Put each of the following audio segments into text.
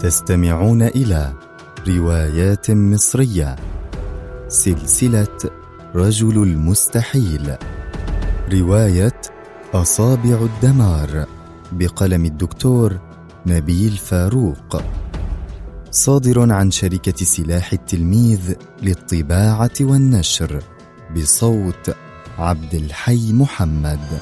تستمعون إلى روايات مصرية، سلسلة رجل المستحيل، رواية أصابع الدمار بقلم الدكتور نبيل فاروق، صادر عن شركة سلاح التلميذ للطباعة والنشر، بصوت عبد الحي محمد.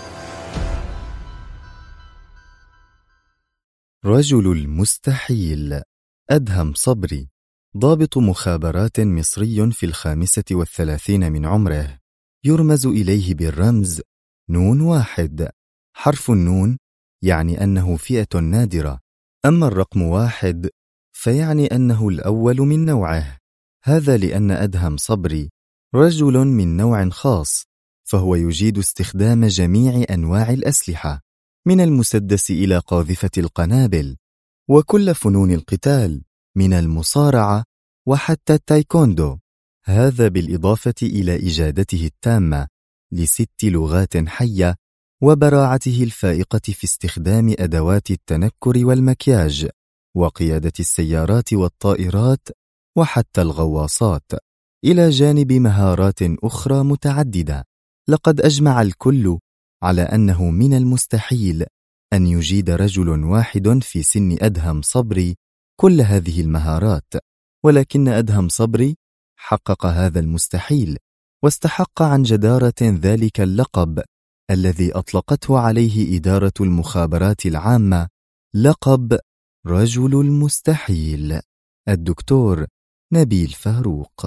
رجل المستحيل. أدهم صبري، ضابط مخابرات مصري في 35 من عمره، يرمز إليه بالرمز نون واحد. حرف النون يعني أنه فئة نادرة، أما الرقم 1 فيعني أنه الأول من نوعه. هذا لأن أدهم صبري رجل من نوع خاص، فهو يجيد استخدام جميع أنواع الأسلحة، من المسدس إلى قاذفة القنابل، وكل فنون القتال، من المصارعة وحتى التايكوندو. هذا بالإضافة إلى إجادته التامة ل6 لغات حية، وبراعته الفائقة في استخدام أدوات التنكر والمكياج، وقيادة السيارات والطائرات وحتى الغواصات، إلى جانب مهارات أخرى متعددة. لقد أجمع الكل على أنه من المستحيل أن يجيد رجل واحد في سن أدهم صبري كل هذه المهارات، ولكن أدهم صبري حقق هذا المستحيل، واستحق عن جدارة ذلك اللقب الذي أطلقته عليه إدارة المخابرات العامة، لقب رجل المستحيل. الدكتور نبيل فاروق.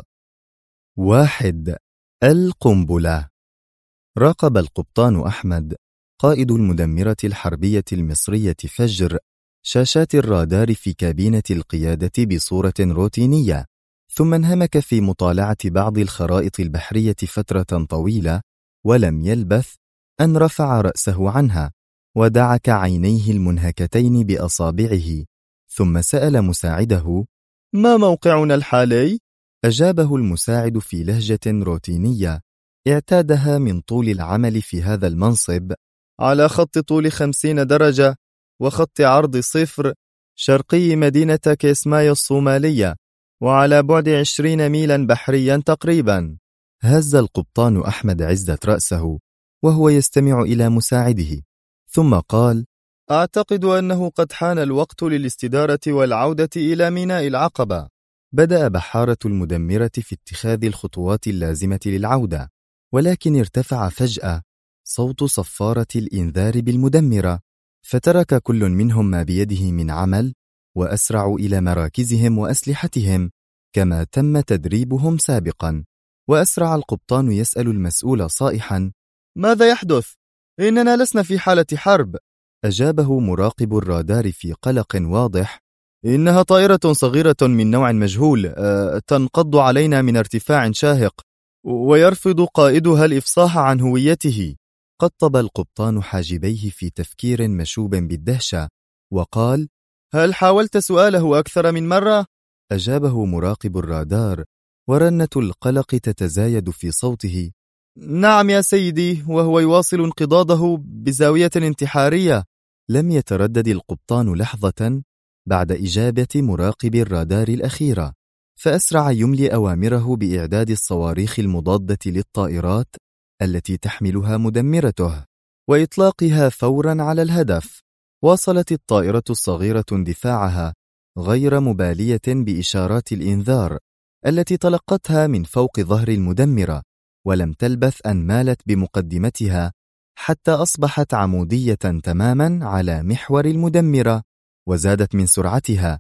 1. القنبلة. راقب القبطان أحمد قائد المدمرة الحربية المصرية فجر شاشات الرادار في كابينة القيادة بصورة روتينية، ثم انهمك في مطالعة بعض الخرائط البحرية فترة طويلة، ولم يلبث أن رفع رأسه عنها ودعك عينيه المنهكتين بأصابعه، ثم سأل مساعده: ما موقعنا الحالي؟ أجابه المساعد في لهجة روتينية اعتادها من طول العمل في هذا المنصب: على خط طول 50 درجة وخط عرض 0 شرقي مدينة كيسمايو الصومالية، وعلى بعد 20 ميلا بحريا تقريبا. هز القبطان أحمد عزة رأسه وهو يستمع إلى مساعده، ثم قال: أعتقد أنه قد حان الوقت للاستدارة والعودة إلى ميناء العقبة. بدأ بحارة المدمرة في اتخاذ الخطوات اللازمة للعودة، ولكن ارتفع فجأة صوت صفارة الإنذار بالمدمرة، فترك كل منهم ما بيده من عمل وأسرعوا إلى مراكزهم وأسلحتهم كما تم تدريبهم سابقا. وأسرع القبطان يسأل المسؤول صائحا: ماذا يحدث؟ إننا لسنا في حالة حرب. أجابه مراقب الرادار في قلق واضح: إنها طائرة صغيرة من نوع مجهول تنقض علينا من ارتفاع شاهق، ويرفض قائدها الإفصاح عن هويته. قطب القبطان حاجبيه في تفكير مشوب بالدهشة وقال: هل حاولت سؤاله أكثر من مرة؟ أجابه مراقب الرادار ورنة القلق تتزايد في صوته: نعم يا سيدي، وهو يواصل انقضاضه بزاوية انتحارية. لم يتردد القبطان لحظة بعد إجابة مراقب الرادار الأخيرة، فأسرع يملي أوامره بإعداد الصواريخ المضادة للطائرات التي تحملها مدمرته وإطلاقها فورا على الهدف. واصلت الطائرة الصغيرة اندفاعها غير مبالية بإشارات الإنذار التي تلقتها من فوق ظهر المدمرة، ولم تلبث أن مالت بمقدمتها حتى أصبحت عمودية تماما على محور المدمرة، وزادت من سرعتها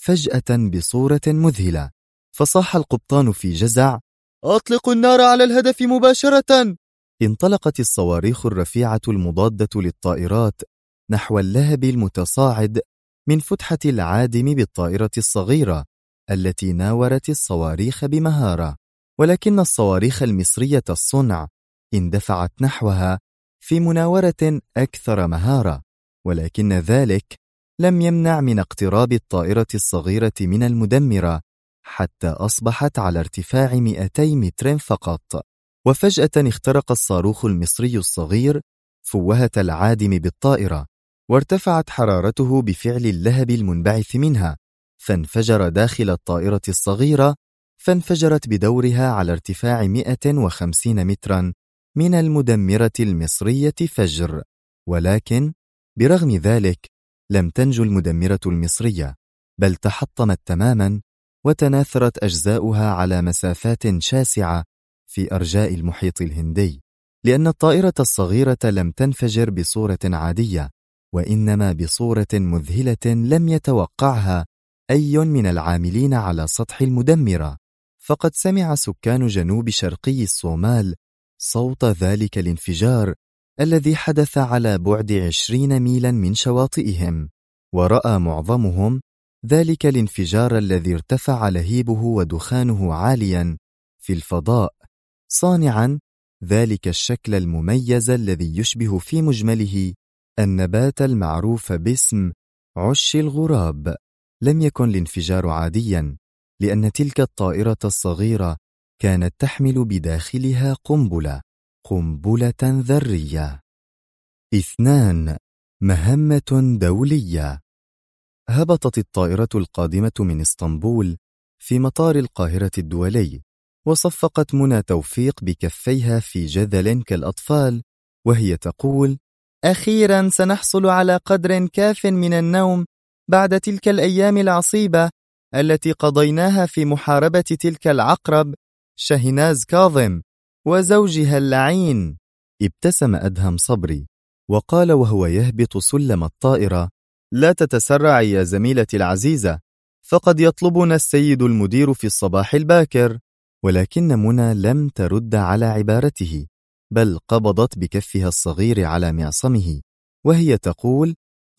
فجأة بصورة مذهلة. فصاح القبطان في جزع: أطلقوا النار على الهدف مباشرة. انطلقت الصواريخ الرفيعة المضادة للطائرات نحو اللهب المتصاعد من فتحة العادم بالطائرة الصغيرة التي ناورت الصواريخ بمهارة، ولكن الصواريخ المصرية الصنع اندفعت نحوها في مناورة أكثر مهارة، ولكن ذلك لم يمنع من اقتراب الطائرة الصغيرة من المدمرة حتى أصبحت على ارتفاع 200 متر فقط. وفجأة اخترق الصاروخ المصري الصغير فوهة العادم بالطائرة، وارتفعت حرارته بفعل اللهب المنبعث منها، فانفجر داخل الطائرة الصغيرة، فانفجرت بدورها على ارتفاع 150 مترا من المدمرة المصرية فجر. ولكن برغم ذلك لم تنجو المدمرة المصرية، بل تحطمت تماما وتناثرت أجزاؤها على مسافات شاسعة في أرجاء المحيط الهندي، لأن الطائرة الصغيرة لم تنفجر بصورة عادية، وإنما بصورة مذهلة لم يتوقعها أي من العاملين على سطح المدمرة. فقد سمع سكان جنوب شرقي الصومال صوت ذلك الانفجار الذي حدث على بعد 20 ميلا من شواطئهم، ورأى معظمهم ذلك الانفجار الذي ارتفع لهيبه ودخانه عاليا في الفضاء، صانعا ذلك الشكل المميز الذي يشبه في مجمله النبات المعروف باسم عش الغراب. لم يكن الانفجار عاديا، لأن تلك الطائرة الصغيرة كانت تحمل بداخلها قنبلة ذرية. 2. مهمة دولية. هبطت الطائرة القادمة من اسطنبول في مطار القاهرة الدولي، وصفقت منى توفيق بكفيها في جذل كالأطفال وهي تقول: أخيرا سنحصل على قدر كاف من النوم بعد تلك الأيام العصيبة التي قضيناها في محاربة تلك العقرب شاهناز كاظم وزوجها اللعين. ابتسم أدهم صبري وقال وهو يهبط سلم الطائرة: لا تتسرعي يا زميلتي العزيزة، فقد يطلبنا السيد المدير في الصباح الباكر. ولكن منى لم ترد على عبارته، بل قبضت بكفها الصغير على معصمه وهي تقول: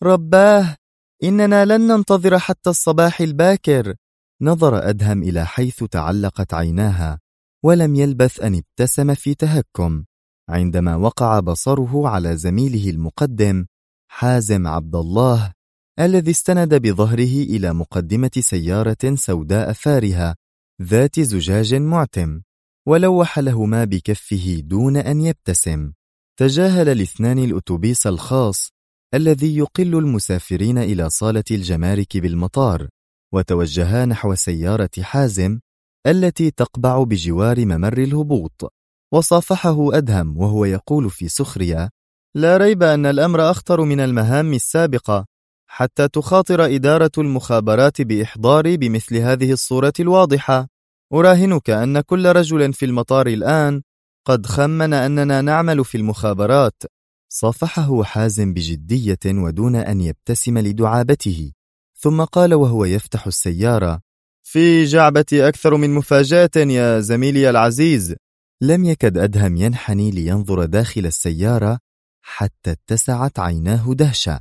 رباه، إننا لن ننتظر حتى الصباح الباكر. نظر أدهم إلى حيث تعلقت عيناها، ولم يلبث أن ابتسم في تهكم عندما وقع بصره على زميله المقدم حازم عبد الله، الذي استند بظهره إلى مقدمة سيارة سوداء فارهة ذات زجاج معتم، ولوح لهما بكفه دون أن يبتسم. تجاهل الاثنان الأتوبيس الخاص الذي يقل المسافرين إلى صالة الجمارك بالمطار، وتوجها نحو سيارة حازم التي تقبع بجوار ممر الهبوط. وصافحه أدهم وهو يقول في سخرية: لا ريب أن الأمر أخطر من المهام السابقة، حتى تخاطر إدارة المخابرات بإحضاري بمثل هذه الصورة الواضحة. أراهنك أن كل رجل في المطار الآن قد خمن أننا نعمل في المخابرات. صافحه حازم بجدية ودون أن يبتسم لدعابته، ثم قال وهو يفتح السيارة: في جعبتي أكثر من مفاجأة يا زميلي العزيز. لم يكد أدهم ينحني لينظر داخل السيارة حتى اتسعت عيناه دهشة،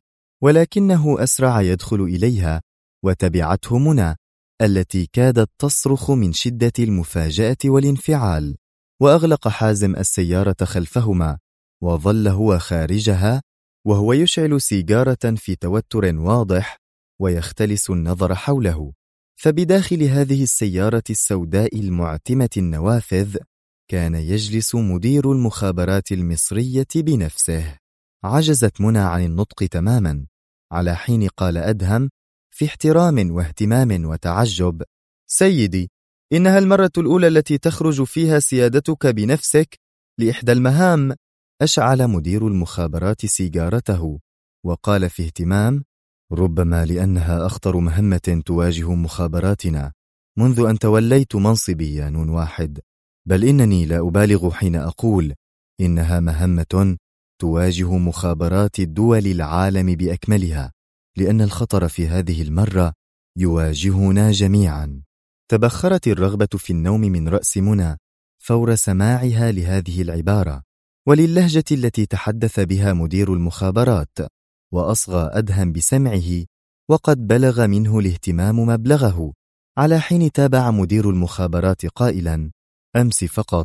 ولكنه أسرع يدخل إليها، وتبعته منى التي كادت تصرخ من شدة المفاجأة والانفعال. وأغلق حازم السيارة خلفهما، وظل هو خارجها وهو يشعل سيجارة في توتر واضح ويختلس النظر حوله. فبداخل هذه السيارة السوداء المعتمة النوافذ كان يجلس مدير المخابرات المصرية بنفسه. عجزت منى عن النطق تماما، على حين قال أدهم في احترام واهتمام وتعجب: سيدي، إنها المرة الأولى التي تخرج فيها سيادتك بنفسك لإحدى المهام. أشعل مدير المخابرات سيجارته وقال في اهتمام: ربما لأنها أخطر مهمة تواجه مخابراتنا منذ أن توليت منصبي يا نون واحد، بل إنني لا أبالغ حين أقول إنها مهمة تواجه مخابرات الدول العالم بأكملها، لأن الخطر في هذه المرة يواجهنا جميعا. تبخرت الرغبة في النوم من رأس منى فور سماعها لهذه العبارة وللهجة التي تحدث بها مدير المخابرات، وأصغى أدهم بسمعه وقد بلغ منه الاهتمام مبلغه، على حين تابع مدير المخابرات قائلا: أمس فقط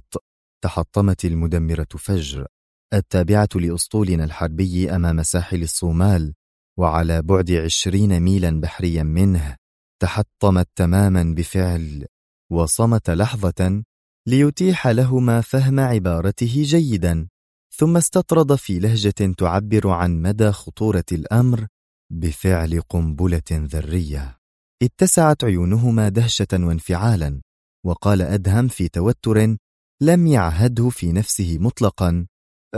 تحطمت المدمرة فجر التابعة لأسطولنا الحربي أمام ساحل الصومال، وعلى بعد 20 ميلا بحريا منه تحطمت تماما بفعل. وصمت لحظة ليتيح لهما فهم عبارته جيدا، ثم استطرد في لهجة تعبر عن مدى خطورة الأمر: بفعل قنبلة ذرية. اتسعت عيونهما دهشة وانفعالا، وقال أدهم في توتر لم يعهده في نفسه مطلقا: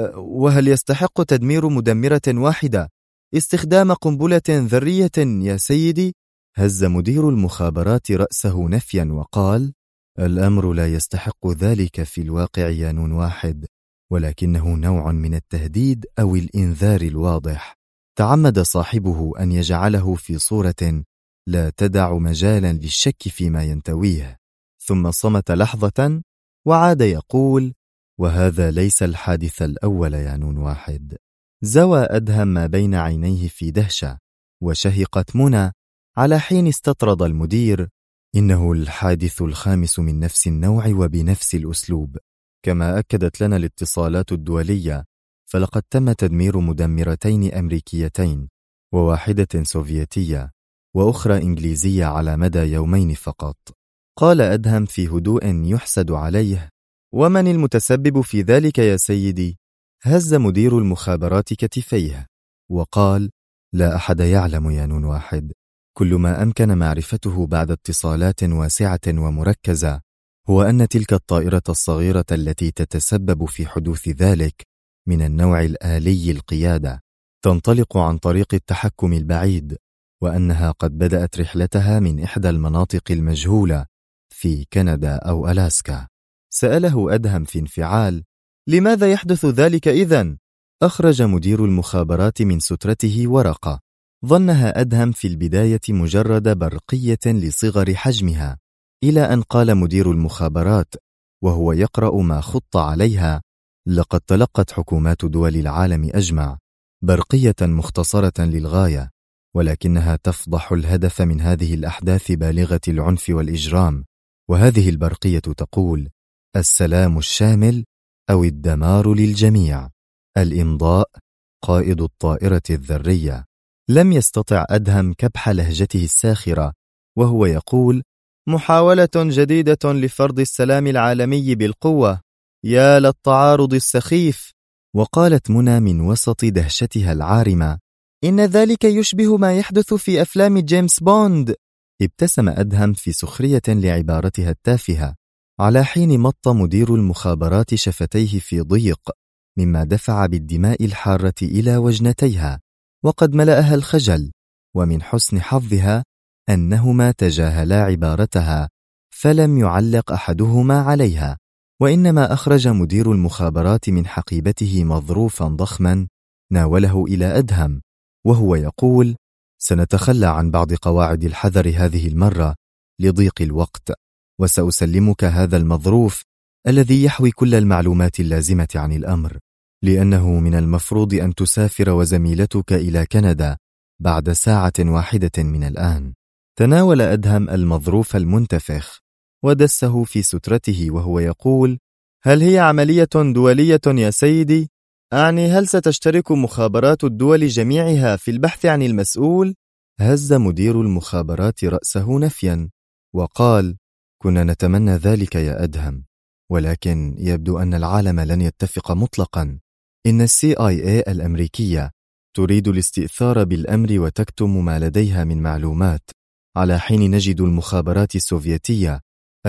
وهل يستحق تدمير مدمرة واحدة استخدام قنبلة ذرية يا سيدي؟ هز مدير المخابرات رأسه نفيا وقال: الأمر لا يستحق ذلك في الواقع يا نون واحد، ولكنه نوع من التهديد أو الإنذار الواضح. تعمد صاحبه أن يجعله في صورة لا تدع مجالا للشك فيما ينتويه، ثم صمت لحظة وعاد يقول: وهذا ليس الحادث الأول يا نون واحد. زوى أدهم ما بين عينيه في دهشة، وشهقت منى على حين استطرد المدير: إنه الحادث الخامس من نفس النوع وبنفس الأسلوب. كما أكدت لنا الاتصالات الدولية، فلقد تم تدمير مدمرتين أمريكيتين وواحدة سوفيتية وأخرى إنجليزية على مدى يومين فقط. قال أدهم في هدوء يحسد عليه: ومن المتسبب في ذلك يا سيدي؟ هز مدير المخابرات كتفيه وقال: لا أحد يعلم يا نون واحد. كل ما أمكن معرفته بعد اتصالات واسعة ومركزة هو أن تلك الطائرة الصغيرة التي تتسبب في حدوث ذلك من النوع الآلي القيادة، تنطلق عن طريق التحكم البعيد، وأنها قد بدأت رحلتها من إحدى المناطق المجهولة في كندا أو ألاسكا. سأله أدهم في انفعال: لماذا يحدث ذلك إذن؟ أخرج مدير المخابرات من سترته ورقة ظنها أدهم في البداية مجرد برقية لصغر حجمها، إلى أن قال مدير المخابرات وهو يقرأ ما خط عليها: لقد تلقت حكومات دول العالم أجمع برقية مختصرة للغاية، ولكنها تفضح الهدف من هذه الأحداث بالغة العنف والإجرام، وهذه البرقية تقول: السلام الشامل أو الدمار للجميع. الإمضاء: قائد الطائرة الذرية. لم يستطع أدهم كبح لهجته الساخرة وهو يقول: محاولة جديدة لفرض السلام العالمي بالقوة، يا للتعارض السخيف. وقالت منى من وسط دهشتها العارمة: إن ذلك يشبه ما يحدث في أفلام جيمس بوند. ابتسم أدهم في سخرية لعبارتها التافهة، على حين مط مدير المخابرات شفتيه في ضيق مما دفع بالدماء الحارة إلى وجنتيها، وقد ملأها الخجل، ومن حسن حظها أنهما تجاهلا عبارتها فلم يعلق أحدهما عليها، وإنما أخرج مدير المخابرات من حقيبته مظروفا ضخما ناوله إلى أدهم وهو يقول: سنتخلى عن بعض قواعد الحذر هذه المرة لضيق الوقت، وسأسلمك هذا المظروف الذي يحوي كل المعلومات اللازمة عن الأمر، لأنه من المفروض أن تسافر وزميلتك إلى كندا بعد ساعة واحدة من الآن. تناول أدهم المظروف المنتفخ ودسه في سترته وهو يقول: هل هي عملية دولية يا سيدي؟ أعني هل ستشترك مخابرات الدول جميعها في البحث عن المسؤول؟ هز مدير المخابرات رأسه نفيا وقال: كنا نتمنى ذلك يا أدهم، ولكن يبدو أن العالم لن يتفق مطلقا. إن CIA الأمريكية تريد الاستئثار بالأمر وتكتم ما لديها من معلومات، على حين نجد المخابرات السوفيتية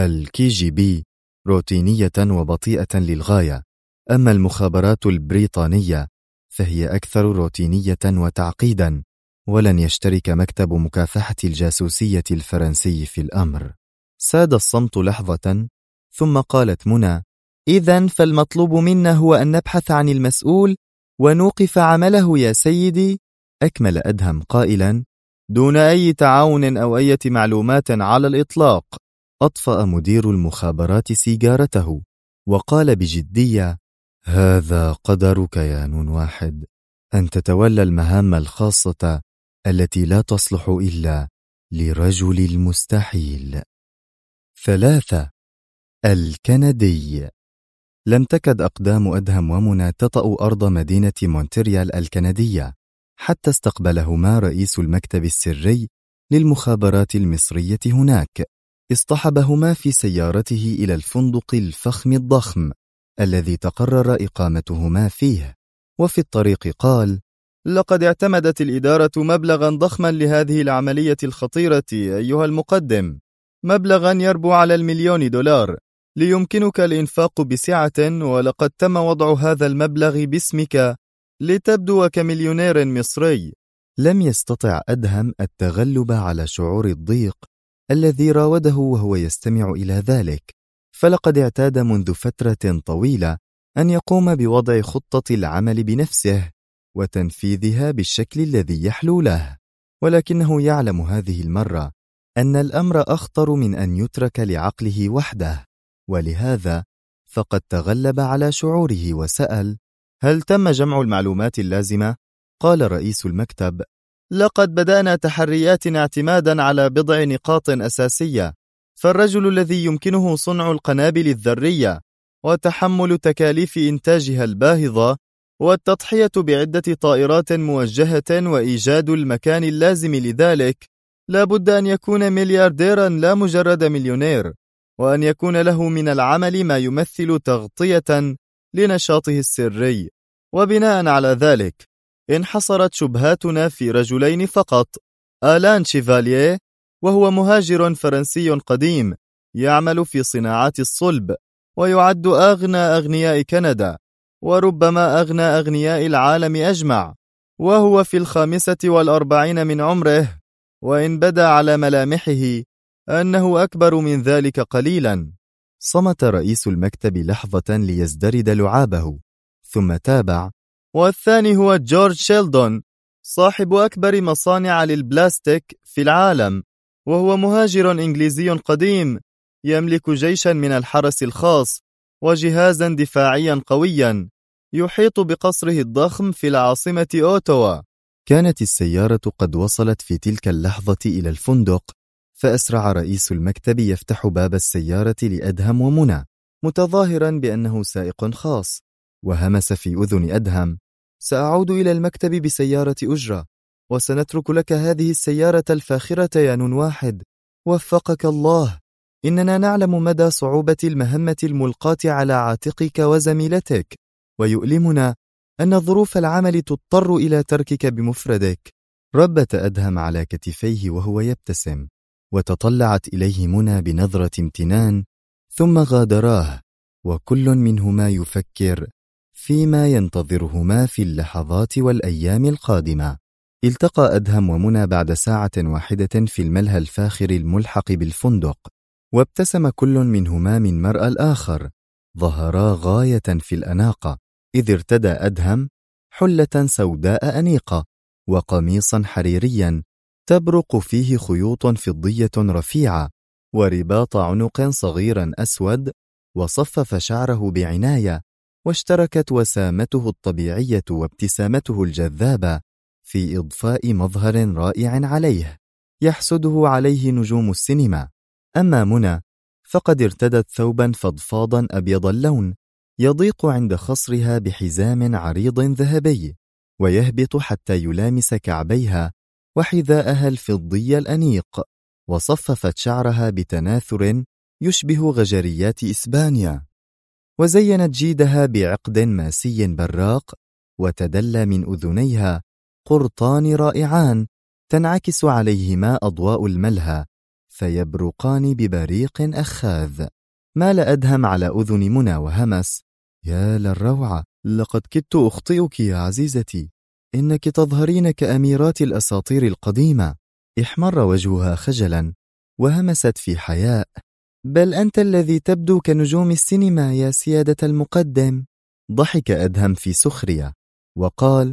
KGB روتينية وبطيئة للغاية، أما المخابرات البريطانية فهي أكثر روتينية وتعقيدا، ولن يشترك مكتب مكافحة الجاسوسية الفرنسي في الأمر. ساد الصمت لحظة، ثم قالت منى: إذن فالمطلوب منا هو أن نبحث عن المسؤول ونوقف عمله يا سيدي. أكمل أدهم قائلا: دون أي تعاون أو أي معلومات على الإطلاق. أطفأ مدير المخابرات سيجارته وقال بجدية: هذا قدرك يا نون واحد، أن تتولى المهام الخاصة التي لا تصلح إلا لرجل المستحيل. 3. الكندي. لم تكد أقدام أدهم ومنى تطأ أرض مدينة مونتريال الكندية حتى استقبلهما رئيس المكتب السري للمخابرات المصرية هناك. اصطحبهما في سيارته إلى الفندق الفخم الضخم الذي تقرر إقامتهما فيه، وفي الطريق قال: لقد اعتمدت الإدارة مبلغا ضخما لهذه العملية الخطيرة أيها المقدم، مبلغا يربو على $1,000,000 ليمكنك الإنفاق بسعة، ولقد تم وضع هذا المبلغ باسمك لتبدو كمليونير مصري. لم يستطع أدهم التغلب على شعور الضيق الذي راوده وهو يستمع إلى ذلك، فلقد اعتاد منذ فترة طويلة أن يقوم بوضع خطة العمل بنفسه وتنفيذها بالشكل الذي يحلو له، ولكنه يعلم هذه المرة أن الأمر أخطر من أن يترك لعقله وحده، ولهذا فقد تغلب على شعوره وسأل: هل تم جمع المعلومات اللازمة؟ قال رئيس المكتب: لقد بدأنا تحريات اعتمادا على بضع نقاط أساسية، فالرجل الذي يمكنه صنع القنابل الذرية وتحمل تكاليف إنتاجها الباهظة والتضحية بعدة طائرات موجهة وإيجاد المكان اللازم لذلك، لا بد أن يكون مليارديرا لا مجرد مليونير، وأن يكون له من العمل ما يمثل تغطية لنشاطه السري. وبناء على ذلك انحصرت شبهاتنا في رجلين فقط: آلان شيفاليه، وهو مهاجر فرنسي قديم يعمل في صناعات الصلب ويعد أغنى أغنياء كندا وربما أغنى أغنياء العالم أجمع، وهو في 45 من عمره، وإن بدا على ملامحه أنه أكبر من ذلك قليلا. صمت رئيس المكتب لحظة ليزدرد لعابه، ثم تابع: والثاني هو جورج شيلدون، صاحب أكبر مصانع للبلاستيك في العالم، وهو مهاجر إنجليزي قديم يملك جيشا من الحرس الخاص وجهازا دفاعيا قويا يحيط بقصره الضخم في العاصمة أوتوا. كانت السيارة قد وصلت في تلك اللحظة إلى الفندق، فأسرع رئيس المكتب يفتح باب السيارة لأدهم ومنى متظاهرا بأنه سائق خاص، وهمس في أذن أدهم: سأعود إلى المكتب بسيارة أجرة، وسنترك لك هذه السيارة الفاخرة يا نون واحد، وفقك الله. إننا نعلم مدى صعوبة المهمة الملقاة على عاتقك وزميلتك، ويؤلمنا أن ظروف العمل تضطر إلى تركك بمفردك. ربت أدهم على كتفيه وهو يبتسم، وتطلعت إليه منى بنظرة امتنان، ثم غادراه، وكل منهما يفكر فيما ينتظرهما في اللحظات والأيام القادمة. التقى أدهم ومنى بعد ساعة واحدة في الملهى الفاخر الملحق بالفندق، وابتسم كل منهما من مرأى الآخر، ظهرا غاية في الأناقة، إذ ارتدى أدهم حلة سوداء أنيقة وقميصا حريريا تبرق فيه خيوط فضية رفيعة، ورباط عنق صغيرا أسود، وصفف شعره بعناية، واشتركت وسامته الطبيعية وابتسامته الجذابة في إضفاء مظهر رائع عليه يحسده عليه نجوم السينما. أما منى فقد ارتدت ثوبا فضفاضا أبيض اللون يضيق عند خصرها بحزام عريض ذهبي ويهبط حتى يلامس كعبيها وحذاءها الفضي الأنيق، وصففت شعرها بتناثر يشبه غجريات إسبانيا، وزينت جيدها بعقد ماسي براق، وتدلى من أذنيها قرطان رائعان تنعكس عليهما أضواء الملهى فيبرقان ببريق أخاذ. مال أدهم على أذن منى وهمس: يا للروعة، لقد كدت أخطئك يا عزيزتي، إنك تظهرين كأميرات الأساطير القديمة. احمر وجهها خجلا وهمست في حياء: بل أنت الذي تبدو كنجوم السينما يا سيادة المقدم. ضحك أدهم في سخرية وقال: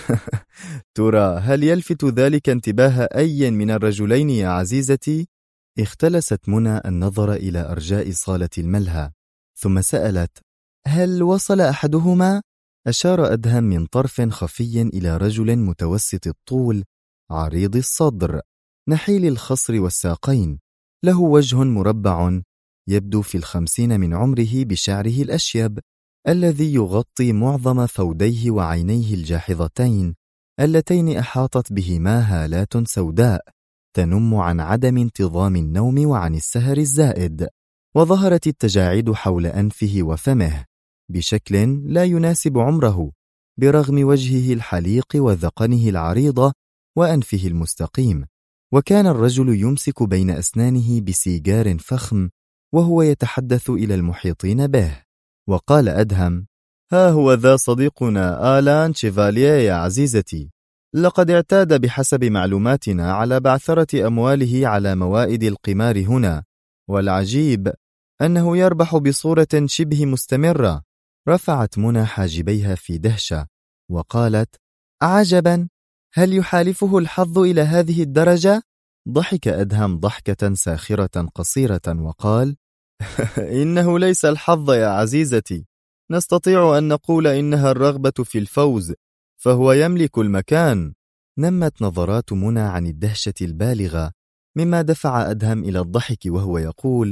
ترى هل يلفت ذلك انتباه أي من الرجلين يا عزيزتي؟ اختلست منى النظر إلى أرجاء صالة الملهى، ثم سألت: هل وصل أحدهما؟ أشار أدهم من طرف خفي إلى رجل متوسط الطول عريض الصدر نحيل الخصر والساقين، له وجه مربع يبدو في 50 من عمره بشعره الأشيب الذي يغطي معظم فوديه وعينيه الجاحظتين اللتين أحاطت بهما هالات سوداء تنم عن عدم انتظام النوم وعن السهر الزائد، وظهرت التجاعيد حول أنفه وفمه بشكل لا يناسب عمره، برغم وجهه الحليق وذقنه العريضة وأنفه المستقيم. وكان الرجل يمسك بين أسنانه بسيجار فخم وهو يتحدث إلى المحيطين به. وقال أدهم: ها هو ذا صديقنا آلان شيفاليه يا عزيزتي، لقد اعتاد بحسب معلوماتنا على بعثرة أمواله على موائد القمار هنا، والعجيب أنه يربح بصورة شبه مستمرة. رفعت منى حاجبيها في دهشة وقالت: عجبا، هل يحالفه الحظ إلى هذه الدرجة؟ ضحك أدهم ضحكة ساخرة قصيرة وقال: إنه ليس الحظ يا عزيزتي، نستطيع أن نقول إنها الرغبة في الفوز، فهو يملك المكان. نمت نظرات منى عن الدهشة البالغة، مما دفع أدهم إلى الضحك وهو يقول: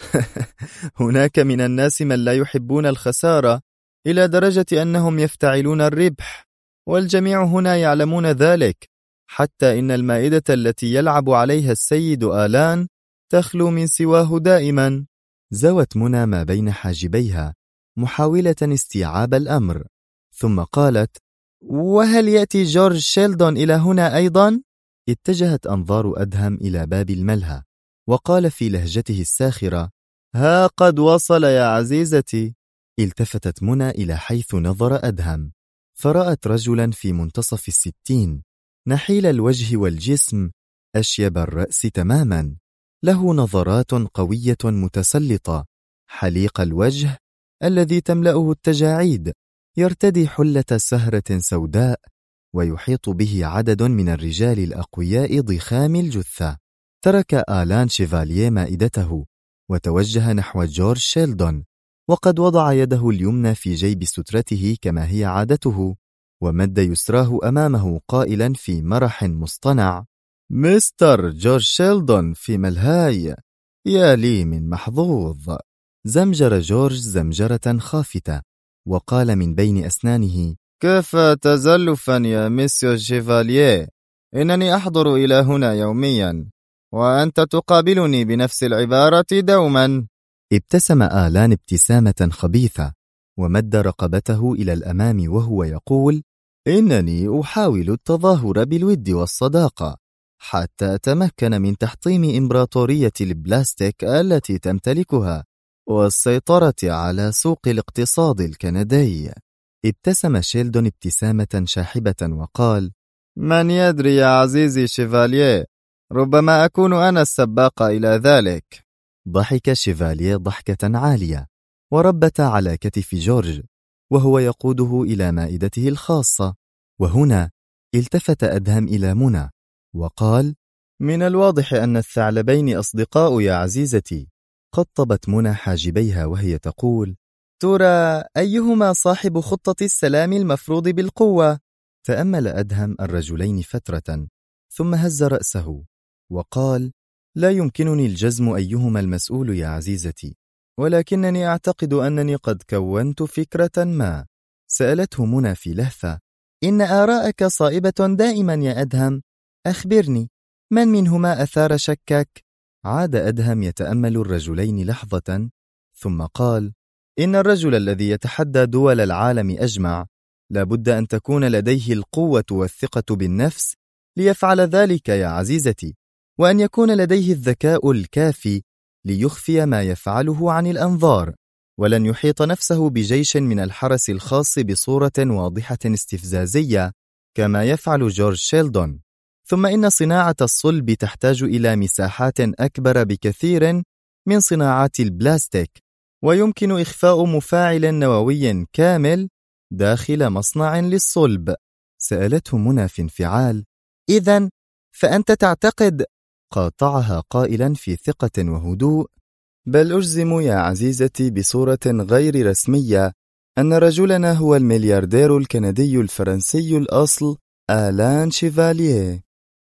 هناك من الناس من لا يحبون الخسارة إلى درجة أنهم يفتعلون الربح، والجميع هنا يعلمون ذلك، حتى إن المائدة التي يلعب عليها السيد آلان تخلو من سواه دائما. زوت منى ما بين حاجبيها محاولة استيعاب الأمر، ثم قالت: وهل يأتي جورج شيلدون إلى هنا أيضا؟ اتجهت أنظار أدهم إلى باب الملهى وقال في لهجته الساخرة: ها قد وصل يا عزيزتي. التفتت منى إلى حيث نظر أدهم، فرأت رجلا في منتصف 60، نحيل الوجه والجسم، أشيب الرأس تماما، له نظرات قوية متسلطة، حليق الوجه الذي تملأه التجاعيد، يرتدي حلة سهرة سوداء، ويحيط به عدد من الرجال الأقوياء ضخام الجثة. ترك آلان شيفاليه مائدته وتوجه نحو جورج شيلدون، وقد وضع يده اليمنى في جيب سترته كما هي عادته، ومد يسراه أمامه قائلا في مرح مصطنع: مستر جورج شيلدون في ملهاي، يا لي من محظوظ. زمجر جورج زمجرة خافتة وقال من بين أسنانه: كفى تزلفا يا مسيو شيفاليه، إنني أحضر إلى هنا يوميا، وأنت تقابلني بنفس العبارة دوما. ابتسم آلان ابتسامة خبيثة ومد رقبته إلى الأمام وهو يقول: إنني أحاول التظاهر بالود والصداقة حتى أتمكن من تحطيم إمبراطورية البلاستيك التي تمتلكها والسيطرة على سوق الاقتصاد الكندي. ابتسم شيلدون ابتسامة شاحبة وقال: من يدري يا عزيزي شيفاليه، ربما أكون أنا السباق إلى ذلك. ضحك شيفاليه ضحكة عالية وربت على كتف جورج وهو يقوده إلى مائدته الخاصة. وهنا التفت أدهم إلى منى وقال: من الواضح أن الثعلبين أصدقاء يا عزيزتي. قطبت منى حاجبيها وهي تقول: ترى أيهما صاحب خطة السلام المفروض بالقوة؟ تأمل أدهم الرجلين فترة ثم هز رأسه وقال: لا يمكنني الجزم أيهما المسؤول يا عزيزتي، ولكنني أعتقد أنني قد كونت فكرة ما. سألته منى في لهفة: إن آراءك صائبة دائما يا أدهم، أخبرني من منهما أثار شكك؟ عاد أدهم يتأمل الرجلين لحظة ثم قال: إن الرجل الذي يتحدى دول العالم أجمع لابد أن تكون لديه القوة والثقة بالنفس ليفعل ذلك يا عزيزتي، وأن يكون لديه الذكاء الكافي ليخفي ما يفعله عن الأنظار، ولن يحيط نفسه بجيش من الحرس الخاص بصورة واضحة استفزازية كما يفعل جورج شيلدون. ثم إن صناعة الصلب تحتاج إلى مساحات أكبر بكثير من صناعات البلاستيك، ويمكن إخفاء مفاعل نووي كامل داخل مصنع للصلب. سألته منى في انفعال: إذن فأنت تعتقد؟ قاطعها قائلا في ثقة وهدوء: بل أجزم يا عزيزتي بصورة غير رسمية أن رجلنا هو الملياردير الكندي الفرنسي الأصل آلان شيفاليه.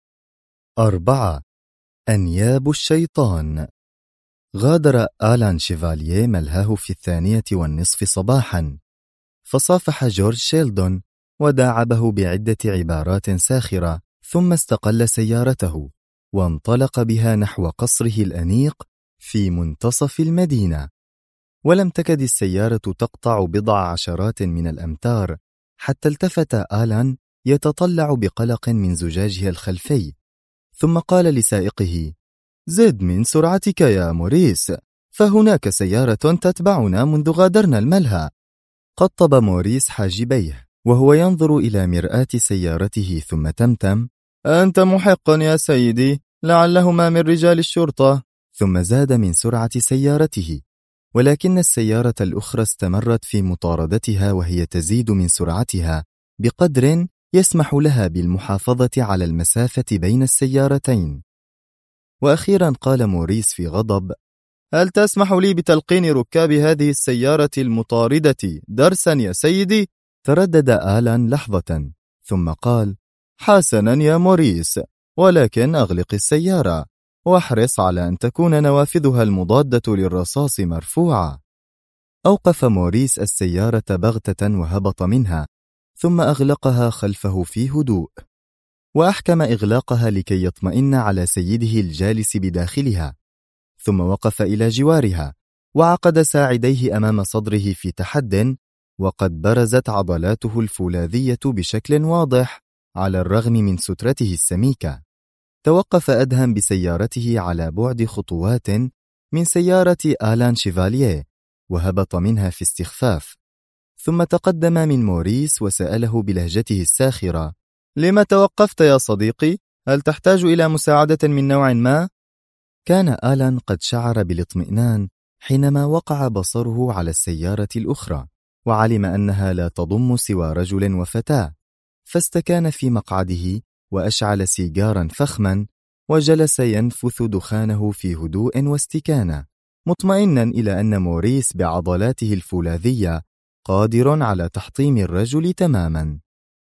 4. أنياب الشيطان. غادر آلان شيفاليه ملهاه في 2:20 صباحا، فصافح جورج شيلدون وداعبه بعدة عبارات ساخرة، ثم استقل سيارته وانطلق بها نحو قصره الأنيق في منتصف المدينة. ولم تكد السيارة تقطع بضع عشرات من الأمتار حتى التفت آلان يتطلع بقلق من زجاجها الخلفي، ثم قال لسائقه: زد من سرعتك يا موريس، فهناك سيارة تتبعنا منذ غادرنا الملهى. قطب موريس حاجبيه وهو ينظر إلى مرآة سيارته ثم تمتم: أنت محق يا سيدي، لعلهما من رجال الشرطة. ثم زاد من سرعة سيارته، ولكن السيارة الأخرى استمرت في مطاردتها وهي تزيد من سرعتها بقدر يسمح لها بالمحافظة على المسافة بين السيارتين. وأخيرا قال موريس في غضب: هل تسمح لي بتلقين ركاب هذه السيارة المطاردة درسا يا سيدي؟ تردد آلان لحظة ثم قال: حسنا يا موريس، ولكن أغلق السيارة واحرص على أن تكون نوافذها المضادة للرصاص مرفوعة. أوقف موريس السيارة بغتة وهبط منها، ثم أغلقها خلفه في هدوء، وأحكم إغلاقها لكي يطمئن على سيده الجالس بداخلها. ثم وقف إلى جوارها وعقد ساعديه أمام صدره في تحد، وقد برزت عضلاته الفولاذية بشكل واضح على الرغم من سترته السميكة. توقف أدهم بسيارته على بعد خطوات من سيارة آلان شيفاليه، وهبط منها في استخفاف، ثم تقدم من موريس وسأله بلهجته الساخرة: لما توقفت يا صديقي؟ هل تحتاج إلى مساعدة من نوع ما؟ كان آلان قد شعر بالاطمئنان حينما وقع بصره على السيارة الأخرى، وعلم أنها لا تضم سوى رجل وفتاة، فاستكان في مقعده وأشعل سيجارا فخما وجلس ينفث دخانه في هدوء واستكانة، مطمئنا إلى أن موريس بعضلاته الفولاذية قادر على تحطيم الرجل تماما.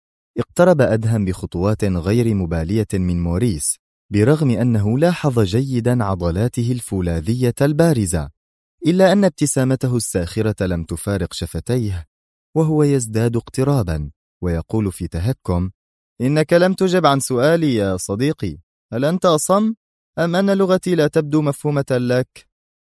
اقترب أدهم بخطوات غير مبالية من موريس، برغم أنه لاحظ جيدا عضلاته الفولاذية البارزة، إلا أن ابتسامته الساخرة لم تفارق شفتيه، وهو يزداد اقترابا ويقول في تهكم: إنك لم تجب عن سؤالي يا صديقي، هل أنت أصم؟ أم أن لغتي لا تبدو مفهومة لك؟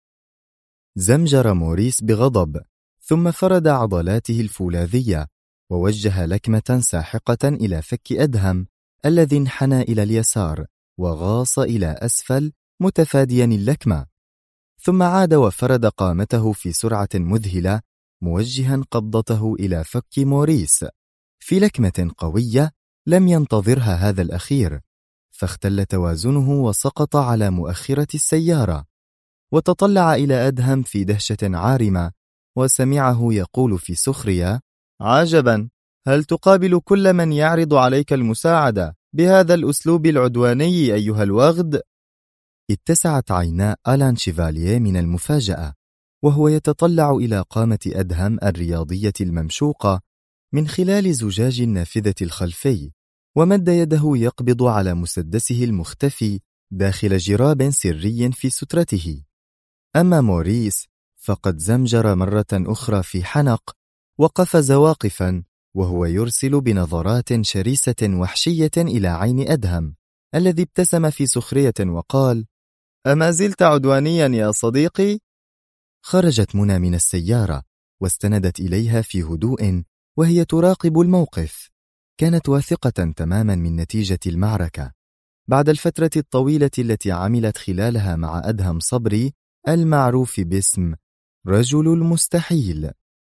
زمجر موريس بغضب، ثم فرد عضلاته الفولاذية ووجه لكمة ساحقة إلى فك أدهم الذي انحنى إلى اليسار وغاص إلى أسفل متفاديا اللكمة، ثم عاد وفرد قامته في سرعة مذهلة موجها قبضته إلى فك موريس في لكمة قوية لم ينتظرها هذا الأخير، فاختل توازنه وسقط على مؤخرة السيارة، وتطلع إلى أدهم في دهشة عارمة وسمعه يقول في سخرية: عجبا، هل تقابل كل من يعرض عليك المساعدة بهذا الأسلوب العدواني أيها الوغد؟ اتسعت عينا آلان شيفاليه من المفاجأة وهو يتطلع إلى قامة أدهم الرياضية الممشوقة من خلال زجاج النافذة الخلفي، ومد يده يقبض على مسدسه المختفي داخل جراب سري في سترته. أما موريس فقد زمجر مرة أخرى في حنق وقفز واقفا وهو يرسل بنظرات شرسة وحشية إلى عين أدهم الذي ابتسم في سخرية وقال: أما زلت عدوانيا يا صديقي؟ خرجت منى من السيارة واستندت إليها في هدوء وهي تراقب الموقف. كانت واثقة تماما من نتيجة المعركة بعد الفترة الطويلة التي عملت خلالها مع أدهم صبري المعروف باسم رجل المستحيل.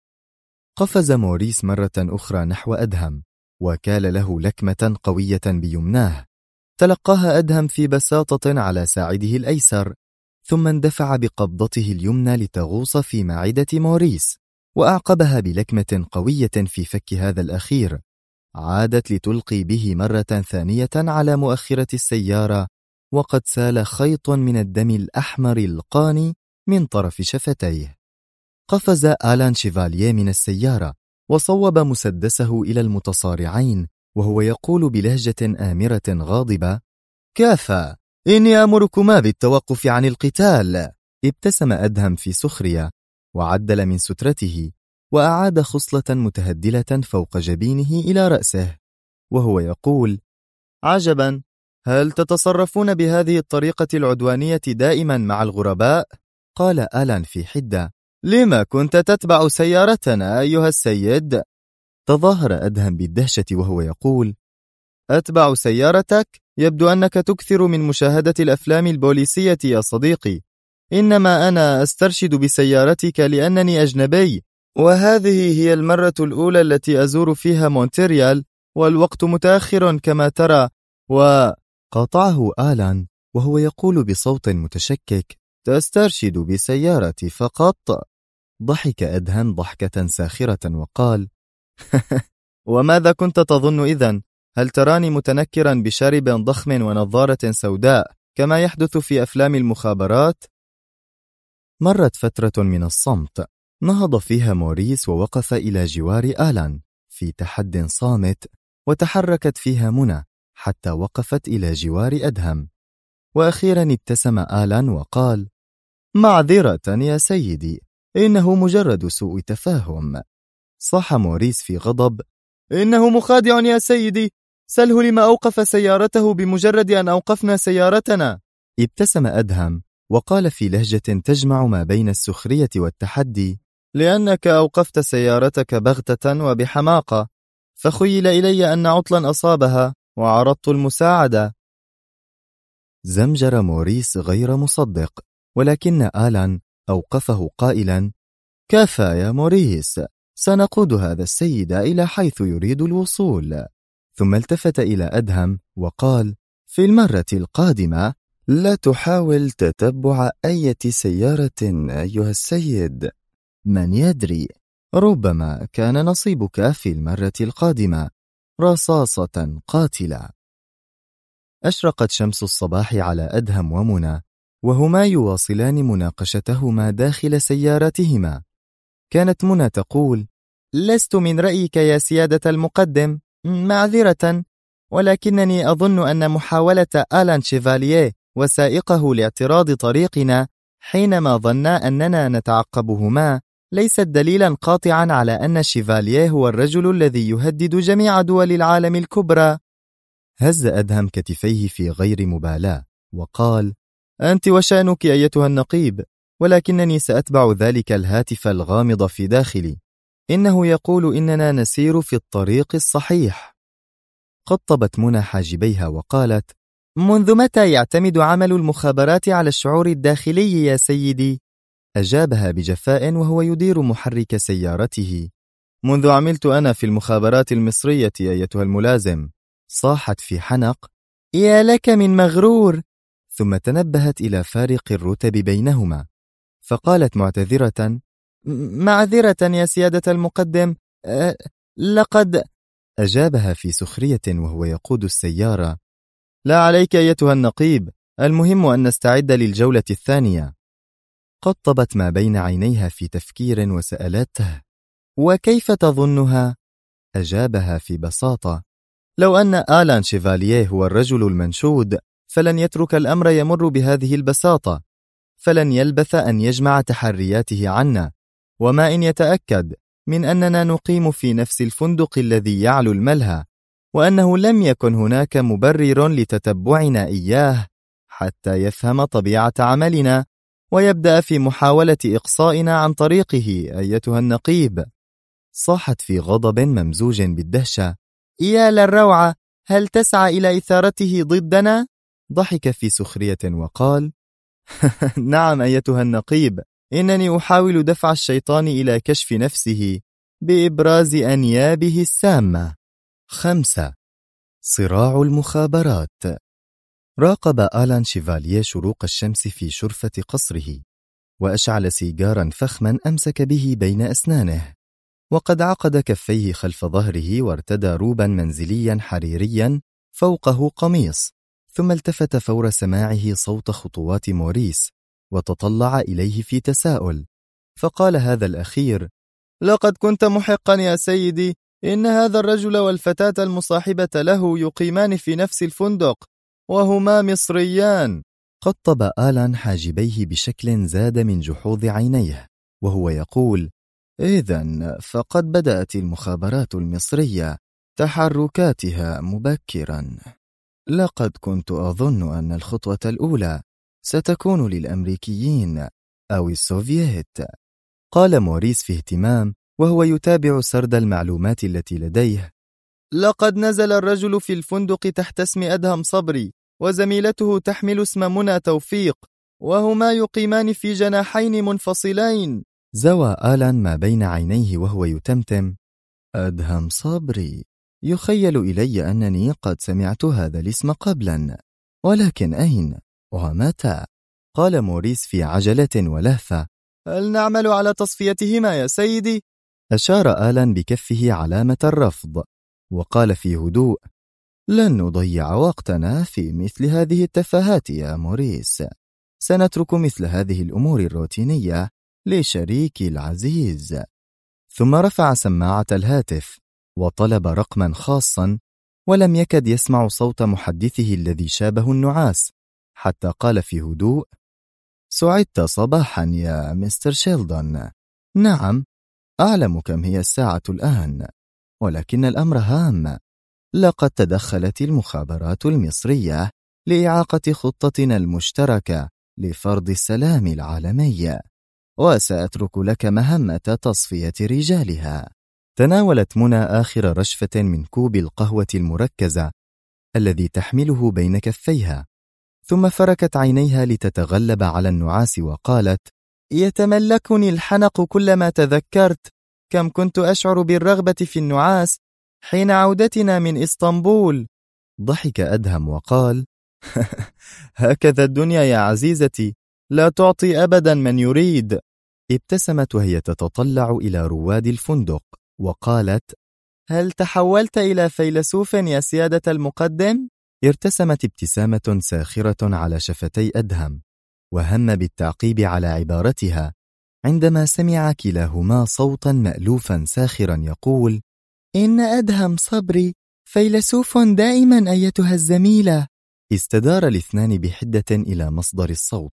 قفز موريس مرة أخرى نحو أدهم وكال له لكمة قوية بيمناه، تلقاها أدهم في بساطة على ساعده الأيسر، ثم اندفع بقبضته اليمنى لتغوص في معدة موريس، وأعقبها بلكمة قوية في فك هذا الأخير، عادت لتلقي به مرة ثانية على مؤخرة السيارة، وقد سال خيط من الدم الأحمر القاني من طرف شفتيه. قفز آلان شيفاليه من السيارة وصوب مسدسه إلى المتصارعين وهو يقول بلهجة آمرة غاضبة: كافى، إني أمركما بالتوقف عن القتال. ابتسم أدهم في سخرية وعدل من سترته وأعاد خصلة متهدلة فوق جبينه إلى رأسه وهو يقول: عجبا، هل تتصرفون بهذه الطريقة العدوانية دائما مع الغرباء؟ قال آلان في حدة: لما كنت تتبع سيارتنا أيها السيد؟ تظاهر أدهم بالدهشة وهو يقول: أتبع سيارتك؟ يبدو أنك تكثر من مشاهدة الأفلام البوليسية يا صديقي. إنما أنا أسترشد بسيارتك لأنني أجنبي، وهذه هي المرة الأولى التي أزور فيها مونتريال، والوقت متأخر كما ترى. وقاطعه آلان وهو يقول بصوت متشكك: تسترشد بسيارتي فقط. ضحك أدهم ضحكة ساخرة وقال: وماذا كنت تظن إذن؟ هل تراني متنكرا بشارب ضخم ونظارة سوداء كما يحدث في أفلام المخابرات؟ مرت فترة من الصمت نهض فيها موريس ووقف إلى جوار آلان في تحد صامت، وتحركت فيها منى حتى وقفت إلى جوار أدهم، وأخيرا ابتسم آلان وقال: معذرة يا سيدي، إنه مجرد سوء تفاهم. صاح موريس في غضب: إنه مخادع يا سيدي، سله لما أوقف سيارته بمجرد أن أوقفنا سيارتنا. ابتسم أدهم وقال في لهجة تجمع ما بين السخرية والتحدي: لأنك أوقفت سيارتك بغتة وبحماقة، فخيل إلي أن عطلا أصابها وعرضت المساعدة. زمجر موريس غير مصدق، ولكن آلان أوقفه قائلا: كفى يا موريس، سنقود هذا السيد إلى حيث يريد الوصول. ثم التفت إلى أدهم وقال: في المرة القادمة لا تحاول تتبع أي سيارة أيها السيد، من يدري، ربما كان نصيبك في المرة القادمة رصاصة قاتلة. أشرقت شمس الصباح على أدهم ومنى وهما يواصلان مناقشتهما داخل سيارتهما. كانت منى تقول: لست من رأيك يا سيادة المقدم، معذرة، ولكنني أظن أن محاولة آلان شيفاليه وسائقه لاعتراض طريقنا حينما ظنا أننا نتعقبهما ليست دليلا قاطعا على أن شيفاليه هو الرجل الذي يهدد جميع دول العالم الكبرى. هز أدهم كتفيه في غير مبالاة وقال: أنت وشأنك أيتها النقيب، ولكنني سأتبع ذلك الهاتف الغامض في داخلي، إنه يقول إننا نسير في الطريق الصحيح. قطبت منى حاجبيها وقالت: منذ متى يعتمد عمل المخابرات على الشعور الداخلي يا سيدي؟ أجابها بجفاء وهو يدير محرك سيارته: منذ عملت أنا في المخابرات المصرية أيتها الملازم. صاحت في حنق: يا لك من مغرور. ثم تنبهت إلى فارق الرتب بينهما فقالت معتذرة: معذرة يا سيادة المقدم، لقد. أجابها في سخرية وهو يقود السيارة: لا عليك أيتها النقيب، المهم أن نستعد للجولة الثانية. قطبت ما بين عينيها في تفكير وسألته: وكيف تظنها؟ أجابها في بساطة: لو أن آلان شيفاليه هو الرجل المنشود فلن يترك الأمر يمر بهذه البساطة، فلن يلبث أن يجمع تحرياته عنا، وما إن يتأكد من أننا نقيم في نفس الفندق الذي يعلو الملهى، وأنه لم يكن هناك مبرر لتتبعنا إياه حتى يفهم طبيعة عملنا ويبدأ في محاولة إقصائنا عن طريقه أيتها النقيب. صاحت في غضب ممزوج بالدهشة: يا للروعة، هل تسعى إلى إثارته ضدنا؟ ضحك في سخرية وقال: نعم أيتها النقيب، إنني أحاول دفع الشيطان إلى كشف نفسه بإبراز أنيابه السامة. 5. صراع المخابرات. راقب آلان شيفاليه شروق الشمس في شرفة قصره، وأشعل سيجارا فخما أمسك به بين أسنانه، وقد عقد كفيه خلف ظهره وارتدى روبا منزليا حريريا فوقه قميص، ثم التفت فور سماعه صوت خطوات موريس وتطلع إليه في تساؤل، فقال هذا الأخير: لقد كنت محقا يا سيدي، إن هذا الرجل والفتاة المصاحبة له يقيمان في نفس الفندق، وهما مصريان. قطب آلان حاجبيه بشكل زاد من جحوظ عينيه وهو يقول: إذن فقد بدأت المخابرات المصرية تحركاتها مبكرا. لقد كنت أظن أن الخطوة الأولى ستكون للأمريكيين أو السوفييت. قال موريس في اهتمام: وهو يتابع سرد المعلومات التي لديه. لقد نزل الرجل في الفندق تحت اسم أدهم صبري، وزميلته تحمل اسم منى توفيق، وهما يقيمان في جناحين منفصلين. زوى آلان ما بين عينيه وهو يتمتم: أدهم صبري، يخيل إلي أنني قد سمعت هذا الاسم قبلا، ولكن أين ومتى؟ قال موريس في عجلة ولهفة: هل نعمل على تصفيتهما يا سيدي؟ أشار آلان بكفه علامة الرفض، وقال في هدوء: لن نضيع وقتنا في مثل هذه التفاهات يا موريس، سنترك مثل هذه الأمور الروتينية لشريكي العزيز. ثم رفع سماعة الهاتف وطلب رقما خاصا، ولم يكد يسمع صوت محدثه الذي شابه النعاس، حتى قال في هدوء: سعدت صباحا يا مستر شيلدون. نعم، أعلم كم هي الساعة الآن، ولكن الأمر هام. لقد تدخلت المخابرات المصرية لإعاقة خطتنا المشتركة لفرض السلام العالمي، وسأترك لك مهمة تصفية رجالها. تناولت منى آخر رشفة من كوب القهوة المركزة الذي تحمله بين كفيها، ثم فركت عينيها لتتغلب على النعاس وقالت: يتملكني الحنق كلما تذكرت كم كنت أشعر بالرغبة في النعاس حين عودتنا من إسطنبول. ضحك أدهم وقال: هكذا الدنيا يا عزيزتي، لا تعطي أبدا من يريد. ابتسمت وهي تتطلع إلى رواد الفندق وقالت: هل تحولت إلى فيلسوف يا سيادة المقدم؟ ارتسمت ابتسامة ساخرة على شفتي أدهم، وهم بالتعقيب على عبارتها عندما سمع كلاهما صوتا مألوفا ساخرا يقول: إن أدهم صبري فيلسوف دائما أيتها الزميلة. استدار الاثنان بحدة إلى مصدر الصوت،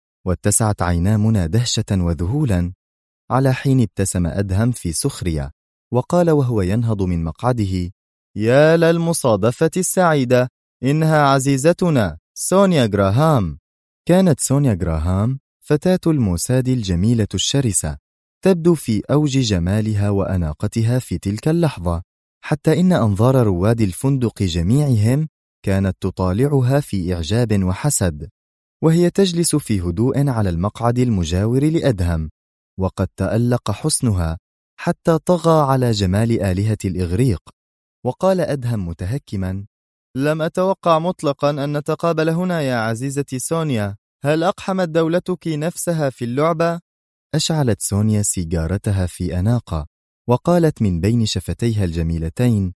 واتسعت عينا منى دهشة وذهولا، على حين ابتسم أدهم في سخرية وقال وهو ينهض من مقعده: يا للمصادفة السعيدة، إنها عزيزتنا سونيا غراهام. كانت سونيا غراهام فتاة الموساد الجميلة الشرسة، تبدو في أوج جمالها وأناقتها في تلك اللحظة، حتى إن أنظار رواد الفندق جميعهم كانت تطالعها في إعجاب وحسد، وهي تجلس في هدوء على المقعد المجاور لأدهم، وقد تألق حسنها حتى طغى على جمال آلهة الإغريق. وقال أدهم متهكما: لم أتوقع مطلقا أن نتقابل هنا يا عزيزتي سونيا، هل أقحمت دولتك نفسها في اللعبة؟ أشعلت سونيا سيجارتها في أناقة، وقالت من بين شفتيها الجميلتين: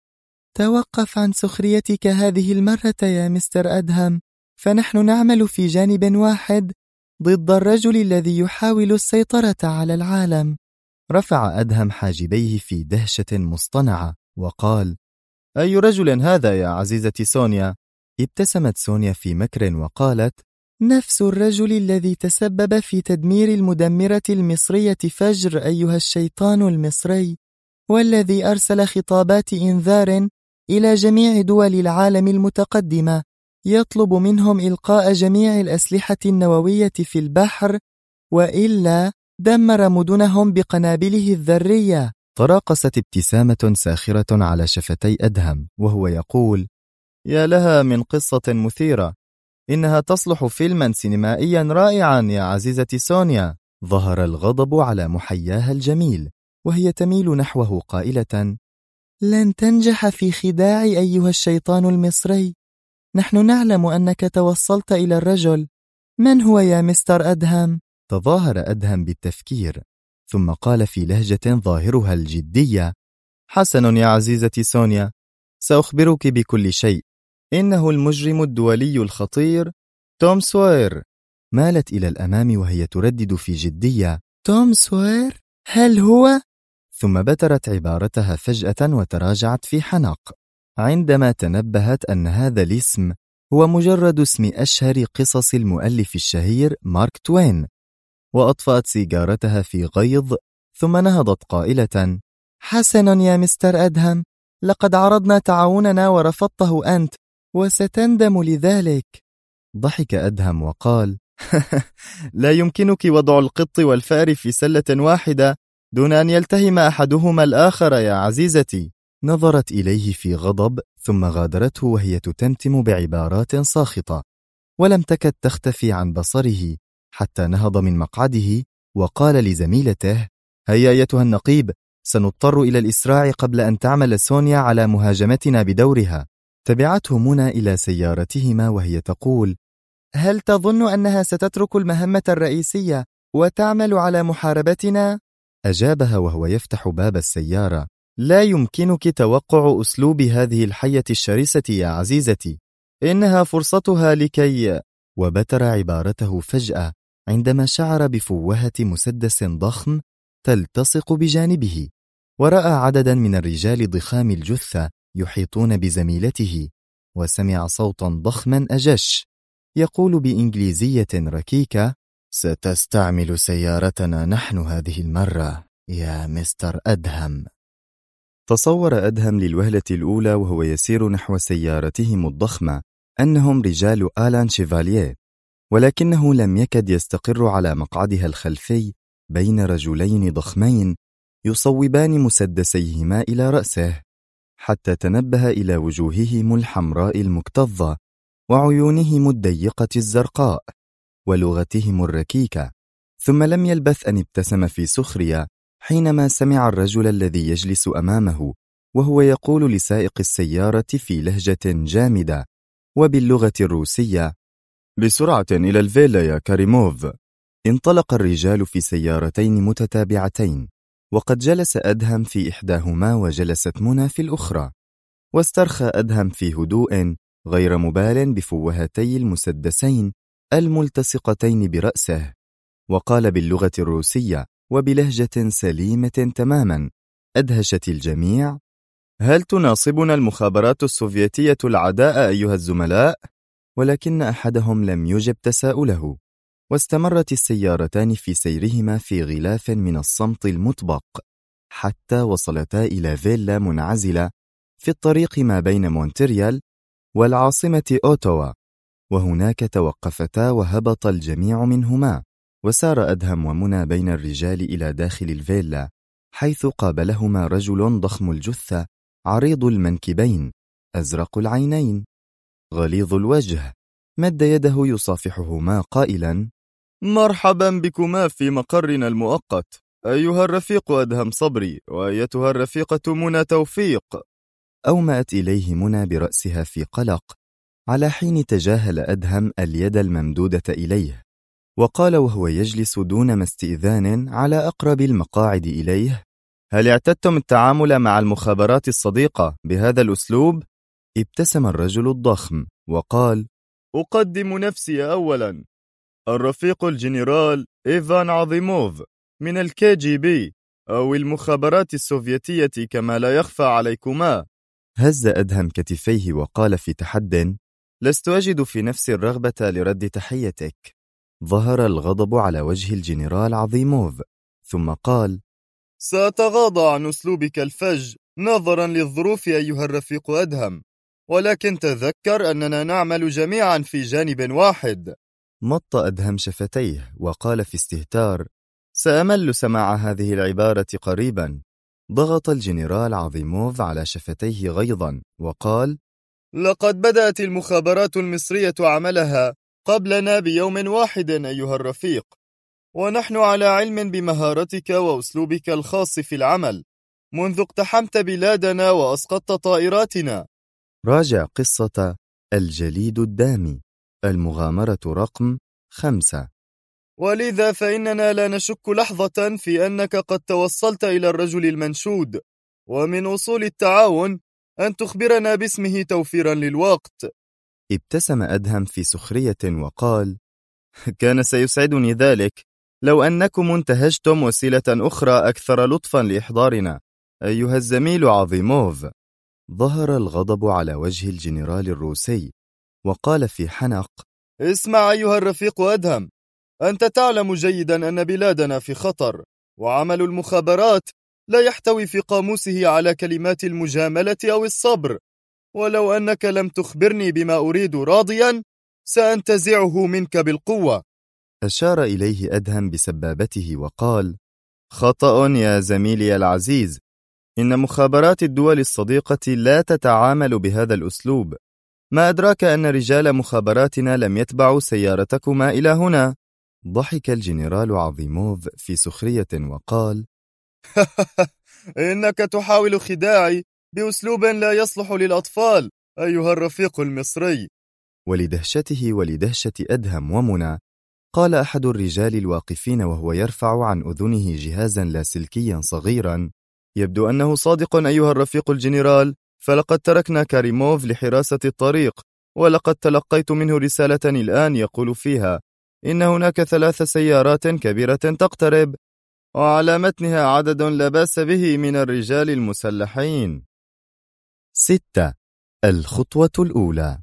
توقف عن سخريتك هذه المرة يا مستر أدهم، فنحن نعمل في جانب واحد ضد الرجل الذي يحاول السيطرة على العالم. رفع أدهم حاجبيه في دهشة مصطنعة وقال: أي رجل هذا يا عزيزتي سونيا؟ ابتسمت سونيا في مكر وقالت: نفس الرجل الذي تسبب في تدمير المدمرة المصرية فجر أيها الشيطان المصري، والذي أرسل خطابات إنذار إلى جميع دول العالم المتقدمة يطلب منهم إلقاء جميع الأسلحة النووية في البحر، وإلا دمر مدنهم بقنابله الذرية. تراقصت ابتسامة ساخرة على شفتي أدهم وهو يقول: يا لها من قصة مثيرة، إنها تصلح فيلما سينمائيا رائعا يا عزيزتي سونيا. ظهر الغضب على محياها الجميل وهي تميل نحوه قائلة: لن تنجح في خداعي أيها الشيطان المصري، نحن نعلم أنك توصلت إلى الرجل. من هو يا مستر أدهم؟ تظاهر أدهم بالتفكير، ثم قال في لهجة ظاهرها الجدية: حسن يا عزيزتي سونيا، سأخبرك بكل شيء، إنه المجرم الدولي الخطير توم سوير. مالت إلى الأمام وهي تردد في جدية: توم سوير؟ هل هو؟ ثم بترت عبارتها فجأة وتراجعت في حنق، عندما تنبهت أن هذا الاسم هو مجرد اسم أشهر قصص المؤلف الشهير مارك توين. وأطفأت سيجارتها في غيظ، ثم نهضت قائلة: حسن يا مستر أدهم، لقد عرضنا تعاوننا ورفضته أنت، وستندم لذلك. ضحك أدهم وقال: لا يمكنك وضع القط والفأر في سلة واحدة دون أن يلتهم أحدهما الآخر يا عزيزتي. نظرت إليه في غضب ثم غادرته وهي تتمتم بعبارات ساخطة، ولم تكد تختفي عن بصره حتى نهض من مقعده وقال لزميلته: هيا أيتها النقيب، سنضطر إلى الإسراع قبل أن تعمل سونيا على مهاجمتنا بدورها. تبعته منى إلى سيارتهما وهي تقول: هل تظن أنها ستترك المهمة الرئيسية وتعمل على محاربتنا؟ أجابها وهو يفتح باب السيارة: لا يمكنك توقع أسلوب هذه الحية الشرسة يا عزيزتي، إنها فرصتها لكي... وبتر عبارته فجأة عندما شعر بفوهة مسدس ضخم تلتصق بجانبه، ورأى عددا من الرجال ضخام الجثة يحيطون بزميلته، وسمع صوتا ضخما أجش يقول بإنجليزية ركيكة: ستستعمل سيارتنا نحن هذه المرة يا مستر أدهم. تصور أدهم للوهلة الأولى وهو يسير نحو سيارتهم الضخمة أنهم رجال آلان شيفاليه، ولكنه لم يكد يستقر على مقعدها الخلفي بين رجلين ضخمين يصوبان مسدسيهما إلى رأسه، حتى تنبه إلى وجوههم الحمراء المكتظة وعيونهم الضيقة الزرقاء ولغتهم الركيكة. ثم لم يلبث أن ابتسم في سخرية حينما سمع الرجل الذي يجلس أمامه وهو يقول لسائق السيارة في لهجة جامدة وباللغة الروسية: بسرعة إلى الفيلا يا كاريموف. انطلق الرجال في سيارتين متتابعتين، وقد جلس أدهم في إحداهما وجلست منى في الأخرى، واسترخى أدهم في هدوء غير مبال بفوهتي المسدسين الملتصقتين برأسه، وقال باللغة الروسية وبلهجة سليمة تماما أدهشت الجميع: هل تناصبنا المخابرات السوفيتية العداء أيها الزملاء؟ ولكن أحدهم لم يجب تساؤله، واستمرت السيارتان في سيرهما في غلاف من الصمت المطبق حتى وصلتا إلى فيلا منعزلة في الطريق ما بين مونتريال والعاصمة أوتوا، وهناك توقفتا وهبط الجميع منهما، وسار أدهم ومنى بين الرجال إلى داخل الفيلا، حيث قابلهما رجل ضخم الجثة عريض المنكبين أزرق العينين غليظ الوجه، مد يده يصافحهما قائلا: مرحبا بكما في مقرنا المؤقت أيها الرفيق أدهم صبري وأيتها الرفيقة منى توفيق. أومأت إليه منى برأسها في قلق، على حين تجاهل أدهم اليد الممدودة إليه، وقال وهو يجلس دون ما استئذان على أقرب المقاعد إليه: هل اعتدتم التعامل مع المخابرات الصديقة بهذا الأسلوب؟ ابتسم الرجل الضخم وقال: أقدم نفسي أولا، الرفيق الجنرال إيفان عظيموف من الكي جي بي أو المخابرات السوفيتية كما لا يخفى عليكما. هز أدهم كتفيه وقال في تحد: لست أجد في نفسي الرغبة لرد تحيتك. ظهر الغضب على وجه الجنرال عظيموف، ثم قال: سأتغاضى عن أسلوبك الفج نظرا للظروف أيها الرفيق أدهم، ولكن تذكر أننا نعمل جميعا في جانب واحد. مط أدهم شفتيه وقال في استهتار: سأمل سماع هذه العبارة قريبا. ضغط الجنرال عظيموف على شفتيه غيظا وقال: لقد بدأت المخابرات المصرية عملها قبلنا بيوم واحد أيها الرفيق، ونحن على علم بمهارتك وأسلوبك الخاص في العمل منذ اقتحمت بلادنا وأسقطت طائراتنا. راجع قصة الجليد الدامي، المغامرة رقم 5. ولذا فإننا لا نشك لحظة في أنك قد توصلت إلى الرجل المنشود، ومن أصول التعاون أن تخبرنا باسمه توفيرا للوقت. ابتسم أدهم في سخرية وقال: كان سيسعدني ذلك لو أنكم انتهجتم وسيلة أخرى أكثر لطفا لإحضارنا أيها الزميل عظيموف. ظهر الغضب على وجه الجنرال الروسي وقال في حنق: اسمع أيها الرفيق أدهم، أنت تعلم جيدا أن بلادنا في خطر، وعمل المخابرات لا يحتوي في قاموسه على كلمات المجاملة أو الصبر، ولو أنك لم تخبرني بما أريد راضيا سأنتزعه منك بالقوة. أشار إليه أدهم بسبابته وقال: خطأ يا زميلي العزيز. إن مخابرات الدول الصديقة لا تتعامل بهذا الأسلوب. ما أدراك أن رجال مخابراتنا لم يتبعوا سيارتكما إلى هنا؟ ضحك الجنرال عظيموف في سخرية وقال: إنك تحاول خداعي بأسلوب لا يصلح للأطفال أيها الرفيق المصري. ولدهشته ولدهشة أدهم ومنى، قال أحد الرجال الواقفين وهو يرفع عن أذنه جهازا لاسلكيا صغيرا: يبدو أنه صادق أيها الرفيق الجنرال، فلقد تركنا كاريموف لحراسة الطريق، ولقد تلقيت منه رسالة الآن يقول فيها إن هناك 3 سيارات كبيرة تقترب، وعلى متنها عدد لا بأس به من الرجال المسلحين. 6. الخطوة الأولى.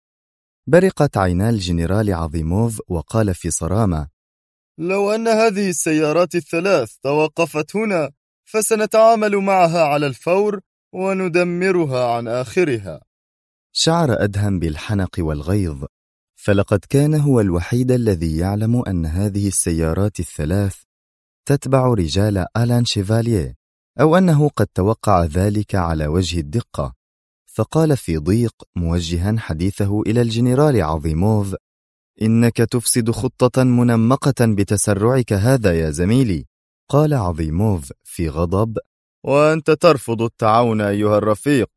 برقت عينا الجنرال عظيموف وقال في صرامة: لو أن هذه السيارات ال3 توقفت هنا فسنتعامل معها على الفور وندمرها عن آخرها. شعر أدهم بالحنق والغيظ، فلقد كان هو الوحيد الذي يعلم أن هذه السيارات ال3 تتبع رجال آلان شيفاليه، أو أنه قد توقع ذلك على وجه الدقة، فقال في ضيق موجها حديثه إلى الجنرال عظيموف: إنك تفسد خطة منمقة بتسرعك هذا يا زميلي. قال عظيموف في غضب: وأنت ترفض التعاون أيها الرفيق.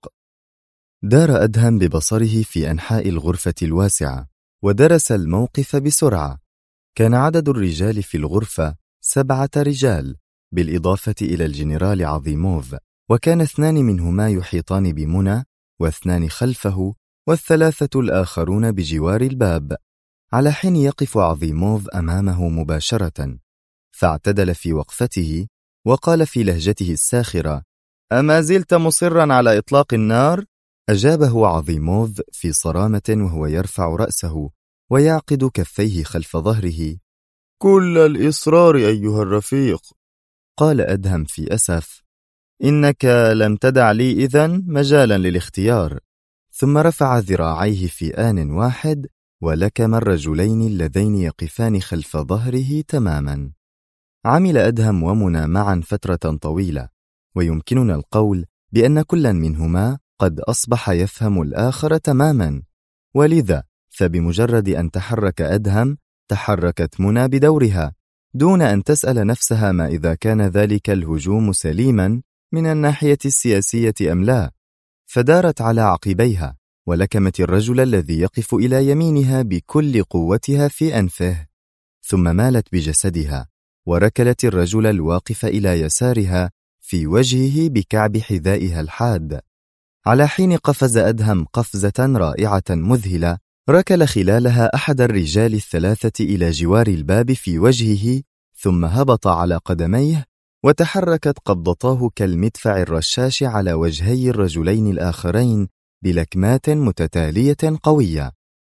دار أدهم ببصره في أنحاء الغرفة الواسعة ودرس الموقف بسرعة. كان عدد الرجال في الغرفة 7 رجال بالإضافة إلى الجنرال عظيموف، وكان 2 منهما يحيطان بمنى، و2 خلفه، وال3 الآخرون بجوار الباب، على حين يقف عظيموف أمامه مباشرة. فاعتدل في وقفته وقال في لهجته الساخرة: أما زلت مصرا على إطلاق النار؟ أجابه عظيموف في صرامة وهو يرفع رأسه ويعقد كفيه خلف ظهره: كل الإصرار أيها الرفيق. قال أدهم في أسف: إنك لم تدع لي إذن مجالا للاختيار. ثم رفع ذراعيه في آن واحد ولكم الرجلين اللذين يقفان خلف ظهره تماما. عمل أدهم ومنى معا فترة طويلة، ويمكننا القول بأن كل منهما قد أصبح يفهم الآخر تماما، ولذا فبمجرد أن تحرك أدهم تحركت منى بدورها، دون أن تسأل نفسها ما إذا كان ذلك الهجوم سليما من الناحية السياسية أم لا، فدارت على عقبيها ولكمت الرجل الذي يقف إلى يمينها بكل قوتها في أنفه، ثم مالت بجسدها وركلت الرجل الواقف إلى يسارها في وجهه بكعب حذائها الحاد، على حين قفز أدهم قفزة رائعة مذهلة ركل خلالها أحد الرجال ال3 إلى جوار الباب في وجهه، ثم هبط على قدميه وتحركت قبضتاه كالمدفع الرشاش على وجهي الرجلين الآخرين بلكمات متتالية قوية.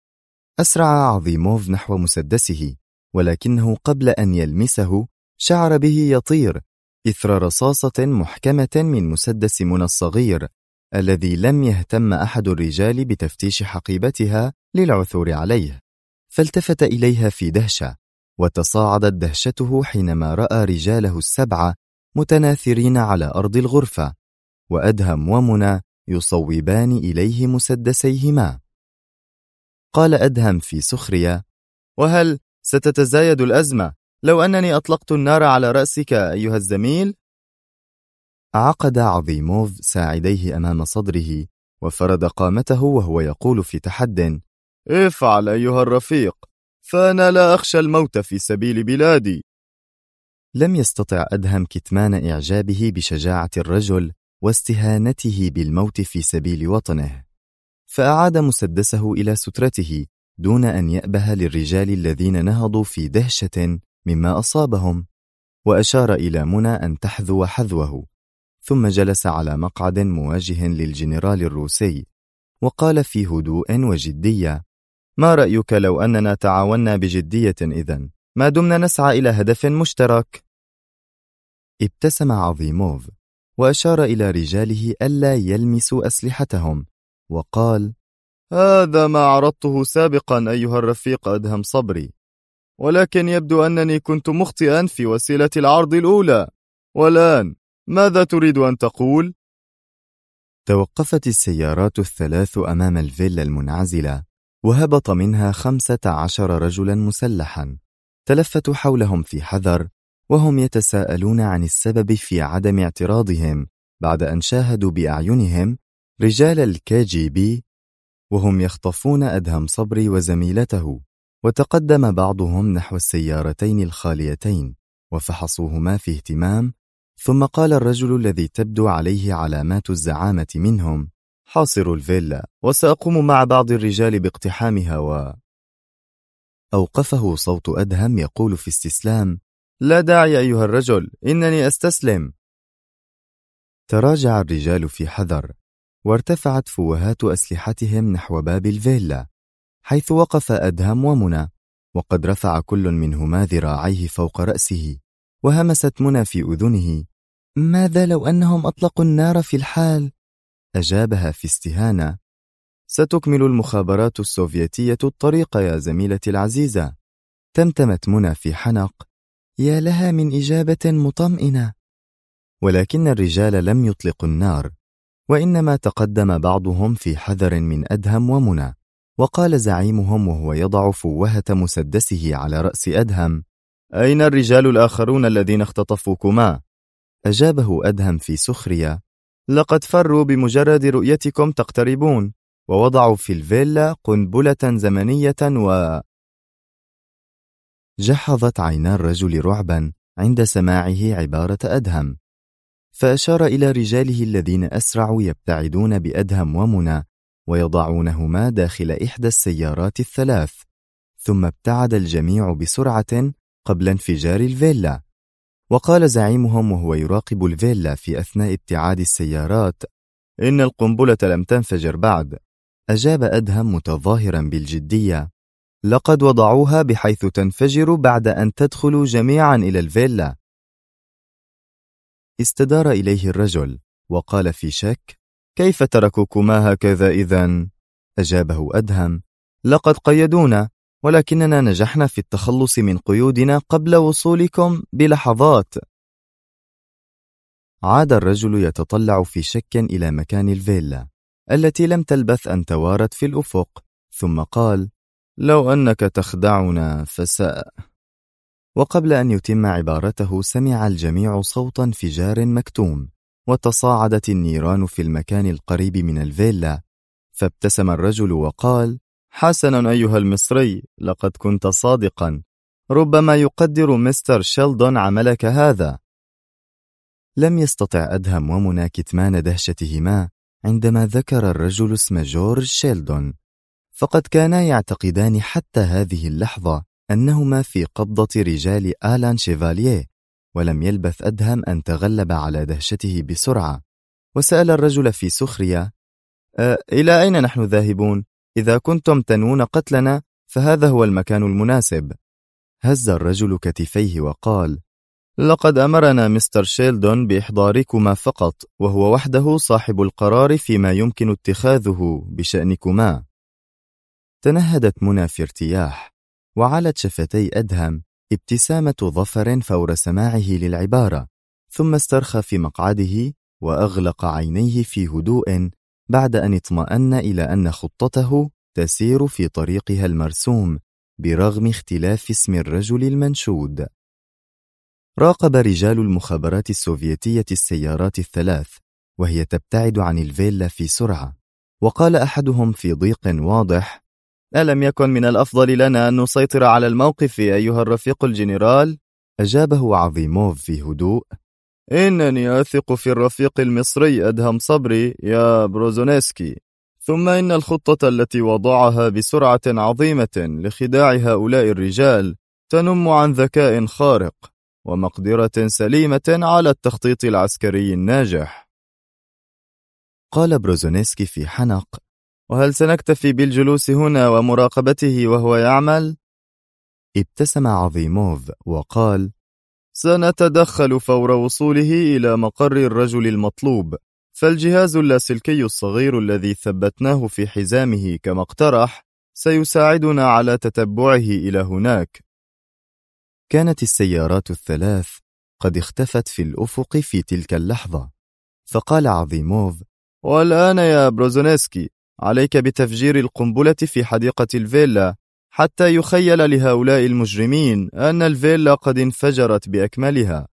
أسرع عظيموف نحو مسدسه، ولكنه قبل أن يلمسه شعر به يطير إثر رصاصة محكمة من مسدس منى الصغير الذي لم يهتم أحد الرجال بتفتيش حقيبتها للعثور عليه، فالتفت إليها في دهشة، وتصاعدت دهشته حينما رأى رجاله ال7 متناثرين على أرض الغرفة، وأدهم ومنى يصوبان إليه مسدسيهما. قال أدهم في سخرية: وهل ستتزايد الأزمة لو أنني أطلقت النار على رأسك أيها الزميل؟ عقد عظيموف ساعديه أمام صدره وفرد قامته وهو يقول في تحد: افعل أيها الرفيق، فأنا لا أخشى الموت في سبيل بلادي. لم يستطع أدهم كتمان إعجابه بشجاعة الرجل واستهانته بالموت في سبيل وطنه، فأعاد مسدسه إلى سترته دون أن يأبه للرجال الذين نهضوا في دهشة مما أصابهم، وأشار إلى منى أن تحذو حذوه، ثم جلس على مقعد مواجه للجنرال الروسي وقال في هدوء وجدية: ما رأيك لو أننا تعاوننا بجدية إذن، ما دمنا نسعى إلى هدف مشترك؟ ابتسم عظيموف وأشار إلى رجاله ألا يلمسوا أسلحتهم وقال: هذا ما عرضته سابقا أيها الرفيق أدهم صبري، ولكن يبدو أنني كنت مخطئا في وسيلة العرض الأولى. والآن ماذا تريد أن تقول؟ توقفت السيارات الثلاث أمام الفيلا المنعزلة، وهبط منها 15 رجلا مسلحا. تلفتوا حولهم في حذر، وهم يتساءلون عن السبب في عدم اعتراضهم بعد أن شاهدوا بأعينهم رجال الKGB وهم يخطفون أدهم صبري وزميلته. وتقدم بعضهم نحو السيارتين الخاليتين وفحصوهما في اهتمام، ثم قال الرجل الذي تبدو عليه علامات الزعامة منهم: حاصروا الفيلا وسأقوم مع بعض الرجال باقتحامها. أوقفه صوت أدهم يقول في استسلام: لا داعي أيها الرجل، إنني أستسلم. تراجع الرجال في حذر، وارتفعت فوهات أسلحتهم نحو باب الفيلا، حيث وقف أدهم ومنى، وقد رفع كل منهما ذراعيه فوق رأسه. وهمست منى في أذنه: ماذا لو أنهم أطلقوا النار في الحال؟ أجابها في استهانة: ستكمل المخابرات السوفيتية الطريق يا زميلتي العزيزة. تمتمت منى في حنق: يا لها من إجابة مطمئنة. ولكن الرجال لم يطلقوا النار، وإنما تقدم بعضهم في حذر من أدهم ومنى، وقال زعيمهم وهو يضع فوهة مسدسه على رأس أدهم: أين الرجال الآخرون الذين اختطفوكما؟ أجابه أدهم في سخرية: لقد فروا بمجرد رؤيتكم تقتربون، ووضعوا في الفيلا قنبلة زمنية جحظت عينا الرجل رعبا عند سماعه عبارة أدهم، فأشار إلى رجاله الذين أسرعوا يبتعدون بأدهم ومنى ويضعونهما داخل إحدى السيارات الثلاث، ثم ابتعد الجميع بسرعة قبل انفجار الفيلا. وقال زعيمهم وهو يراقب الفيلا في أثناء ابتعاد السيارات: إن القنبلة لم تنفجر بعد. أجاب أدهم متظاهرا بالجدية: لقد وضعوها بحيث تنفجر بعد أن تدخلوا جميعا إلى الفيلا. استدار إليه الرجل وقال في شك: كيف تركوكما هكذا إذن؟ أجابه أدهم: لقد قيدونا، ولكننا نجحنا في التخلص من قيودنا قبل وصولكم بلحظات. عاد الرجل يتطلع في شك إلى مكان الفيلا التي لم تلبث أن توارت في الأفق، ثم قال: لو أنك تخدعنا وقبل أن يتم عبارته سمع الجميع صوت انفجار مكتوم، وتصاعدت النيران في المكان القريب من الفيلا. فابتسم الرجل وقال: حسنا أيها المصري، لقد كنت صادقا. ربما يقدر مستر شيلدون عملك هذا. لم يستطع أدهم ومنى كتمان دهشتهما عندما ذكر الرجل اسم جورج شيلدون، فقد كانا يعتقدان حتى هذه اللحظة أنهما في قبضة رجال آلان شيفاليه. ولم يلبث أدهم أن تغلب على دهشته بسرعة، وسأل الرجل في سخرية: إلى أين نحن ذاهبون؟ إذا كنتم تنوون قتلنا فهذا هو المكان المناسب. هز الرجل كتفيه وقال: لقد أمرنا مستر شيلدون بإحضاركما فقط، وهو وحده صاحب القرار فيما يمكن اتخاذه بشأنكما. تنهدت منى في ارتياح، وعلت شفتي أدهم ابتسامة ظفر فور سماعه للعبارة، ثم استرخى في مقعده وأغلق عينيه في هدوء بعد أن اطمأن إلى أن خطته تسير في طريقها المرسوم برغم اختلاف اسم الرجل المنشود. راقب رجال المخابرات السوفيتية السيارات الثلاث وهي تبتعد عن الفيلا في سرعة، وقال أحدهم في ضيق واضح: ألم يكن من الأفضل لنا أن نسيطر على الموقف أيها الرفيق الجنرال؟ أجابه عظيموف في هدوء: إنني أثق في الرفيق المصري أدهم صبري يا بروزونسكي، ثم إن الخطة التي وضعها بسرعة عظيمة لخداع هؤلاء الرجال تنم عن ذكاء خارق ومقدرة سليمة على التخطيط العسكري الناجح. قال بروزونسكي في حنق: وهل سنكتفي بالجلوس هنا ومراقبته وهو يعمل؟ ابتسم عظيموف وقال: سنتدخل فور وصوله إلى مقر الرجل المطلوب، فالجهاز اللاسلكي الصغير الذي ثبتناه في حزامه كما اقترح سيساعدنا على تتبعه إلى هناك. كانت السيارات الثلاث قد اختفت في الأفق في تلك اللحظة. فقال عظيموف: والآن يا بروزونسكي، عليك بتفجير القنبلة في حديقة الفيلا حتى يخيل لهؤلاء المجرمين أن الفيلا قد انفجرت بأكملها.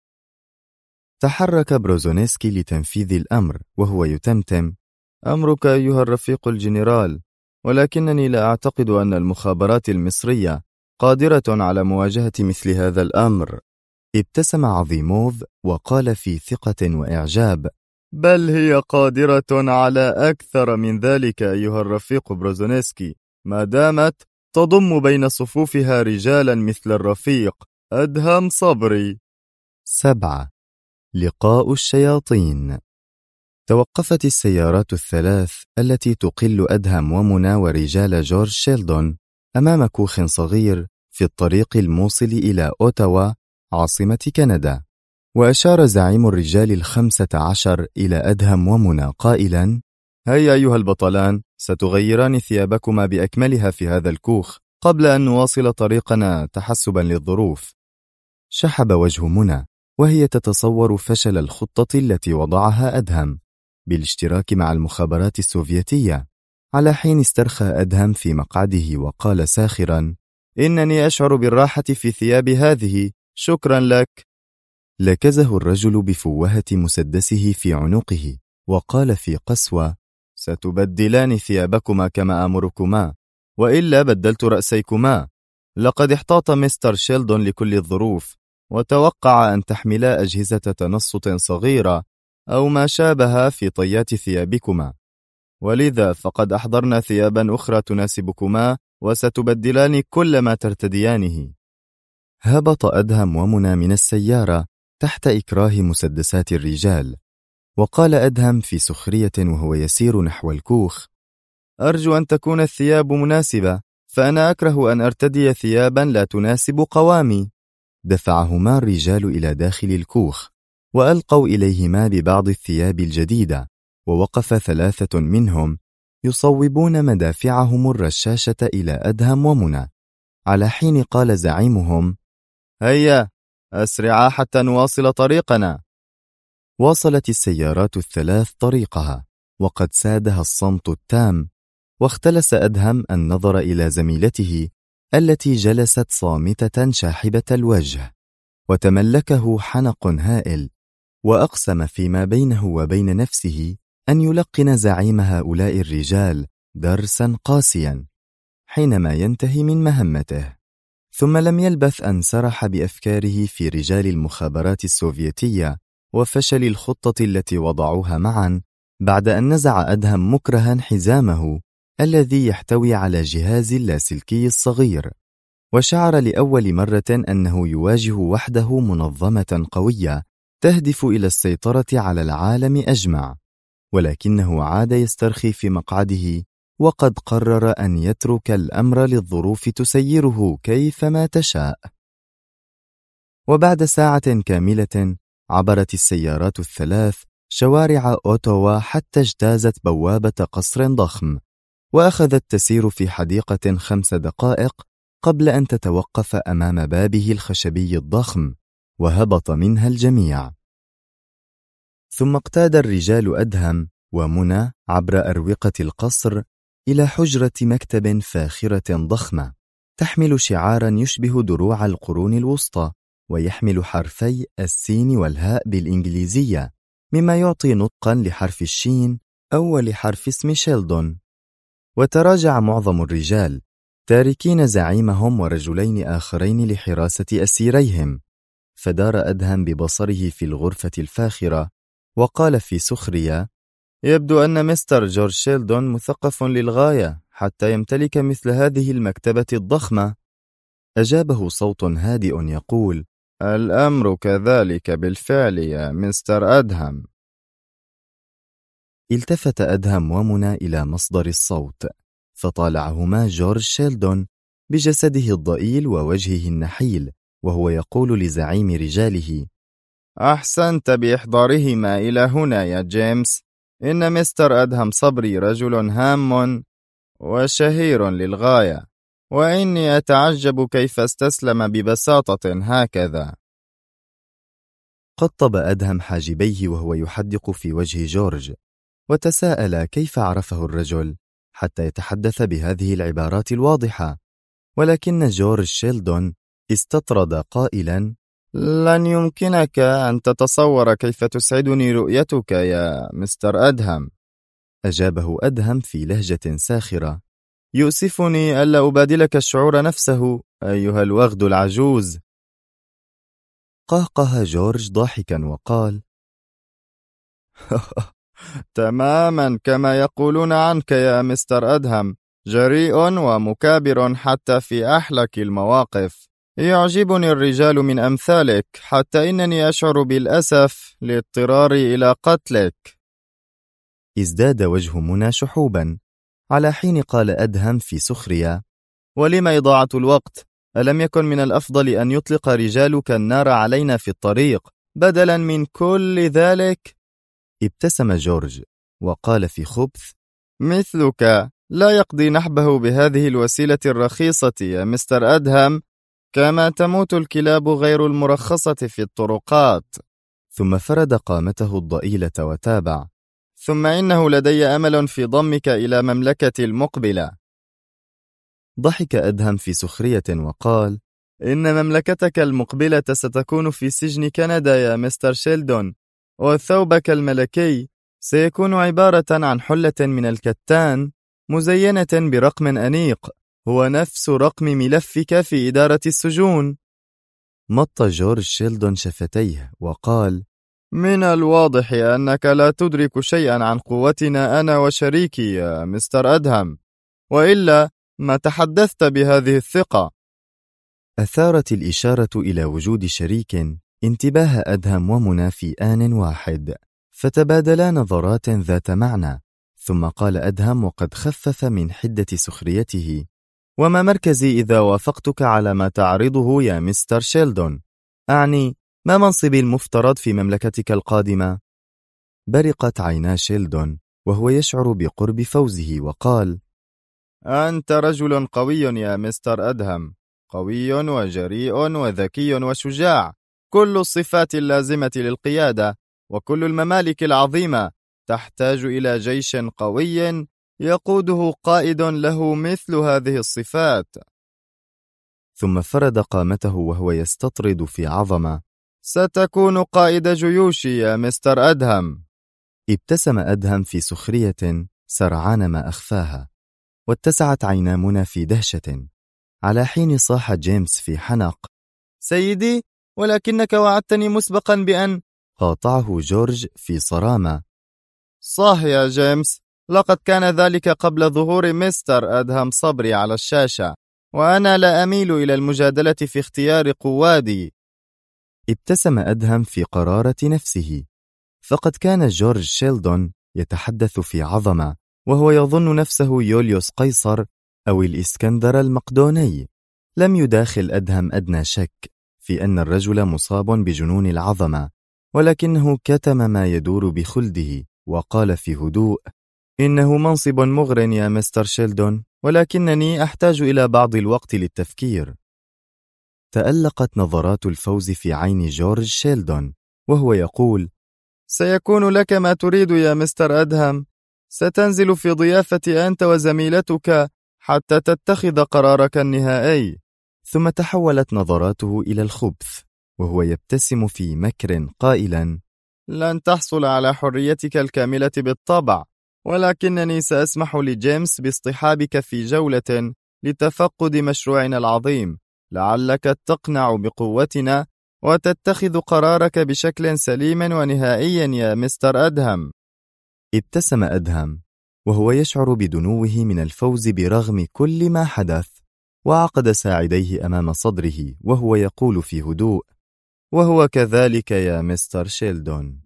تحرك بروزونسكي لتنفيذ الأمر وهو يتمتم: أمرك أيها الرفيق الجنرال، ولكنني لا أعتقد أن المخابرات المصرية قادرة على مواجهة مثل هذا الأمر. ابتسم عظيموف وقال في ثقة وإعجاب: بل هي قادرة على أكثر من ذلك أيها الرفيق بروزونسكي، ما دامت تضم بين صفوفها رجالا مثل الرفيق أدهم صبري. 7. لقاء الشياطين. توقفت السيارات الثلاث التي تقل أدهم ومنى ورجال جورج شيلدون أمام كوخ صغير في الطريق الموصل إلى أوتاوا عاصمة كندا، وأشار زعيم الرجال 15 إلى أدهم ومنى قائلا: هيا أيها البطلان، ستغيران ثيابكما بأكملها في هذا الكوخ قبل أن نواصل طريقنا تحسبا للظروف. شحب وجه منى وهي تتصور فشل الخطة التي وضعها أدهم بالاشتراك مع المخابرات السوفيتية، على حين استرخى أدهم في مقعده وقال ساخرا: إنني أشعر بالراحة في ثياب هذه، شكرا لك. لكزه الرجل بفوهة مسدسه في عنقه وقال في قسوة: ستبدلان ثيابكما كما أمركما، وإلا بدلت رأسيكما. لقد احتاط مستر شيلدون لكل الظروف، وتوقع أن تحملا أجهزة تنصت صغيرة أو ما شابه في طيات ثيابكما، ولذا فقد أحضرنا ثيابا أخرى تناسبكما وستبدلان كل ما ترتديانه. هبط أدهم ومنى من السيارة تحت إكراه مسدسات الرجال، وقال أدهم في سخرية وهو يسير نحو الكوخ: أرجو أن تكون الثياب مناسبة، فأنا أكره أن أرتدي ثيابا لا تناسب قوامي. دفعهما الرجال إلى داخل الكوخ وألقوا إليهما ببعض الثياب الجديدة، ووقف 3 منهم يصوبون مدافعهم الرشاشة إلى أدهم ومنى، على حين قال زعيمهم: هيا أسرعا حتى نواصل طريقنا. واصلت السيارات الثلاث طريقها وقد سادها الصمت التام، واختلس أدهم النظر إلى زميلته التي جلست صامتة شاحبة الوجه، وتملكه حنق هائل، وأقسم فيما بينه وبين نفسه أن يلقن زعيم هؤلاء الرجال درسا قاسيا حينما ينتهي من مهمته. ثم لم يلبث أن سرح بأفكاره في رجال المخابرات السوفيتية وفشل الخطة التي وضعوها معا، بعد أن نزع أدهم مكرها حزامه الذي يحتوي على جهاز اللاسلكي الصغير، وشعر لأول مرة أنه يواجه وحده منظمة قوية تهدف إلى السيطرة على العالم أجمع، ولكنه عاد يسترخي في مقعده وقد قرر أن يترك الأمر للظروف تسيره كيفما تشاء. وبعد ساعة كاملة عبرت السيارات الثلاث شوارع أوتاوا حتى اجتازت بوابة قصر ضخم، وأخذت تسير في حديقة 5 دقائق قبل أن تتوقف أمام بابه الخشبي الضخم، وهبط منها الجميع. ثم اقتاد الرجال أدهم ومنى عبر أروقة القصر إلى حجرة مكتب فاخرة ضخمة تحمل شعارا يشبه دروع القرون الوسطى، ويحمل حرفي السين والهاء بالإنجليزية، مما يعطي نطقا لحرف الشين أو لحرف اسم شيلدون. وتراجع معظم الرجال تاركين زعيمهم ورجلين آخرين لحراسة أسيريهم، فدار أدهم ببصره في الغرفة الفاخرة وقال في سخرية: يبدو أن مستر جورج شيلدون مثقف للغاية حتى يمتلك مثل هذه المكتبة الضخمة. أجابه صوت هادئ يقول: الأمر كذلك بالفعل يا مستر أدهم. التفت أدهم ومنى إلى مصدر الصوت، فطالعهما جورج شيلدون بجسده الضئيل ووجهه النحيل وهو يقول لزعيم رجاله: أحسنت بإحضارهما إلى هنا يا جيمس، إن مستر أدهم صبري رجل هام وشهير للغاية، وإني أتعجب كيف استسلم ببساطة هكذا. قطب أدهم حاجبيه وهو يحدق في وجه جورج، وتساءل كيف عرفه الرجل حتى يتحدث بهذه العبارات الواضحة، ولكن جورج شيلدون استطرد قائلا: لن يمكنك أن تتصور كيف تسعدني رؤيتك يا مستر أدهم. أجابه أدهم في لهجة ساخرة: يؤسفني ألا أبادلك الشعور نفسه أيها الوغد العجوز. قهقه جورج ضاحكا وقال: تماما كما يقولون عنك يا مستر أدهم، جريء ومكابر حتى في أحلك المواقف. يعجبني الرجال من أمثالك، حتى إنني أشعر بالأسف لاضطراري إلى قتلك. ازداد وجه منى شحوبا، على حين قال أدهم في سخرية: ولم إضاعة الوقت؟ ألم يكن من الأفضل أن يطلق رجالك النار علينا في الطريق بدلا من كل ذلك؟ ابتسم جورج وقال في خبث: مثلك لا يقضي نحبه بهذه الوسيلة الرخيصة يا مستر أدهم، كما تموت الكلاب غير المرخصة في الطرقات. ثم فرد قامته الضئيلة وتابع: ثم إنه لدي أمل في ضمك إلى مملكتي المقبلة. ضحك أدهم في سخرية وقال: إن مملكتك المقبلة ستكون في سجن كندا يا مستر شيلدون، وثوبك الملكي سيكون عبارة عن حلة من الكتان مزينة برقم أنيق هو نفس رقم ملفك في إدارة السجون. مط جورج شيلدون شفتيه وقال: من الواضح أنك لا تدرك شيئا عن قوتنا أنا وشريكي يا مستر أدهم، وإلا ما تحدثت بهذه الثقة. أثارت الإشارة إلى وجود شريك انتباه أدهم ومنى في آن واحد، فتبادلا نظرات ذات معنى. ثم قال أدهم وقد خفف من حدة سخريته: وما مركزي إذا وافقتك على ما تعرضه يا مستر شيلدون؟ أعني ما منصبي المفترض في مملكتك القادمة؟ برقت عينا شيلدون وهو يشعر بقرب فوزه وقال: أنت رجل قوي يا مستر أدهم، قوي وجريء وذكي وشجاع، كل الصفات اللازمة للقيادة، وكل الممالك العظيمة تحتاج إلى جيش قوي يقوده قائد له مثل هذه الصفات. ثم فرد قامته وهو يستطرد في عظمة: ستكون قائد جيوشي يا مستر أدهم. ابتسم أدهم في سخرية سرعان ما أخفاها، واتسعت عينا منى في دهشة، على حين صاح جيمس في حنق: سيدي، ولكنك وعدتني مسبقا بأن... قاطعه جورج في صرامة: صح يا جيمس، لقد كان ذلك قبل ظهور مستر أدهم صبري على الشاشة، وأنا لا أميل إلى المجادلة في اختيار قوادي. ابتسم أدهم في قرارة نفسه، فقد كان جورج شيلدون يتحدث في عظمة وهو يظن نفسه يوليوس قيصر أو الإسكندر المقدوني. لم يداخل أدهم أدنى شك في أن الرجل مصاب بجنون العظمة، ولكنه كتم ما يدور بخلده وقال في هدوء: إنه منصب مغر يا مستر شيلدون، ولكنني أحتاج إلى بعض الوقت للتفكير. تألقت نظرات الفوز في عين جورج شيلدون وهو يقول: سيكون لك ما تريد يا مستر أدهم، ستنزل في ضيافتي أنت وزميلتك حتى تتخذ قرارك النهائي. ثم تحولت نظراته إلى الخبث وهو يبتسم في مكر قائلا: لن تحصل على حريتك الكاملة بالطبع، ولكنني سأسمح لجيمس باصطحابك في جولة لتفقد مشروعنا العظيم، لعلك تقنع بقوتنا وتتخذ قرارك بشكل سليم ونهائي يا مستر أدهم. ابتسم أدهم وهو يشعر بدنوه من الفوز برغم كل ما حدث، وعقد ساعديه أمام صدره وهو يقول في هدوء: وهو كذلك يا مستر شيلدون.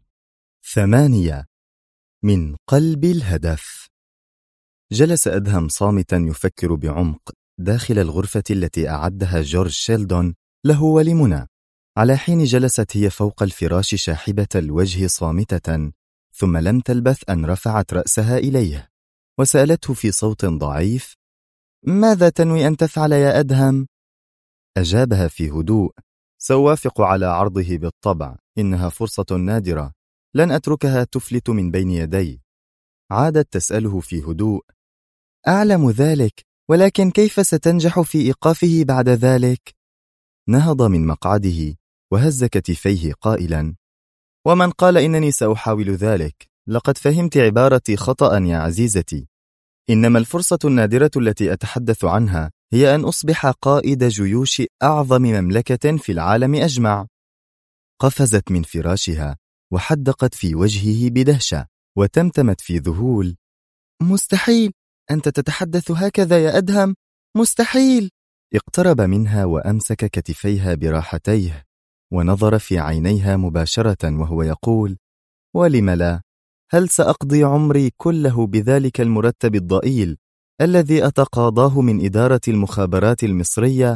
8. من قلب الهدف. جلس أدهم صامتا يفكر بعمق داخل الغرفة التي أعدها جورج شيلدون له ولمنى، على حين جلست هي فوق الفراش شاحبة الوجه صامتة، ثم لم تلبث أن رفعت رأسها إليه وسألته في صوت ضعيف: ماذا تنوي أن تفعل يا أدهم؟ أجابها في هدوء: سأوافق على عرضه بالطبع، إنها فرصة نادرة، لن أتركها تفلت من بين يدي. عادت تسأله في هدوء: أعلم ذلك، ولكن كيف ستنجح في إيقافه بعد ذلك؟ نهض من مقعده وهز كتفيه قائلا: ومن قال إنني سأحاول ذلك؟ لقد فهمت عبارتي خطأ يا عزيزتي. إنما الفرصة النادرة التي أتحدث عنها هي أن أصبح قائد جيوش أعظم مملكة في العالم أجمع. قفزت من فراشها وحدقت في وجهه بدهشة وتمتمت في ذهول: مستحيل، أنت تتحدث هكذا يا أدهم؟ مستحيل. اقترب منها وأمسك كتفيها براحتيه ونظر في عينيها مباشرة وهو يقول: ولم لا؟ هل سأقضي عمري كله بذلك المرتب الضئيل الذي أتقاضاه من إدارة المخابرات المصرية؟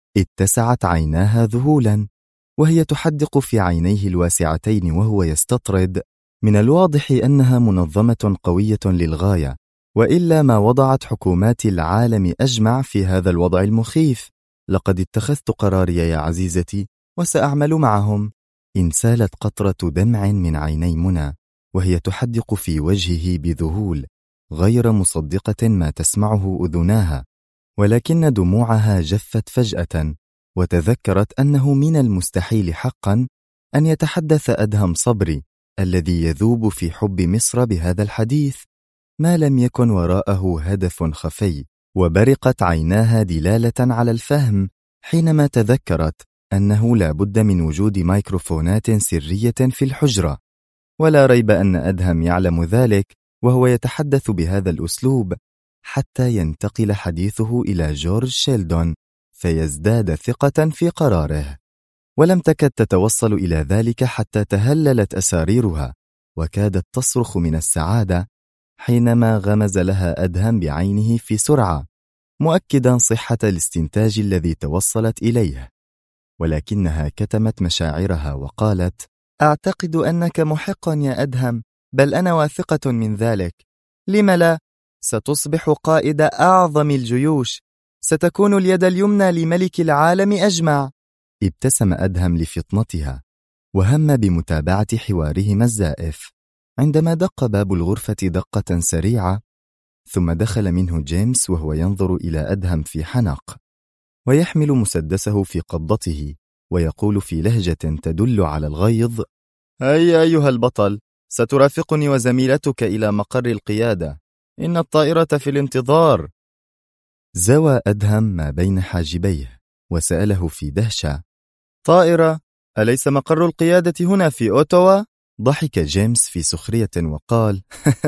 اتسعت عيناها ذهولا وهي تحدق في عينيه الواسعتين وهو يستطرد: من الواضح أنها منظمة قوية للغاية، وإلا ما وضعت حكومات العالم أجمع في هذا الوضع المخيف. لقد اتخذت قراري يا عزيزتي وسأعمل معهم. انسالت قطرة دمع من عيني منى وهي تحدق في وجهه بذهول، غير مصدقة ما تسمعه أذناها، ولكن دموعها جفت فجأة وتذكرت أنه من المستحيل حقا أن يتحدث أدهم صبري الذي يذوب في حب مصر بهذا الحديث ما لم يكن وراءه هدف خفي. وبرقت عيناها دلالة على الفهم حينما تذكرت أنه لا بد من وجود ميكروفونات سرية في الحجرة، ولا ريب أن أدهم يعلم ذلك وهو يتحدث بهذا الأسلوب حتى ينتقل حديثه إلى جورج شيلدون فيزداد ثقة في قراره. ولم تكد تتوصل إلى ذلك حتى تهللت أساريرها وكادت تصرخ من السعادة حينما غمز لها أدهم بعينه في سرعة، مؤكدا صحة الاستنتاج الذي توصلت إليه، ولكنها كتمت مشاعرها وقالت: أعتقد أنك محق يا أدهم، بل أنا واثقة من ذلك. لم لا؟ ستصبح قائد أعظم الجيوش، ستكون اليد اليمنى لملك العالم أجمع. ابتسم أدهم لفطنتها وهم بمتابعة حوارهما الزائف عندما دق باب الغرفة دقة سريعة، ثم دخل منه جيمس وهو ينظر إلى أدهم في حنق ويحمل مسدسه في قبضته ويقول في لهجة تدل على الغيظ: هيا أيها البطل، سترافقني وزميلتك إلى مقر القيادة، إن الطائرة في الانتظار. زوى أدهم ما بين حاجبيه وسأله في دهشة: طائرة؟ أليس مقر القيادة هنا في أوتوا؟ ضحك جيمس في سخرية وقال: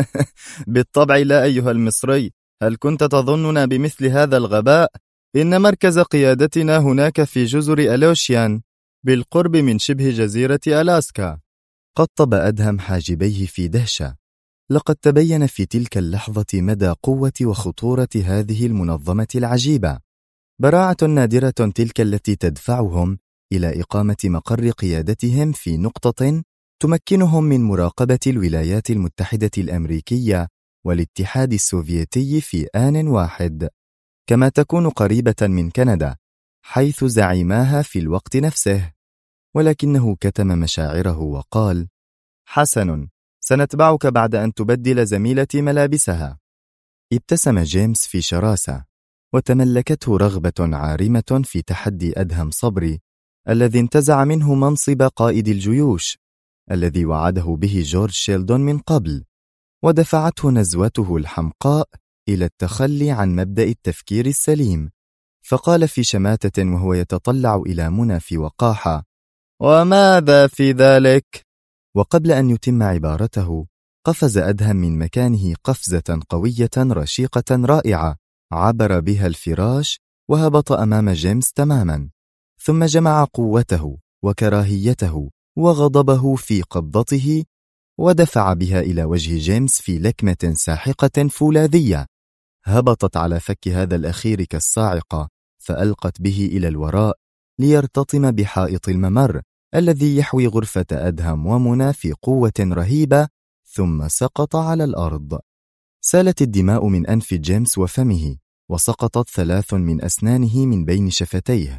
بالطبع لا أيها المصري، هل كنت تظننا بمثل هذا الغباء؟ إن مركز قيادتنا هناك في جزر ألوشيان بالقرب من شبه جزيرة ألاسكا. قطب أدهم حاجبيه في دهشة. لقد تبين في تلك اللحظة مدى قوة وخطورة هذه المنظمة العجيبة. براعة نادرة تلك التي تدفعهم إلى إقامة مقر قيادتهم في نقطة تمكنهم من مراقبة الولايات المتحدة الأمريكية والاتحاد السوفيتي في آن واحد، كما تكون قريبة من كندا حيث زعيماها في الوقت نفسه. ولكنه كتم مشاعره وقال: حسن، سنتبعك بعد أن تبدل زميلتي ملابسها. ابتسم جيمس في شراسة وتملكته رغبة عارمة في تحدي أدهم صبري الذي انتزع منه منصب قائد الجيوش الذي وعده به جورج شيلدون من قبل، ودفعته نزوته الحمقاء إلى التخلي عن مبدأ التفكير السليم. فقال في شماتة وهو يتطلع إلى منى في وقاحة: وماذا في ذلك؟ وقبل أن يتم عبارته قفز أدهم من مكانه قفزة قوية رشيقة رائعة عبر بها الفراش وهبط أمام جيمس تماما، ثم جمع قوته وكراهيته وغضبه في قبضته ودفع بها إلى وجه جيمس في لكمة ساحقة فولاذية هبطت على فك هذا الأخير كالصاعقة، فألقت به إلى الوراء ليرتطم بحائط الممر الذي يحوي غرفة أدهم ومنى في قوة رهيبة، ثم سقط على الأرض. سالت الدماء من أنف جيمس وفمه، وسقطت 3 من أسنانه من بين شفتيه،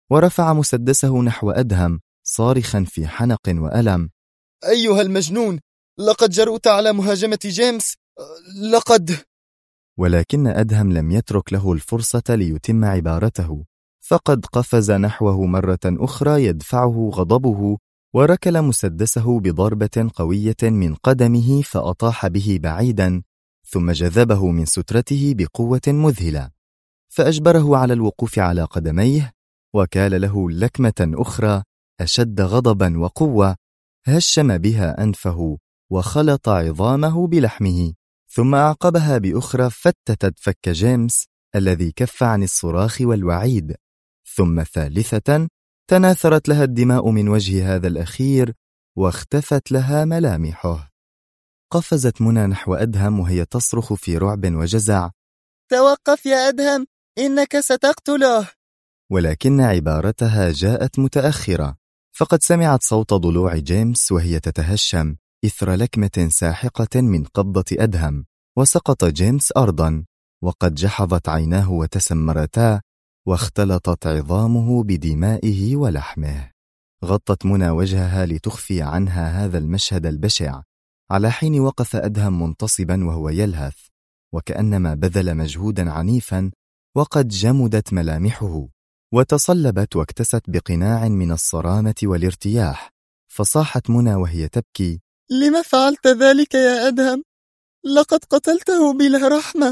ورفع مسدسه نحو أدهم صارخا في حنق وألم: أيها المجنون، لقد جرؤت على مهاجمة جيمس، لقد... ولكن أدهم لم يترك له الفرصة ليتم عبارته، فقد قفز نحوه مرة أخرى يدفعه غضبه، وركل مسدسه بضربة قوية من قدمه فأطاح به بعيدا، ثم جذبه من سترته بقوة مذهلة، فأجبره على الوقوف على قدميه، وكال له لكمة أخرى أشد غضبا وقوة، هشم بها أنفه وخلط عظامه بلحمه، ثم أعقبها بأخرى فتتت فك جيمس الذي كف عن الصراخ والوعيد، ثم ثالثة تناثرت لها الدماء من وجه هذا الأخير واختفت لها ملامحه. قفزت منى نحو أدهم وهي تصرخ في رعب وجزع: توقف يا أدهم، إنك ستقتله. ولكن عبارتها جاءت متأخرة، فقد سمعت صوت ضلوع جيمس وهي تتهشم إثر لكمة ساحقة من قبضة أدهم، وسقط جيمس أرضا، وقد جحظت عيناه وتسمرتا، واختلطت عظامه بدمائه ولحمه. غطت منى وجهها لتخفي عنها هذا المشهد البشع، على حين وقف أدهم منتصبا وهو يلهث، وكأنما بذل مجهودا عنيفا، وقد جمدت ملامحه وتصلبت واكتست بقناع من الصرامة والارتياح، فصاحت منى وهي تبكي: لم فعلت ذلك يا أدهم؟ لقد قتلته بلا رحمة.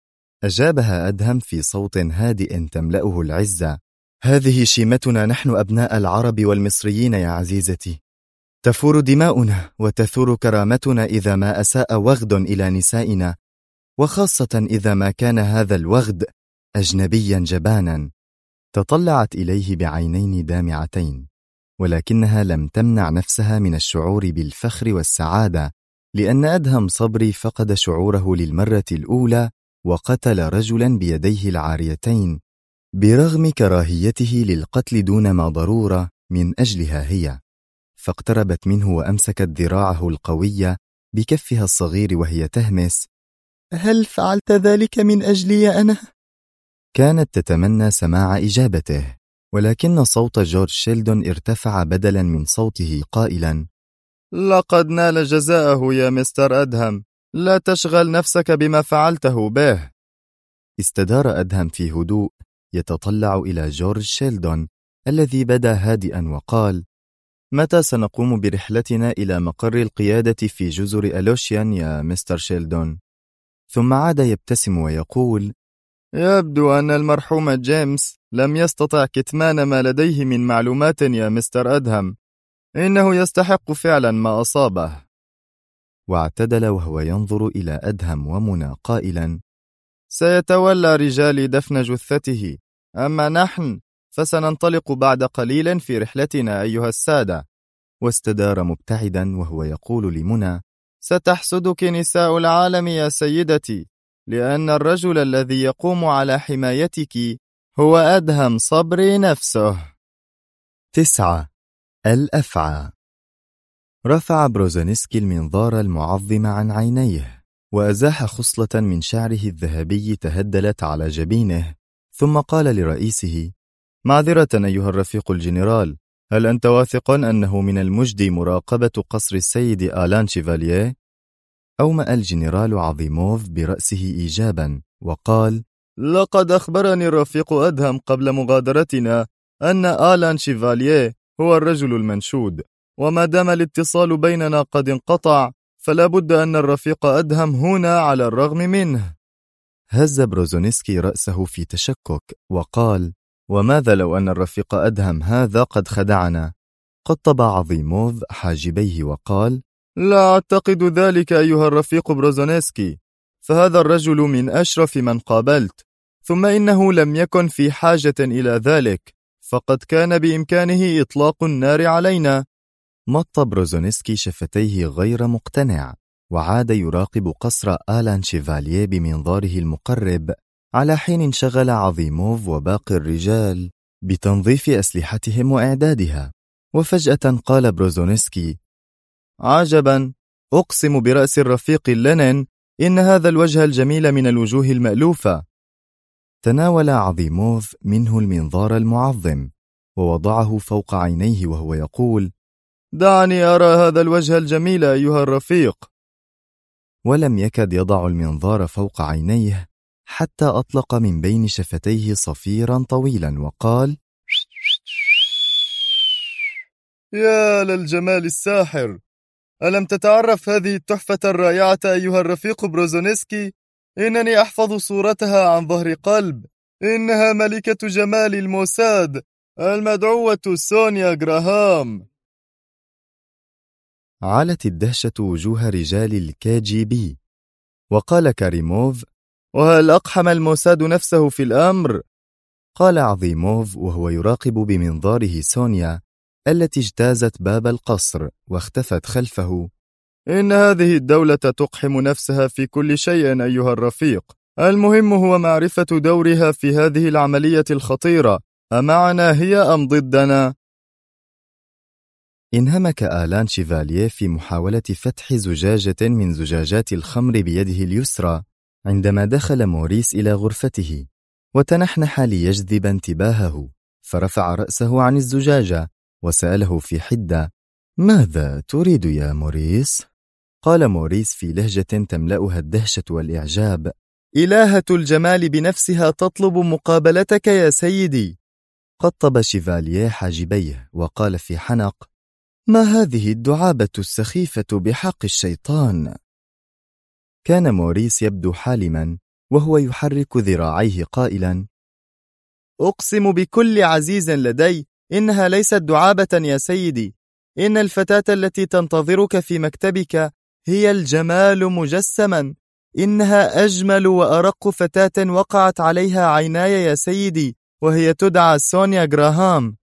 أجابها أدهم في صوت هادئ تملأه العزة: هذه شيمتنا نحن أبناء العرب والمصريين يا عزيزتي، تفور دماؤنا وتثور كرامتنا إذا ما أساء وغد إلى نسائنا، وخاصة إذا ما كان هذا الوغد أجنبيا جبانا. تطلعت إليه بعينين دامعتين، ولكنها لم تمنع نفسها من الشعور بالفخر والسعادة، لأن أدهم صبري فقد شعوره للمرة الأولى وقتل رجلا بيديه العاريتين، برغم كراهيته للقتل دون ما ضرورة من أجلها هي. فاقتربت منه وأمسكت ذراعه القوية بكفها الصغير وهي تهمس: هل فعلت ذلك من أجلي أنا؟ كانت تتمنى سماع إجابته، ولكن صوت جورج شيلدون ارتفع بدلا من صوته قائلا: لقد نال جزاءه يا مستر أدهم، لا تشغل نفسك بما فعلته به. استدار أدهم في هدوء يتطلع إلى جورج شيلدون الذي بدا هادئا وقال: متى سنقوم برحلتنا إلى مقر القيادة في جزر ألوشيان يا مستر شيلدون؟ ثم عاد يبتسم ويقول: يبدو أن المرحوم جيمس لم يستطع كتمان ما لديه من معلومات يا مستر أدهم، إنه يستحق فعلا ما أصابه. واعتدل وهو ينظر إلى أدهم ومنى قائلا: سيتولى رجالي دفن جثته، أما نحن فسننطلق بعد قليل في رحلتنا أيها السادة. واستدار مبتعدا وهو يقول لمنى: ستحسدك نساء العالم يا سيدتي، لأن الرجل الذي يقوم على حمايتك هو أدهم صبري نفسه. 9. الأفعى. رفع بروزونسكي المنظار المعظم عن عينيه، وأزاح خصلة من شعره الذهبي تهدلت على جبينه، ثم قال لرئيسه: معذرة أيها الرفيق الجنرال، هل أنت واثق أنه من المجدي مراقبة قصر السيد آلان شيفاليه؟ أومأ الجنرال عظيموف برأسه إيجابا وقال: لقد أخبرني الرفيق أدهم قبل مغادرتنا أن آلان شيفاليه هو الرجل المنشود، وما دام الاتصال بيننا قد انقطع فلا بد أن الرفيق أدهم هنا على الرغم منه. هز بروزونسكي رأسه في تشكك وقال: وماذا لو أن الرفيق أدهم هذا قد خدعنا؟ قطب عظيموف حاجبيه وقال: لا أعتقد ذلك أيها الرفيق بروزونسكي، فهذا الرجل من أشرف من قابلت، ثم إنه لم يكن في حاجة إلى ذلك، فقد كان بإمكانه إطلاق النار علينا. مط بروزونسكي شفتيه غير مقتنع، وعاد يراقب قصر آلان شيفاليه بمنظاره المقرب، على حين انشغل عظيموف وباقي الرجال بتنظيف أسلحتهم وإعدادها. وفجأة قال بروزونسكي: عجبا، أقسم برأس الرفيق لينين إن هذا الوجه الجميل من الوجوه المألوفة. تناول عظيموف منه المنظار المعظم، ووضعه فوق عينيه وهو يقول: دعني أرى هذا الوجه الجميل أيها الرفيق. ولم يكد يضع المنظار فوق عينيه حتى أطلق من بين شفتيه صفيرا طويلا وقال: يا للجمال الساحر! ألم تتعرف هذه التحفة الرائعة أيها الرفيق بروزونسكي؟ إنني أحفظ صورتها عن ظهر قلب. إنها ملكة جمال الموساد، المدعوة سونيا غراهام. علت الدهشة وجوه رجال الكي جي بي، وقال كاريموف: وهل أقحم الموساد نفسه في الأمر؟ قال عظيموف وهو يراقب بمنظاره سونيا التي اجتازت باب القصر واختفت خلفه: إن هذه الدولة تقحم نفسها في كل شيء أيها الرفيق. المهم هو معرفة دورها في هذه العملية الخطيرة. أمعنا هي أم ضدنا؟ انهمك آلان شيفاليه في محاولة فتح زجاجة من زجاجات الخمر بيده اليسرى عندما دخل موريس إلى غرفته، وتنحنح ليجذب انتباهه، فرفع رأسه عن الزجاجة وسأله في حدة: ماذا تريد يا موريس؟ قال موريس في لهجة تملأها الدهشة والإعجاب: إلهة الجمال بنفسها تطلب مقابلتك يا سيدي. قطب شيفاليه حاجبيه وقال في حنق: ما هذه الدعابة السخيفة بحق الشيطان؟ كان موريس يبدو حالما وهو يحرك ذراعيه قائلا: أقسم بكل عزيز لدي إنها ليست دعابة يا سيدي. إن الفتاة التي تنتظرك في مكتبك هي الجمال مجسما. إنها أجمل وأرق فتاة وقعت عليها عيناي يا سيدي، وهي تدعى سونيا غراهام.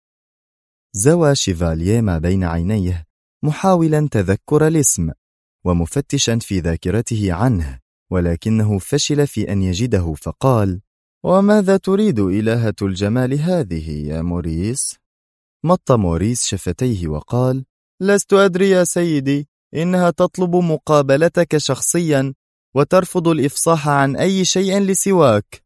زوى شيفاليه ما بين عينيه محاولا تذكر الاسم ومفتشا في ذاكرته عنه، ولكنه فشل في أن يجده، فقال: وماذا تريد إلهة الجمال هذه يا موريس؟ مط موريس شفتيه وقال: لست أدري يا سيدي. إنها تطلب مقابلتك شخصيا وترفض الإفصاح عن أي شيء لسواك.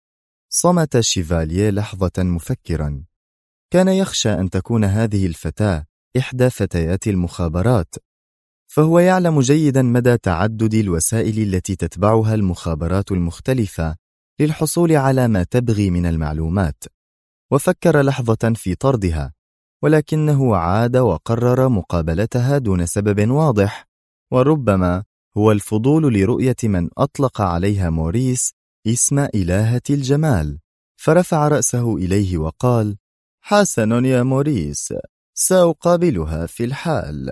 صمت شيفاليه لحظة مفكرا. كان يخشى أن تكون هذه الفتاة إحدى فتيات المخابرات، فهو يعلم جيدا مدى تعدد الوسائل التي تتبعها المخابرات المختلفة للحصول على ما تبغي من المعلومات، وفكر لحظة في طردها، ولكنه عاد وقرر مقابلتها دون سبب واضح، وربما هو الفضول لرؤية من أطلق عليها موريس اسم إلهة الجمال، فرفع رأسه إليه وقال: حسن يا موريس، سأقابلها في الحال.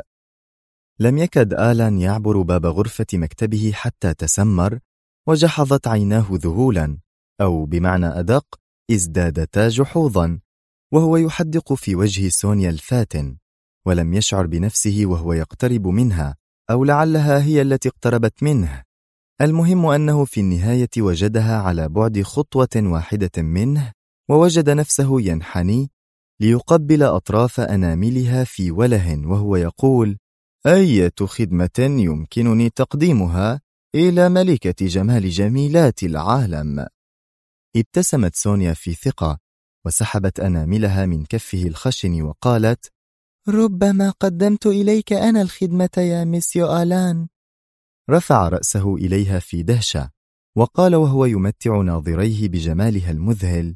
لم يكد آلان يعبر باب غرفة مكتبه حتى تسمر، وجحظت عيناه ذهولا، أو بمعنى أدق ازدادتا جحوظا، وهو يحدق في وجه سونيا الفاتن، ولم يشعر بنفسه وهو يقترب منها، أو لعلها هي التي اقتربت منه. المهم أنه في النهاية وجدها على بعد خطوة واحدة منه، ووجد نفسه ينحني ليقبل أطراف أناملها في وله وهو يقول: أية خدمة يمكنني تقديمها إلى ملكة جمال جميلات العالم؟ ابتسمت سونيا في ثقة وسحبت أناملها من كفه الخشن وقالت: ربما قدمت إليك أنا الخدمة يا مسيو آلان. رفع رأسه إليها في دهشة وقال وهو يمتع ناظريه بجمالها المذهل: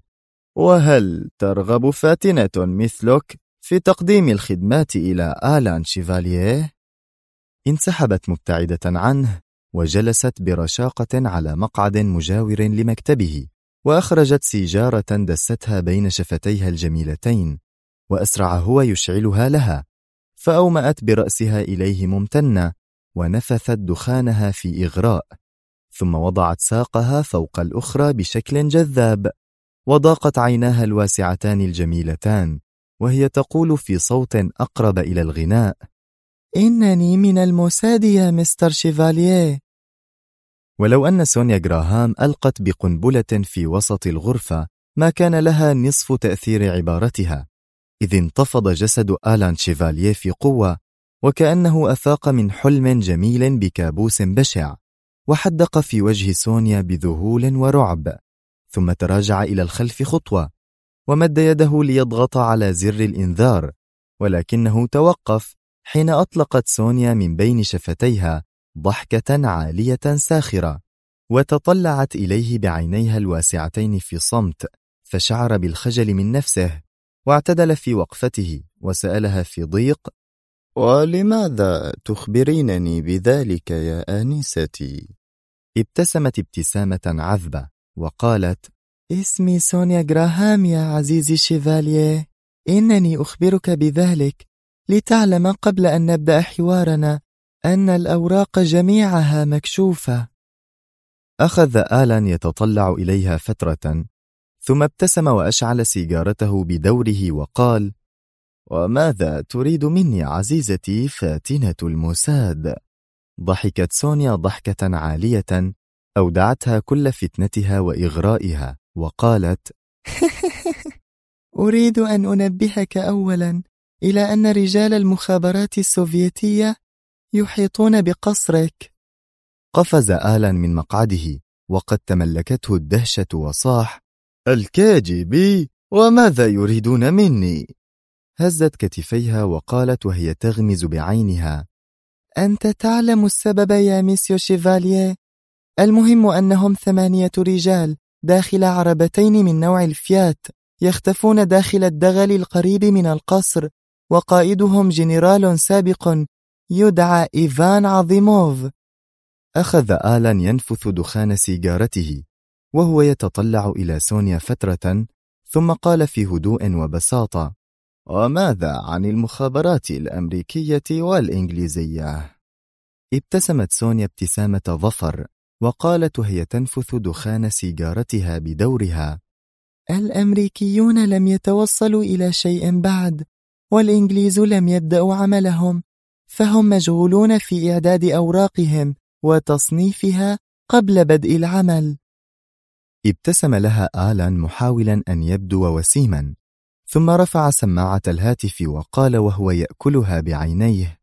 وهل ترغب فاتنة مثلك في تقديم الخدمات إلى آلان شيفاليه؟ انسحبت مبتعدة عنه وجلست برشاقة على مقعد مجاور لمكتبه، وأخرجت سيجارة دستها بين شفتيها الجميلتين، وأسرع هو يشعلها لها، فأومأت برأسها إليه ممتنة ونفثت دخانها في إغراء، ثم وضعت ساقها فوق الأخرى بشكل جذاب، وضاقت عيناها الواسعتان الجميلتان وهي تقول في صوت أقرب إلى الغناء: إنني من الموساد يا مستر شيفاليه. ولو أن سونيا غراهام ألقت بقنبلة في وسط الغرفة ما كان لها نصف تأثير عبارتها، إذ انتفض جسد آلان شيفاليه في قوة، وكأنه أفاق من حلم جميل بكابوس بشع، وحدق في وجه سونيا بذهول ورعب، ثم تراجع إلى الخلف خطوة، ومد يده ليضغط على زر الإنذار، ولكنه توقف حين أطلقت سونيا من بين شفتيها ضحكة عالية ساخرة، وتطلعت إليه بعينيها الواسعتين في صمت، فشعر بالخجل من نفسه، واعتدل في وقفته وسألها في ضيق: ولماذا تخبرينني بذلك يا آنستي؟ ابتسمت ابتسامة عذبة وقالت: اسمي سونيا غراهام يا عزيزي شيفاليه، إنني أخبرك بذلك لتعلم قبل أن نبدأ حوارنا أن الأوراق جميعها مكشوفة. أخذ آلان يتطلع إليها فترة، ثم ابتسم وأشعل سيجارته بدوره وقال: وماذا تريد مني عزيزتي فاتنة الموساد؟ ضحكت سونيا ضحكة عالية أودعتها كل فتنتها وإغرائها، وقالت: أريد أن أنبهك أولا إلى أن رجال المخابرات السوفيتية يحيطون بقصرك. قفز آلان من مقعده وقد تملكته الدهشة وصاح: الكاجبي؟ وماذا يريدون مني؟ هزت كتفيها وقالت وهي تغمز بعينها: أنت تعلم السبب يا ميسيو شيفاليه. المهم أنهم 8 رجال داخل عربتين من نوع الفيات يختفون داخل الدغل القريب من القصر، وقائدهم جنرال سابق يدعى إيفان عظيموف. أخذ آلان ينفث دخان سيجارته وهو يتطلع إلى سونيا فترة، ثم قال في هدوء وبساطة: وماذا عن المخابرات الأمريكية والإنجليزية؟ ابتسمت سونيا ابتسامة ظفر وقالت وهي تنفث دخان سيجارتها بدورها: الأمريكيون لم يتوصلوا إلى شيء بعد، والإنجليز لم يبدأوا عملهم، فهم مشغولون في إعداد أوراقهم وتصنيفها قبل بدء العمل. ابتسم لها آلان محاولا أن يبدو وسيما، ثم رفع سماعة الهاتف وقال وهو يأكلها بعينيه: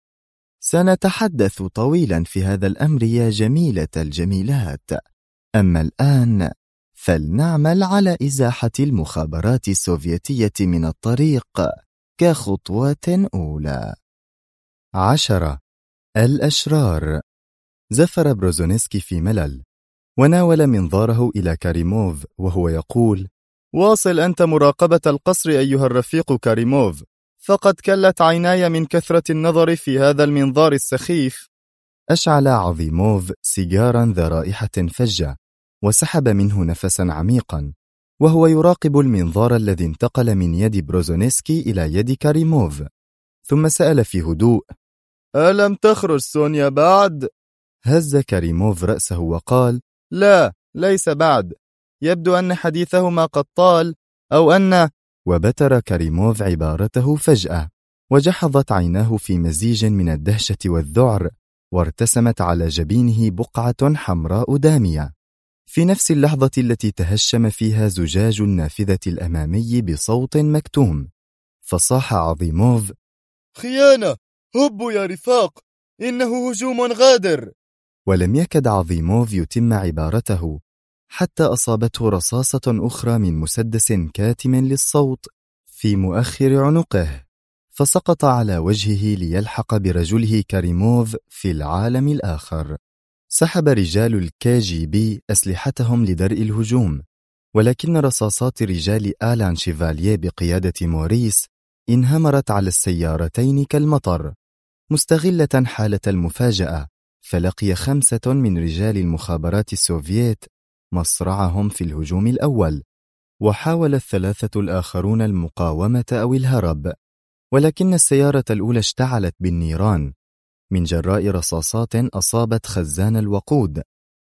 سنتحدث طويلا في هذا الأمر يا جميلة الجميلات، أما الآن فلنعمل على إزاحة المخابرات السوفيتية من الطريق كخطوة أولى. 10. الأشرار. زفر بروزونسكي في ملل، وناول منظاره إلى كاريموف وهو يقول: واصل أنت مراقبة القصر أيها الرفيق كاريموف، فقد كلت عيناي من كثرة النظر في هذا المنظار السخيف. أشعل عظيموف سيجارا ذا رائحة فجة وسحب منه نفسا عميقا، وهو يراقب المنظار الذي انتقل من يد بروزونسكي إلى يد كاريموف، ثم سأل في هدوء: ألم تخرج سونيا بعد؟ هز كاريموف رأسه وقال: لا، ليس بعد، يبدو أن حديثهما قد طال، أو أن... وبتر كاريموف عبارته فجأة، وجحظت عيناه في مزيج من الدهشة والذعر، وارتسمت على جبينه بقعة حمراء دامية في نفس اللحظة التي تهشم فيها زجاج النافذة الأمامي بصوت مكتوم، فصاح عظيموف: خيانة! هبوا يا رفاق، إنه هجوم غادر! ولم يكد عظيموف يتم عبارته حتى أصابته رصاصة أخرى من مسدس كاتم للصوت في مؤخر عنقه، فسقط على وجهه ليلحق برجله كاريموف في العالم الآخر. سحب رجال الكي-جي-بي أسلحتهم لدرء الهجوم، ولكن رصاصات رجال آلان شيفاليه بقيادة موريس انهمرت على السيارتين كالمطر، مستغلة حالة المفاجأة، فلقي 5 من رجال المخابرات السوفييت مصرعهم في الهجوم الأول، وحاول 3 الآخرون المقاومة أو الهرب، ولكن السيارة الأولى اشتعلت بالنيران من جراء رصاصات أصابت خزان الوقود،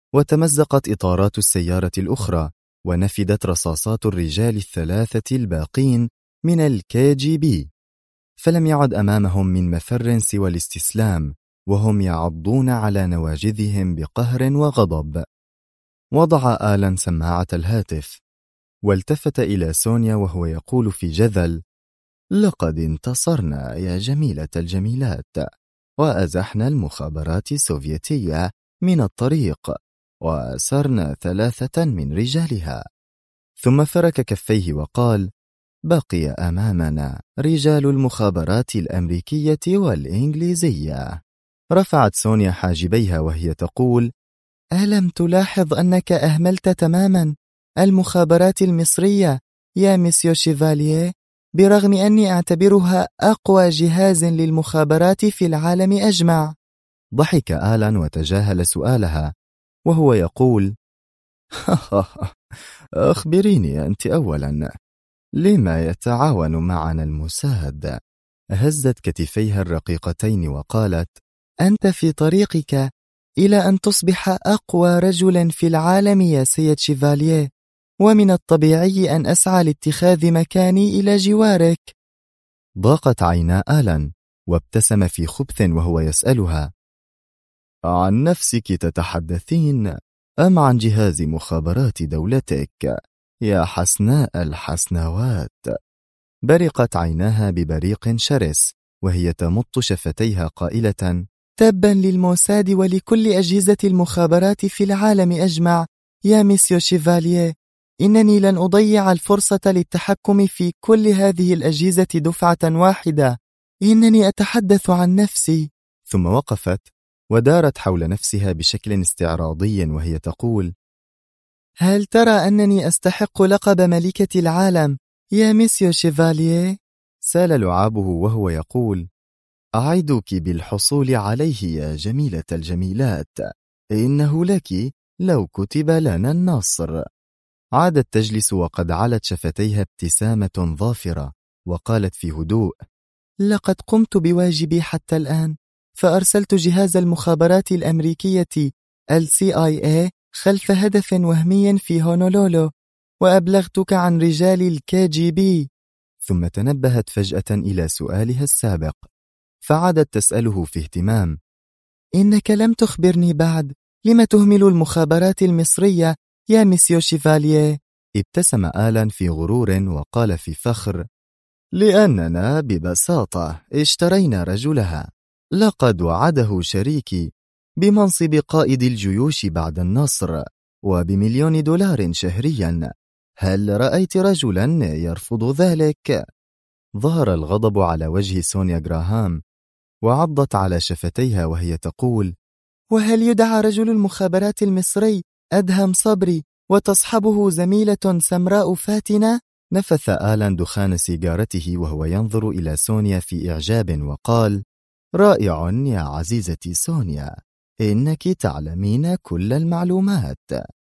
وتمزقت إطارات السيارة الأخرى، ونفدت رصاصات الرجال 3 الباقين من الكي-جي-بي، فلم يعد أمامهم من مفر سوى الاستسلام، وهم يعضون على نواجذهم بقهر وغضب. وضع آلان سماعة الهاتف، والتفت إلى سونيا وهو يقول في جذل: لقد انتصرنا يا جميلة الجميلات، وأزحنا المخابرات السوفيتية من الطريق، وأسرنا 3 من رجالها، ثم فرك كفيه وقال: بقي أمامنا رجال المخابرات الأمريكية والإنجليزية. رفعت سونيا حاجبيها وهي تقول: ألم تلاحظ أنك أهملت تماما المخابرات المصرية يا مسيو شيفاليه، برغم أني أعتبرها أقوى جهاز للمخابرات في العالم أجمع؟ ضحك آلان وتجاهل سؤالها وهو يقول: أخبريني أنت أولا، لما يتعاون معنا الموساد؟ هزت كتفيها الرقيقتين وقالت: أنت في طريقك إلى أن تصبح أقوى رجل في العالم يا سيد شيفاليه، ومن الطبيعي أن أسعى لاتخاذ مكاني إلى جوارك. ضاقت عينا آلان وابتسم في خبث وهو يسألها: عن نفسك تتحدثين أم عن جهاز مخابرات دولتك يا حسناء الحسناوات؟ برقت عيناها ببريق شرس وهي تمط شفتيها قائلة: تبا للموساد ولكل أجهزة المخابرات في العالم أجمع يا مسيو شيفاليه، إنني لن أضيع الفرصة للتحكم في كل هذه الأجهزة دفعة واحدة. إنني أتحدث عن نفسي. ثم وقفت ودارت حول نفسها بشكل استعراضي وهي تقول: هل ترى أنني أستحق لقب ملكة العالم يا مسيو شيفاليه؟ سال لعابه وهو يقول: أعدك بالحصول عليه يا جميلة الجميلات، إنه لك لو كتب لنا النصر. عادت تجلس وقد علت شفتيها ابتسامة ظافرة وقالت في هدوء: لقد قمت بواجبي حتى الآن، فأرسلت جهاز المخابرات الأمريكية CIA خلف هدف وهمي في هونولولو، وأبلغتك عن رجال الKGB. ثم تنبهت فجأة إلى سؤالها السابق فعادت تسأله في اهتمام: إنك لم تخبرني بعد، لم تهمل المخابرات المصرية يا مسيو شيفاليه؟ ابتسم آلان في غرور وقال في فخر: لأننا ببساطة اشترينا رجلها، لقد وعده شريكي بمنصب قائد الجيوش بعد النصر $1,000,000 شهريا. هل رأيت رجلا يرفض ذلك؟ ظهر الغضب على وجه سونيا غراهام وعضت على شفتيها وهي تقول: وهل يدعى رجل المخابرات المصري أدهم صبري وتصحبه زميلة سمراء فاتنة؟ نفث آلان دخان سيجارته وهو ينظر إلى سونيا في إعجاب وقال: رائع يا عزيزتي سونيا، إنك تعلمين كل المعلومات.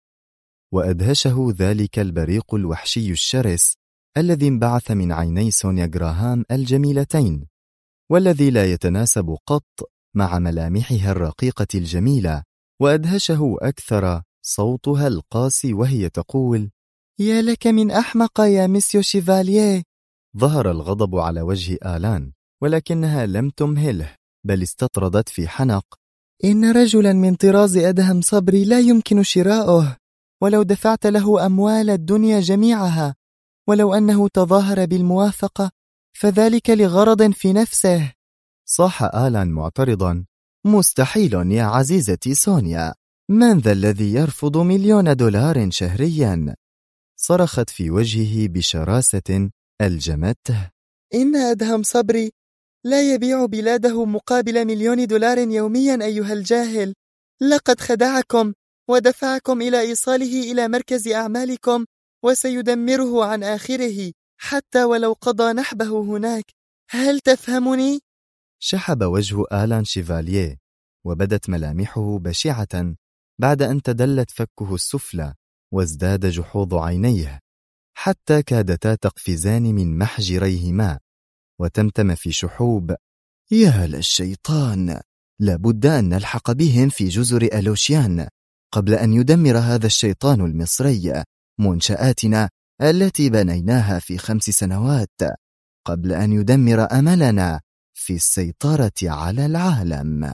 وأدهشه ذلك البريق الوحشي الشرس الذي انبعث من عيني سونيا غراهام الجميلتين، والذي لا يتناسب قط مع ملامحها الرقيقة الجميلة. وأدهشه أكثر صوتها القاسي وهي تقول: يا لك من أحمق يا مسيو شيفاليه. ظهر الغضب على وجه آلان ولكنها لم تمهله بل استطردت في حنق: إن رجلا من طراز أدهم صبري لا يمكن شراؤه، ولو دفعت له أموال الدنيا جميعها، ولو أنه تظاهر بالموافقة فذلك لغرض في نفسه. صاح آلان معترضا: مستحيل يا عزيزتي سونيا، من ذا الذي يرفض $1,000,000 شهريا؟ صرخت في وجهه بشراسة ألجمته: إن أدهم صبري لا يبيع بلاده مقابل $1,000,000 يوميا أيها الجاهل. لقد خدعكم ودفعكم إلى إيصاله إلى مركز أعمالكم، وسيدمره عن آخره حتى ولو قضى نحبه هناك. هل تفهمني؟ شحب وجه آلان شيفاليه وبدت ملامحه بشعة بعد أن تدلت فكه السفلى وازداد جحوظ عينيه حتى كادتا تقفزان من محجريهما، وتمتم في شحوب: يا للشيطان، لابد أن نلحق بهم في جزر ألوشيان قبل أن يدمر هذا الشيطان المصري منشآتنا التي بنيناها في 5 سنوات، قبل أن يدمر أملنا في السيطرة على العالم.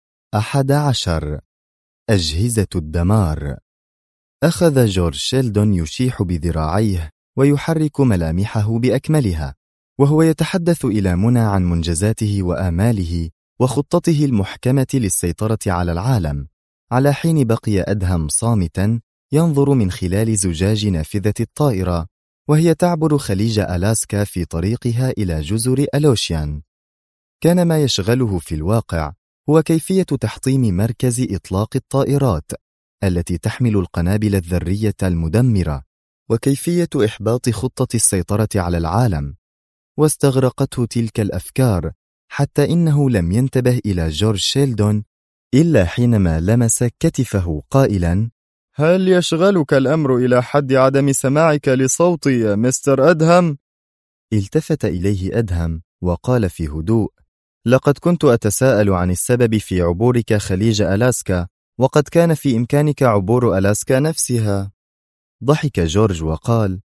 11. أجهزة الدمار. أخذ جورج شيلدون يشيح بذراعيه ويحرك ملامحه بأكملها وهو يتحدث إلى منى عن منجزاته وآماله وخطته المحكمة للسيطرة على العالم، على حين بقي أدهم صامتا ينظر من خلال زجاج نافذة الطائرة وهي تعبر خليج ألاسكا في طريقها إلى جزر ألوشيان. كان ما يشغله في الواقع هو كيفية تحطيم مركز إطلاق الطائرات التي تحمل القنابل الذرية المدمرة، وكيفية إحباط خطة السيطرة على العالم. واستغرقته تلك الأفكار حتى إنه لم ينتبه إلى جورج شيلدون إلا حينما لمس كتفه قائلا: هل يشغلك الأمر إلى حد عدم سماعك لصوتي يا مستر أدهم؟ التفت إليه أدهم وقال في هدوء: لقد كنت أتساءل عن السبب في عبورك خليج ألاسكا، وقد كان في إمكانك عبور ألاسكا نفسها. ضحك جورج وقال: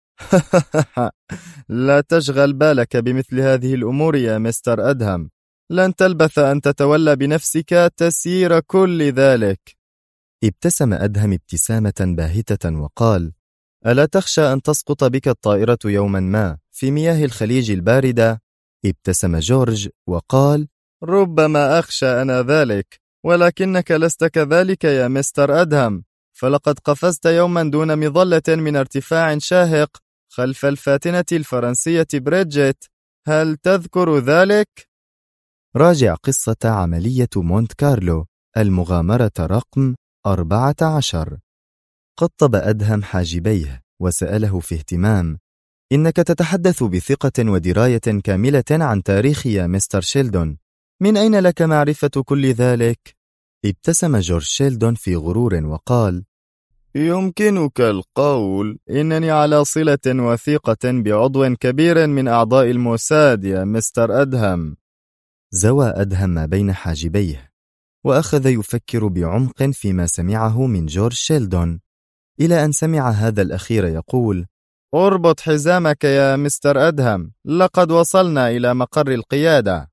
لا تشغل بالك بمثل هذه الأمور يا مستر أدهم، لن تلبث أن تتولى بنفسك تسيير كل ذلك. ابتسم أدهم ابتسامة باهتة وقال: ألا تخشى أن تسقط بك الطائرة يوما ما في مياه الخليج الباردة؟ ابتسم جورج وقال: ربما أخشى أنا ذلك، ولكنك لست كذلك يا مستر أدهم، فلقد قفزت يوما دون مظلة من ارتفاع شاهق خلف الفاتنة الفرنسية بريدجيت، هل تذكر ذلك؟ راجع قصة عملية مونت كارلو المغامرة رقم 14. قطب أدهم حاجبيه وسأله في اهتمام: إنك تتحدث بثقة ودراية كاملة عن تاريخ يا مستر شيلدون، من أين لك معرفة كل ذلك؟ ابتسم جورج شيلدون في غرور وقال: يمكنك القول إنني على صلة وثيقة بعضو كبير من أعضاء الموساد يا مستر أدهم. زوى أدهم ما بين حاجبيه وأخذ يفكر بعمق فيما سمعه من جورج شيلدون، إلى أن سمع هذا الأخير يقول: اربط حزامك يا مستر أدهم، لقد وصلنا إلى مقر القيادة.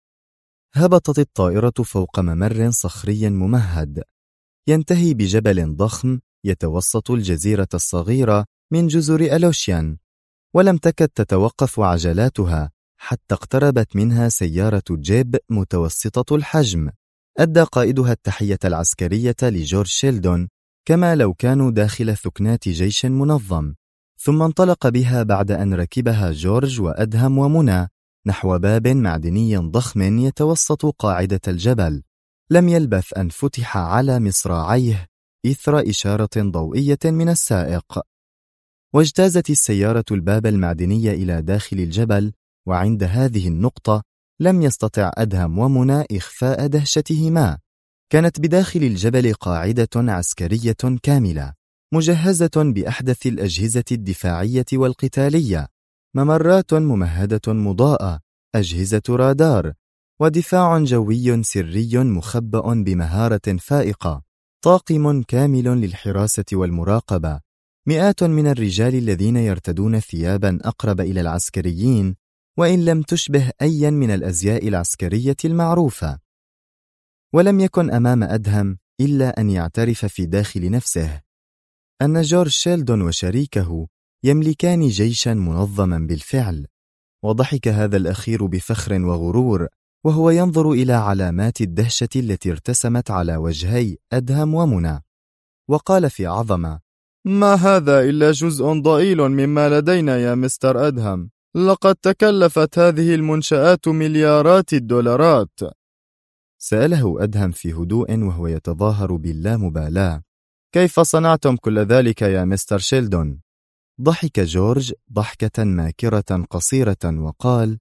هبطت الطائرة فوق ممر صخري ممهد ينتهي بجبل ضخم يتوسط الجزيرة الصغيرة من جزر ألوشيان، ولم تكد تتوقف عجلاتها حتى اقتربت منها سيارة جيب متوسطة الحجم. أدى قائدها التحية العسكرية لجورج شيلدون كما لو كانوا داخل ثكنات جيش منظم، ثم انطلق بها بعد أن ركبها جورج وأدهم ومنى نحو باب معدني ضخم يتوسط قاعدة الجبل. لم يلبث أن فتح على مصراعيه إثر إشارة ضوئية من السائق، واجتازت السيارة الباب المعدني إلى داخل الجبل. وعند هذه النقطة لم يستطع أدهم ومنى إخفاء دهشتهما. كانت بداخل الجبل قاعدة عسكرية كاملة مجهزة بأحدث الأجهزة الدفاعية والقتالية، ممرات ممهدة مضاءة، أجهزة رادار، ودفاع جوي سري مخبأ بمهارة فائقة، طاقم كامل للحراسة والمراقبة، مئات من الرجال الذين يرتدون ثيابا أقرب إلى العسكريين وإن لم تشبه أيا من الأزياء العسكرية المعروفة. ولم يكن أمام أدهم إلا أن يعترف في داخل نفسه أن جورج شيلدون وشريكه يملكان جيشا منظما بالفعل. وضحك هذا الأخير بفخر وغرور وهو ينظر إلى علامات الدهشة التي ارتسمت على وجهي أدهم ومنى، وقال في عظمة: ما هذا إلا جزء ضئيل مما لدينا يا مستر أدهم، لقد تكلفت هذه المنشآت مليارات الدولارات. سأله أدهم في هدوء وهو يتظاهر باللامبالاة: كيف صنعتم كل ذلك يا مستر شيلدون؟ ضحك جورج ضحكة ماكرة قصيرة وقال: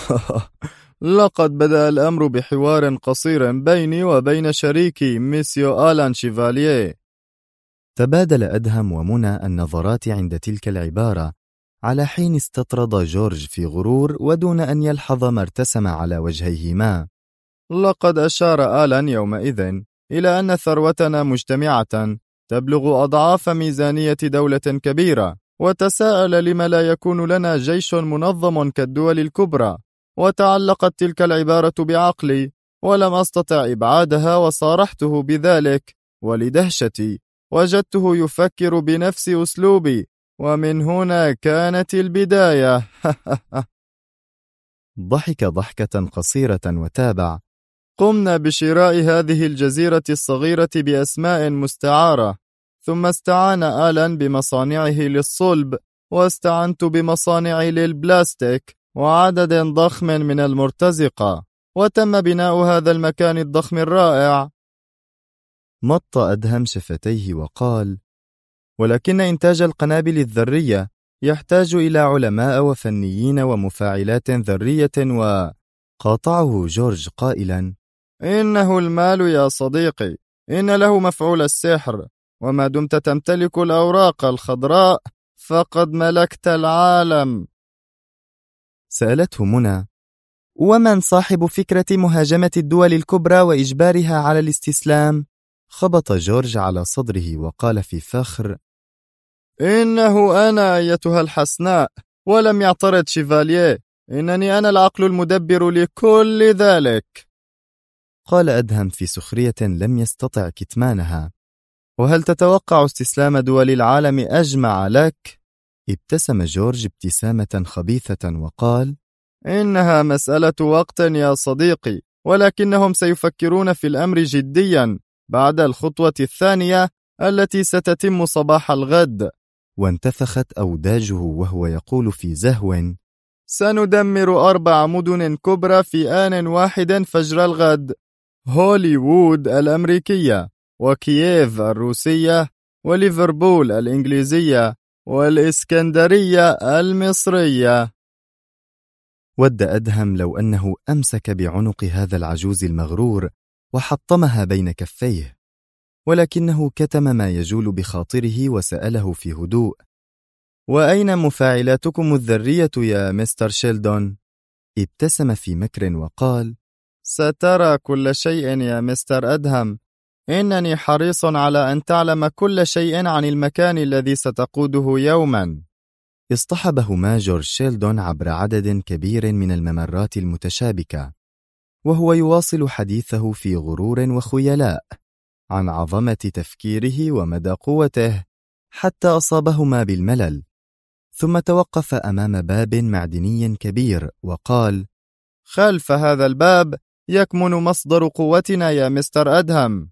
لقد بدأ الأمر بحوار قصير بيني وبين شريكي ميسيو آلان شيفاليه. تبادل أدهم ومنى النظرات عند تلك العبارة، على حين استطرد جورج في غرور ودون أن يلحظ ما ارتسم على وجهيهما. لقد أشار آلان يومئذ إلى أن ثروتنا مجتمعة تبلغ أضعاف ميزانية دولة كبيرة، وتساءل لما لا يكون لنا جيش منظم كالدول الكبرى. وتعلقت تلك العبارة بعقلي ولم أستطع إبعادها، وصارحته بذلك، ولدهشتي وجدته يفكر بنفس أسلوبي، ومن هنا كانت البداية. ضحك ضحكة قصيرة وتابع: قمنا بشراء هذه الجزيرة الصغيرة بأسماء مستعارة، ثم استعان آلان بمصانعه للصلب، واستعنت بمصانعي للبلاستيك وعدد ضخم من المرتزقة، وتم بناء هذا المكان الضخم الرائع. مط أدهم شفتيه وقال: ولكن إنتاج القنابل الذرية يحتاج إلى علماء وفنيين ومفاعلات ذرية. وقاطعه جورج قائلا: إنه المال يا صديقي، إن له مفعول السحر، وما دمت تمتلك الأوراق الخضراء فقد ملكت العالم. سألته منى: ومن صاحب فكرة مهاجمة الدول الكبرى وإجبارها على الاستسلام؟ خبط جورج على صدره وقال في فخر: إنه أنا أيتها الحسناء. ولم يعترض شيفاليه، إنني أنا العقل المدبر لكل ذلك. قال أدهم في سخرية لم يستطع كتمانها: وهل تتوقع استسلام دول العالم أجمع لك؟ ابتسم جورج ابتسامة خبيثة وقال: إنها مسألة وقت يا صديقي، ولكنهم سيفكرون في الأمر جديا بعد الخطوة الثانية التي ستتم صباح الغد. وانتفخت أوداجه وهو يقول في زهو: سندمر 4 مدن كبرى في آن واحد فجر الغد: هوليوود الأمريكية، وكييف الروسية، وليفربول الإنجليزية، والإسكندرية المصرية. ود أدهم لو أنه أمسك بعنق هذا العجوز المغرور وحطمها بين كفيه، ولكنه كتم ما يجول بخاطره وسأله في هدوء: وأين مفاعلاتكم الذرية يا مستر شيلدون؟ ابتسم في مكر وقال: سترى كل شيء يا مستر أدهم. إنني حريص على أن تعلم كل شيء عن المكان الذي ستقوده يوما. اصطحبهما جورج شيلدون عبر عدد كبير من الممرات المتشابكة، وهو يواصل حديثه في غرور وخيلاء عن عظمة تفكيره ومدى قوته، حتى أصابهما بالملل. ثم توقف أمام باب معدني كبير وقال: خلف هذا الباب يكمن مصدر قوتنا يا مستر أدهم.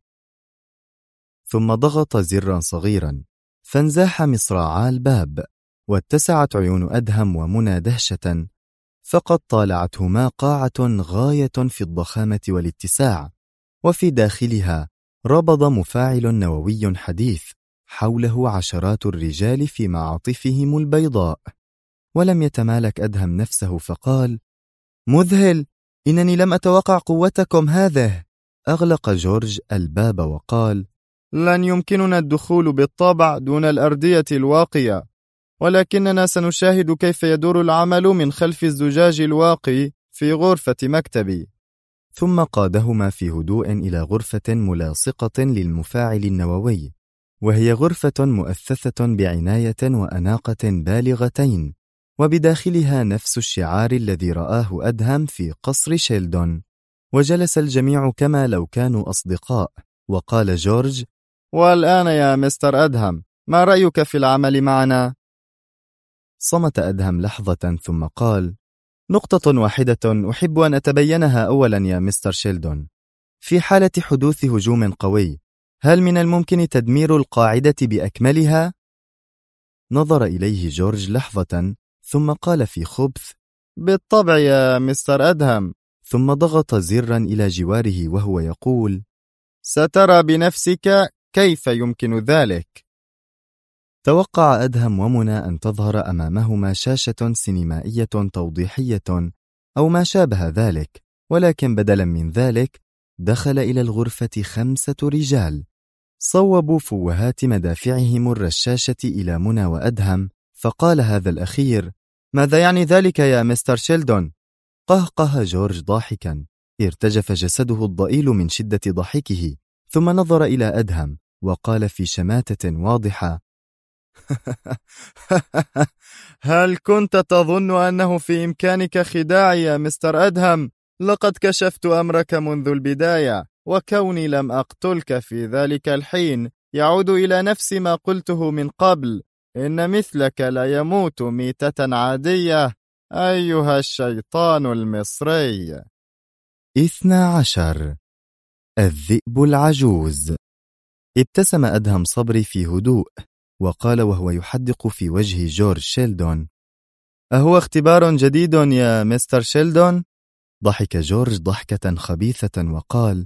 ثم ضغط زرا صغيرا فانزاح مصراعا الباب، واتسعت عيون أدهم ومنى دهشة، فقد طالعتهما قاعة غاية في الضخامة والاتساع، وفي داخلها ربض مفاعل نووي حديث، حوله عشرات الرجال في معاطفهم البيضاء. ولم يتمالك أدهم نفسه فقال: مذهل، إنني لم أتوقع قوتكم هذه. أغلق جورج الباب وقال: لن يمكننا الدخول بالطبع دون الأردية الواقية، ولكننا سنشاهد كيف يدور العمل من خلف الزجاج الواقي في غرفة مكتبي. ثم قادهما في هدوء إلى غرفة ملاصقة للمفاعل النووي، وهي غرفة مؤثثة بعناية وأناقة بالغتين، وبداخلها نفس الشعار الذي رآه أدهم في قصر شيلدون. وجلس الجميع كما لو كانوا أصدقاء، وقال جورج: والآن يا مستر أدهم، ما رأيك في العمل معنا؟ صمت أدهم لحظة ثم قال: نقطة واحدة أحب أن أتبينها أولا يا مستر شيلدون. في حالة حدوث هجوم قوي، هل من الممكن تدمير القاعدة بأكملها؟ نظر إليه جورج لحظة ثم قال في خبث: بالطبع يا مستر أدهم. ثم ضغط زرا إلى جواره وهو يقول: سترى بنفسك كيف يمكن ذلك. توقع أدهم ومنى أن تظهر أمامهما شاشة سينمائية توضيحية أو ما شابه ذلك، ولكن بدلا من ذلك دخل إلى الغرفة 5 رجال صوبوا فوهات مدافعهم الرشاشة إلى منى وأدهم. فقال هذا الأخير: ماذا يعني ذلك يا مستر شيلدون؟ قهقه جورج ضاحكا، ارتجف جسده الضئيل من شدة ضحكه، ثم نظر إلى أدهم وقال في شماتة واضحة: هل كنت تظن أنه في إمكانك خداعي يا مستر أدهم؟ لقد كشفت أمرك منذ البداية، وكوني لم أقتلك في ذلك الحين يعود إلى نفس ما قلته من قبل: إن مثلك لا يموت ميتة عادية أيها الشيطان المصري. 12. الذئب العجوز. ابتسم أدهم صبري في هدوء وقال وهو يحدق في وجه جورج شيلدون: أهو اختبار جديد يا مستر شيلدون؟ ضحك جورج ضحكة خبيثة وقال: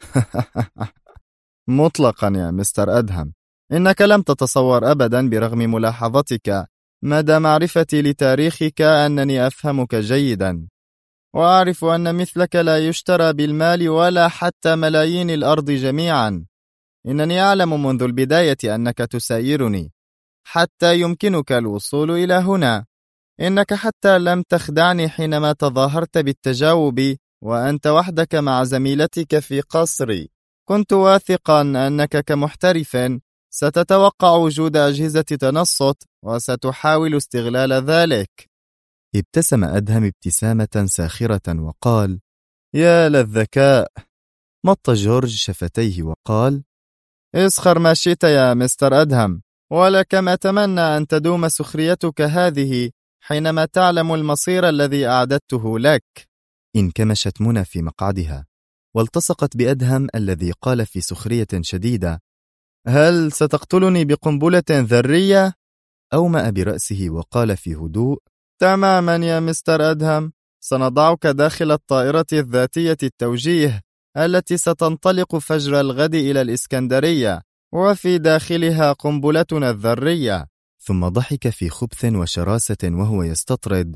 مطلقا يا مستر أدهم، إنك لم تتصور أبدا برغم ملاحظتك مدى معرفتي لتاريخك أنني أفهمك جيدا، وأعرف أن مثلك لا يشترى بالمال ولا حتى ملايين الأرض جميعا. إنني أعلم منذ البداية أنك تسايرني حتى يمكنك الوصول إلى هنا. إنك حتى لم تخدعني حينما تظاهرت بالتجاوب وأنت وحدك مع زميلتك في قصري. كنت واثقا أنك كمحترف ستتوقع وجود أجهزة تنصت وستحاول استغلال ذلك. ابتسم أدهم ابتسامة ساخرة وقال: يا للذكاء. مط جورج شفتيه وقال: اسخر ما شئت يا مستر أدهم، ولكم أتمنى أن تدوم سخريتك هذه حينما تعلم المصير الذي أعددته لك. انكمشت منى في مقعدها والتصقت بأدهم الذي قال في سخرية شديدة: هل ستقتلني بقنبلة ذرية؟ أومأ برأسه وقال في هدوء: تماما يا مستر أدهم، سنضعك داخل الطائرة الذاتية التوجيه التي ستنطلق فجر الغد إلى الإسكندرية، وفي داخلها قنبلتنا الذرية. ثم ضحك في خبث وشراسة وهو يستطرد: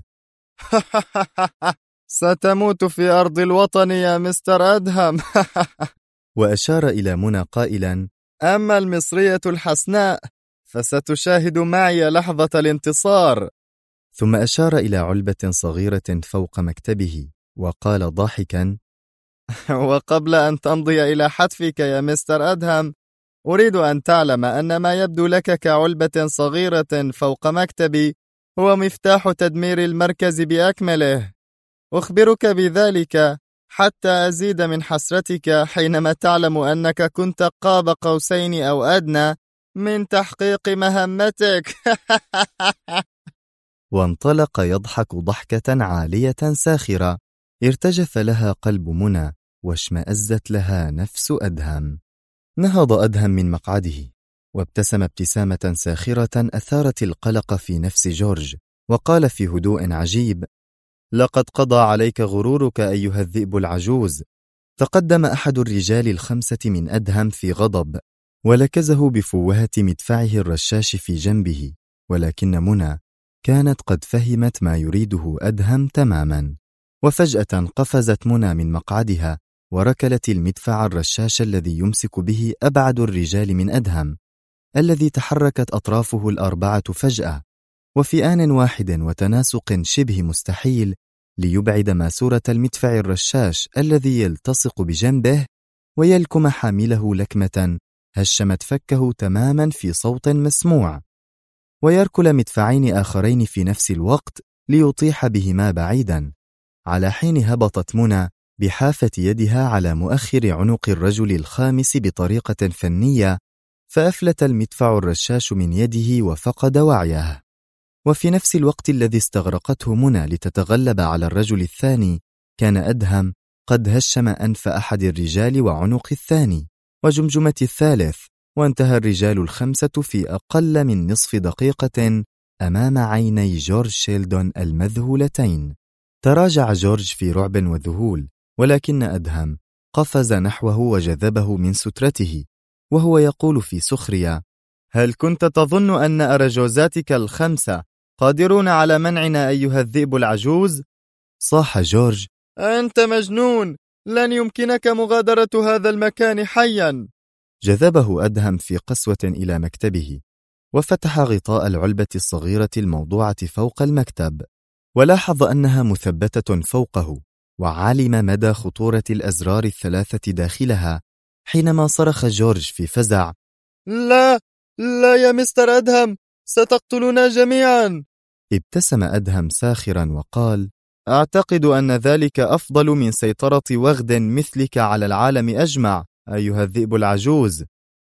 ستموت في أرض الوطن يا مستر أدهم. وأشار إلى منى قائلا: أما المصرية الحسناء فستشاهد معي لحظة الانتصار. ثم أشار إلى علبة صغيرة فوق مكتبه وقال ضاحكا: وقبل أن تمضي إلى حتفك يا مستر أدهم، أريد أن تعلم أن ما يبدو لك كعلبة صغيرة فوق مكتبي هو مفتاح تدمير المركز بأكمله. أخبرك بذلك حتى أزيد من حسرتك حينما تعلم أنك كنت قاب قوسين أو أدنى من تحقيق مهمتك. وانطلق يضحك ضحكة عالية ساخرة ارتجف لها قلب منى واشمأزت لها نفس أدهم. نهض أدهم من مقعده وابتسم ابتسامة ساخرة أثارت القلق في نفس جورج، وقال في هدوء عجيب: لقد قضى عليك غرورك أيها الذئب العجوز. تقدم أحد الرجال الخمسة من أدهم في غضب ولكزه بفوهة مدفعه الرشاش في جنبه، ولكن منى كانت قد فهمت ما يريده أدهم تماما. وفجأة قفزت منى من مقعدها وركلت المدفع الرشاش الذي يمسك به أبعد الرجال من أدهم، الذي تحركت أطرافه الأربعة فجأة وفي آن واحد وتناسق شبه مستحيل ليبعد ماسورة المدفع الرشاش الذي يلتصق بجنبه ويلكم حامله لكمة هشمت فكه تماما في صوت مسموع، ويركل مدفعين آخرين في نفس الوقت ليطيح بهما بعيدا، على حين هبطت منى بحافة يدها على مؤخر عنق الرجل الخامس بطريقة فنية، فأفلت المدفع الرشاش من يده وفقد وعيه. وفي نفس الوقت الذي استغرقته منى لتتغلب على الرجل الثاني، كان أدهم قد هشم أنف أحد الرجال وعنق الثاني وجمجمة الثالث، وانتهى الرجال الخمسة في أقل من نصف دقيقة أمام عيني جورج شيلدون المذهولتين. تراجع جورج في رعب وذهول، ولكن أدهم قفز نحوه وجذبه من سترته وهو يقول في سخرية: هل كنت تظن أن أرجوزاتك الخمسة قادرون على منعنا أيها الذئب العجوز؟ صاح جورج: أنت مجنون، لن يمكنك مغادرة هذا المكان حيا. جذبه أدهم في قسوة إلى مكتبه وفتح غطاء العلبة الصغيرة الموضوعة فوق المكتب، ولاحظ أنها مثبتة فوقه، وعلم مدى خطورة الأزرار الثلاثة داخلها حينما صرخ جورج في فزع: لا لا يا مستر أدهم، ستقتلنا جميعا. ابتسم أدهم ساخرا وقال: أعتقد أن ذلك أفضل من سيطرة وغد مثلك على العالم أجمع أيها الذئب العجوز.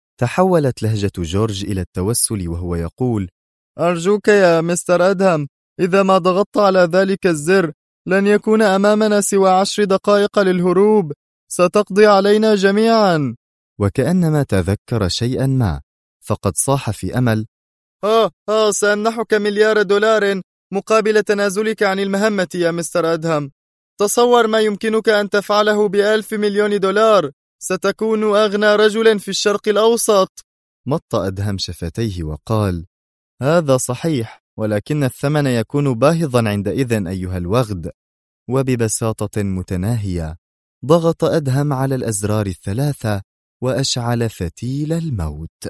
تحولت لهجة جورج إلى التوسل وهو يقول: أرجوك يا مستر أدهم، إذا ما ضغطت على ذلك الزر لن يكون أمامنا سوى 10 دقائق للهروب، ستقضي علينا جميعا. وكأنما تذكر شيئا ما، فقد صاح في أمل: سأمنحك $1,000,000 مقابل تنازلك عن المهمة يا مستر أدهم. تصور ما يمكنك أن تفعله $1,000,000,000. ستكون أغنى رجل في الشرق الأوسط. مط أدهم شفتيه وقال: هذا صحيح، ولكن الثمن يكون باهظا عندئذ أيها الوغد. وببساطة متناهية ضغط أدهم على الأزرار الثلاثة وأشعل فتيل الموت.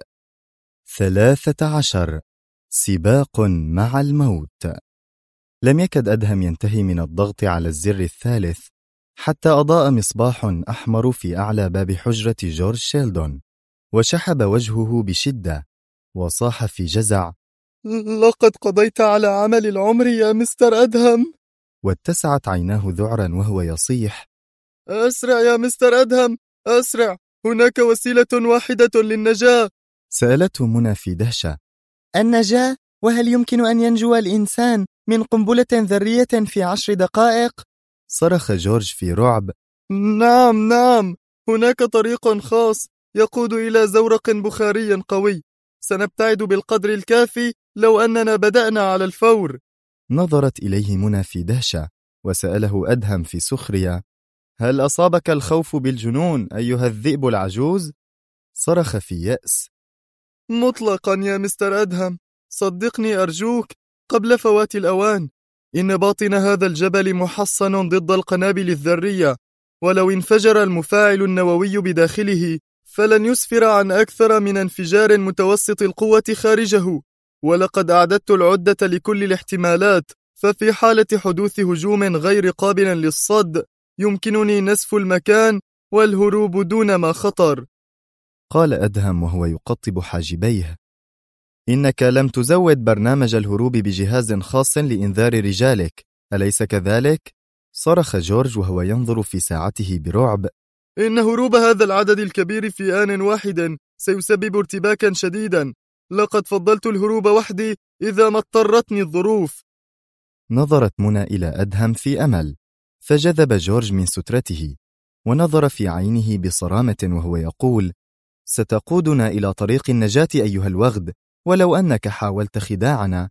13. سباق مع الموت. لم يكد أدهم ينتهي من الضغط على الزر الثالث حتى أضاء مصباح أحمر في أعلى باب حجرة جورج شيلدون، وشحب وجهه بشدة وصاح في جزع: لقد قضيت على عمل العمر يا مستر أدهم. واتسعت عيناه ذعرا وهو يصيح: أسرع يا مستر أدهم، أسرع، هناك وسيلة واحدة للنجاة. سألته منى في دهشة: النجاة؟ وهل يمكن أن ينجو الإنسان من قنبلة ذرية في 10 دقائق؟ صرخ جورج في رعب: نعم، هناك طريق خاص يقود إلى زورق بخاري قوي. سنبتعد بالقدر الكافي لو أننا بدأنا على الفور. نظرت إليه منى في دهشة، وسأله أدهم في سخرية: هل أصابك الخوف بالجنون أيها الذئب العجوز؟ صرخ في يأس: مطلقا يا مستر أدهم، صدقني أرجوك قبل فوات الأوان. إن باطن هذا الجبل محصن ضد القنابل الذرية، ولو انفجر المفاعل النووي بداخله فلن يسفر عن أكثر من انفجار متوسط القوة خارجه. ولقد أعددت العدة لكل الاحتمالات، ففي حالة حدوث هجوم غير قابل للصد يمكنني نسف المكان والهروب دون ما خطر. قال أدهم وهو يقطب حاجبيه: إنك لم تزود برنامج الهروب بجهاز خاص لإنذار رجالك، أليس كذلك؟ صرخ جورج وهو ينظر في ساعته برعب: إن هروب هذا العدد الكبير في آن واحد سيسبب ارتباكا شديدا. لقد فضلت الهروب وحدي إذا ما اضطرتني الظروف. نظرت منى إلى أدهم في أمل، فجذب جورج من سترته ونظر في عينه بصرامة وهو يقول: ستقودنا إلى طريق النجاة أيها الوغد، ولو أنك حاولت خداعنا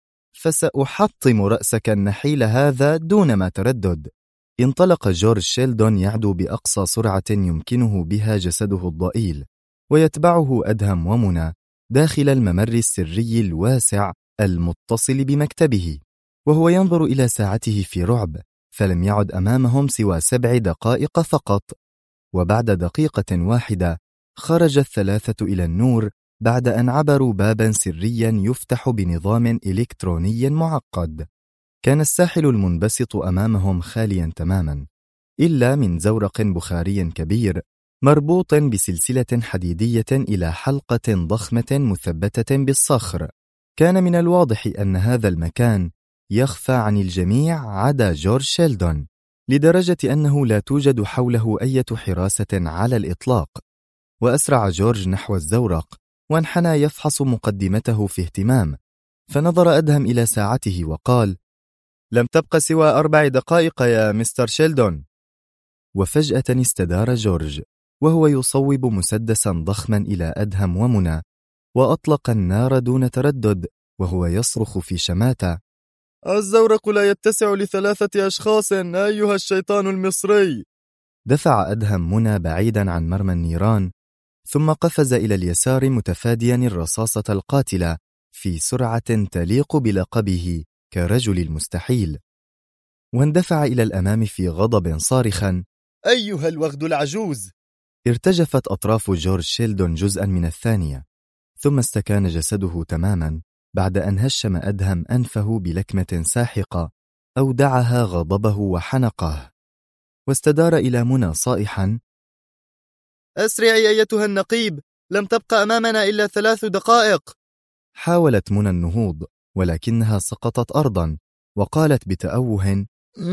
فسأحطم رأسك النحيل هذا دون ما تردد. انطلق جورج شيلدون يعدو بأقصى سرعة يمكنه بها جسده الضئيل، ويتبعه أدهم ومنى داخل الممر السري الواسع المتصل بمكتبه، وهو ينظر إلى ساعته في رعب، فلم يعد أمامهم سوى 7 دقائق فقط. وبعد دقيقة واحدة خرج الثلاثة إلى النور بعد أن عبروا بابا سريا يفتح بنظام إلكتروني معقد. كان الساحل المنبسط أمامهم خاليا تماما، إلا من زورق بخاري كبير مربوط بسلسلة حديدية إلى حلقة ضخمة مثبتة بالصخر. كان من الواضح أن هذا المكان يخفى عن الجميع عدا جورج شيلدون، لدرجة أنه لا توجد حوله أي حراسة على الإطلاق. وأسرع جورج نحو الزورق وانحنى يفحص مقدمته في اهتمام، فنظر أدهم إلى ساعته وقال: لم تبق سوى 4 دقائق يا مستر شيلدون. وفجأة استدار جورج وهو يصوب مسدسا ضخما إلى أدهم ومنى، وأطلق النار دون تردد وهو يصرخ في شماتة: الزورق لا يتسع ل3 أشخاص أيها الشيطان المصري. دفع أدهم منى بعيدا عن مرمى النيران، ثم قفز إلى اليسار متفاديا الرصاصة القاتلة في سرعة تليق بلقبه كرجل المستحيل، واندفع إلى الأمام في غضب صارخا: أيها الوغد العجوز! ارتجفت أطراف جورج شيلدون جزءا من الثانية، ثم استكان جسده تماما بعد أن هشم أدهم أنفه بلكمة ساحقة أودعها غضبه وحنقه، واستدار إلى منى صائحا: أسرعي أيتها النقيب، لم تبقى أمامنا إلا 3 دقائق. حاولت منى النهوض ولكنها سقطت أرضا، وقالت بتأوه: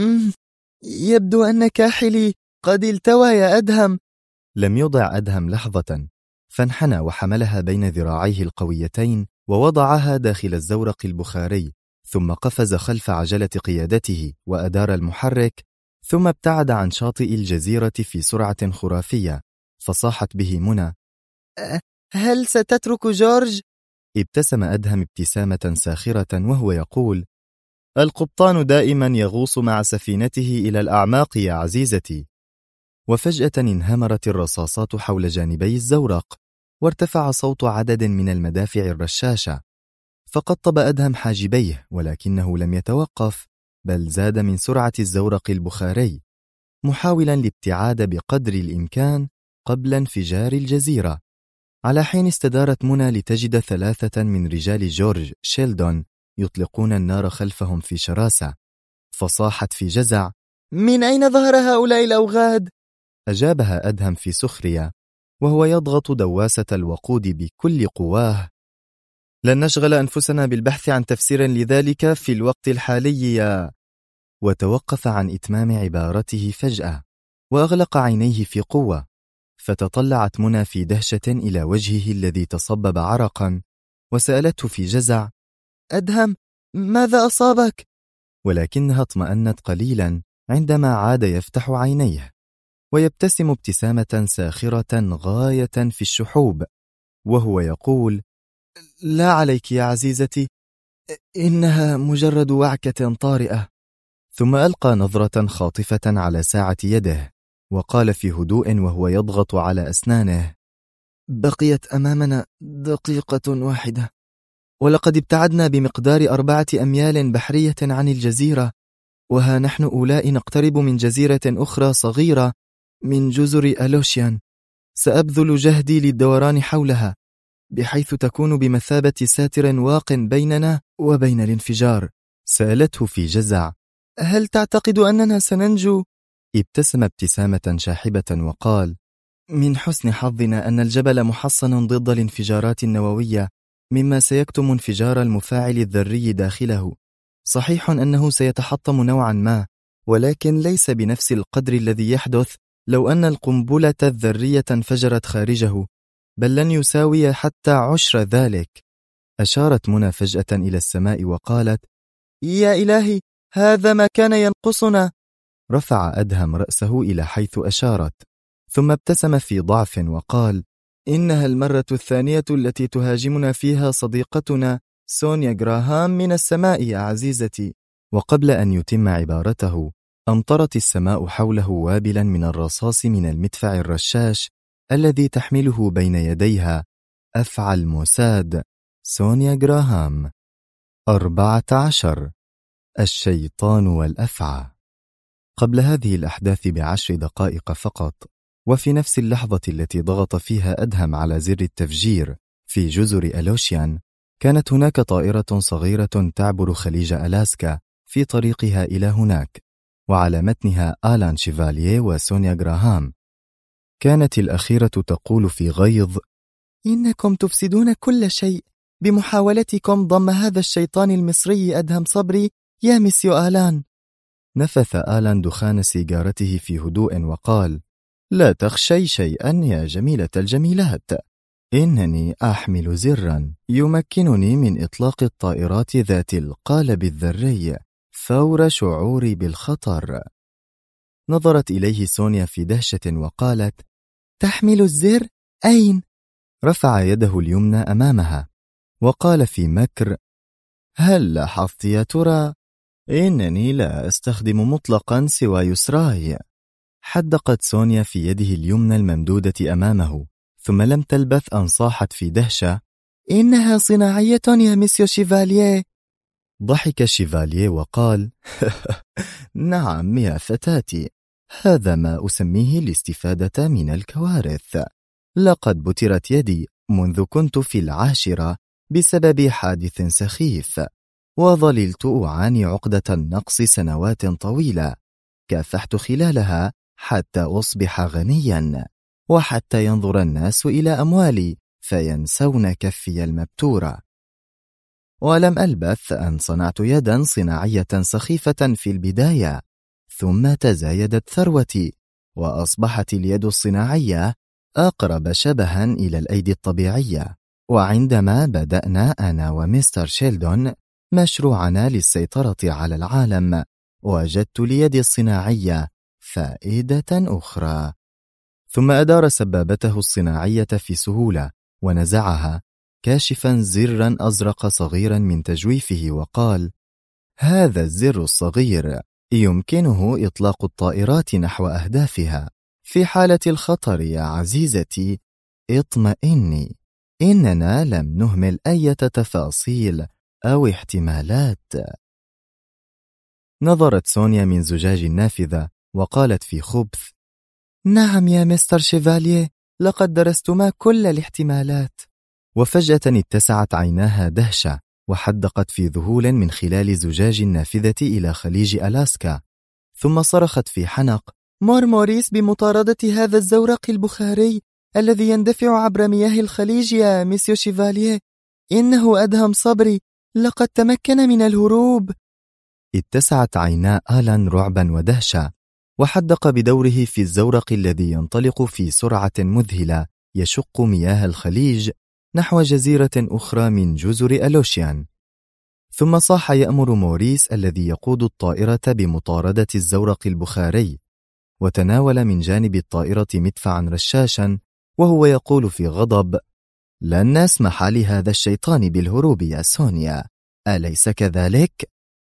يبدو أن كاحلي قد التوى يا أدهم. لم يضع أدهم لحظة، فانحنى وحملها بين ذراعيه القويتين ووضعها داخل الزورق البخاري، ثم قفز خلف عجلة قيادته وأدار المحرك، ثم ابتعد عن شاطئ الجزيرة في سرعة خرافية. فصاحت به منى: هل ستترك جورج؟ ابتسم أدهم ابتسامة ساخرة وهو يقول: القبطان دائما يغوص مع سفينته إلى الأعماق يا عزيزتي. وفجأة انهمرت الرصاصات حول جانبي الزورق، وارتفع صوت عدد من المدافع الرشاشة، فقطب أدهم حاجبيه، ولكنه لم يتوقف، بل زاد من سرعة الزورق البخاري، محاولا الابتعاد بقدر الإمكان قبل انفجار الجزيرة. على حين استدارت منى لتجد 3 من رجال جورج شيلدون يطلقون النار خلفهم في شراسة، فصاحت في جزع: من أين ظهر هؤلاء الأوغاد؟ أجابها أدهم في سخرية وهو يضغط دواسة الوقود بكل قواه: لن نشغل أنفسنا بالبحث عن تفسير لذلك في الوقت الحالي يا... وتوقف عن إتمام عبارته فجأة، وأغلق عينيه في قوة، فتطلعت منى في دهشة إلى وجهه الذي تصبب عرقا، وسألته في جزع: أدهم، ماذا أصابك؟ ولكنها اطمأنت قليلا عندما عاد يفتح عينيه، ويبتسم ابتسامة ساخرة غاية في الشحوب، وهو يقول: لا عليك يا عزيزتي، إنها مجرد وعكة طارئة. ثم ألقى نظرة خاطفة على ساعة يده، وقال في هدوء وهو يضغط على أسنانه: بقيت أمامنا دقيقة واحدة، ولقد ابتعدنا بمقدار 4 أميال بحرية عن الجزيرة، وها نحن أولاء نقترب من جزيرة أخرى صغيرة من جزر ألوشيان. سأبذل جهدي للدوران حولها، بحيث تكون بمثابة ساتر واق بيننا وبين الانفجار. سألته في جزع: هل تعتقد أننا سننجو؟ ابتسم ابتسامة شاحبة وقال: من حسن حظنا أن الجبل محصن ضد الانفجارات النووية، مما سيكتم انفجار المفاعل الذري داخله. صحيح أنه سيتحطم نوعا ما، ولكن ليس بنفس القدر الذي يحدث لو أن القنبلة الذرية انفجرت خارجه، بل لن يساوي حتى 10 ذلك. أشارت منى فجأة إلى السماء وقالت: يا إلهي، هذا ما كان ينقصنا. رفع أدهم رأسه إلى حيث أشارت، ثم ابتسم في ضعف وقال: إنها المرة الثانية التي تهاجمنا فيها صديقتنا سونيا غراهام من السماء يا عزيزتي. وقبل أن يتم عبارته أمطرت السماء حوله وابلا من الرصاص من المدفع الرشاش الذي تحمله بين يديها أفعى الموساد سونيا غراهام. 14. الشيطان والأفعى. قبل هذه الأحداث ب10 دقائق فقط، وفي نفس اللحظة التي ضغط فيها أدهم على زر التفجير في جزر ألوشيان، كانت هناك طائرة صغيرة تعبر خليج ألاسكا في طريقها إلى هناك، وعلى متنها آلان شيفاليه وسونيا غراهام. كانت الأخيرة تقول في غيظ: إنكم تفسدون كل شيء بمحاولتكم ضم هذا الشيطان المصري أدهم صبري يا مسيو آلان. نفث آلان دخان سيجارته في هدوء وقال: لا تخشي شيئا يا جميلة الجميلات، إنني أحمل زرا يمكنني من إطلاق الطائرات ذات القالب الذري فور شعوري بالخطر. نظرت إليه سونيا في دهشة وقالت: تحمل الزر؟ أين؟ رفع يده اليمنى أمامها وقال في مكر: هل لاحظت يا ترى؟ إنني لا أستخدم مطلقا سوى يسراي. حدقت سونيا في يده اليمنى الممدودة أمامه، ثم لم تلبث أن صاحت في دهشة: إنها صناعية يا مسيو شيفاليه. ضحك شيفاليه وقال: نعم يا فتاتي، هذا ما أسميه الاستفادة من الكوارث. لقد بترت يدي منذ كنت في 10 بسبب حادث سخيف، وظللت أعاني عقدة النقص سنوات طويلة، كافحت خلالها حتى أصبح غنيا، وحتى ينظر الناس إلى أموالي فينسون كفي المبتورة. ولم ألبث أن صنعت يدا صناعية سخيفة في البداية، ثم تزايدت ثروتي، وأصبحت اليد الصناعية أقرب شبها إلى الأيدي الطبيعية. وعندما بدأنا أنا ومستر شيلدون مشروعنا للسيطرة على العالم، وجدت ليدي الصناعية فائدة أخرى. ثم أدار سبابته الصناعية في سهولة ونزعها، كاشفا زرا أزرق صغيرا من تجويفه، وقال: هذا الزر الصغير يمكنه إطلاق الطائرات نحو أهدافها في حالة الخطر. يا عزيزتي، اطمئني، إننا لم نهمل أي تفاصيل أو احتمالات. نظرت سونيا من زجاج النافذة وقالت في خبث: نعم يا مستر شيفاليه، لقد درستما كل الاحتمالات. وفجأة اتسعت عيناها دهشة وحدقت في ذهول من خلال زجاج النافذة إلى خليج ألاسكا، ثم صرخت في حنق: موريس بمطاردة هذا الزورق البخاري الذي يندفع عبر مياه الخليج يا ميسيو شيفاليه. إنه أدهم صبري، لقد تمكن من الهروب. اتسعت عينا آلان رعبا ودهشة، وحدق بدوره في الزورق الذي ينطلق في سرعة مذهلة يشق مياه الخليج نحو جزيرة أخرى من جزر ألوشيان. ثم صاح يأمر موريس الذي يقود الطائرة بمطاردة الزورق البخاري، وتناول من جانب الطائرة مدفعا رشاشا وهو يقول في غضب: لن نسمح لهذا الشيطان بالهروب يا سونيا، أليس كذلك؟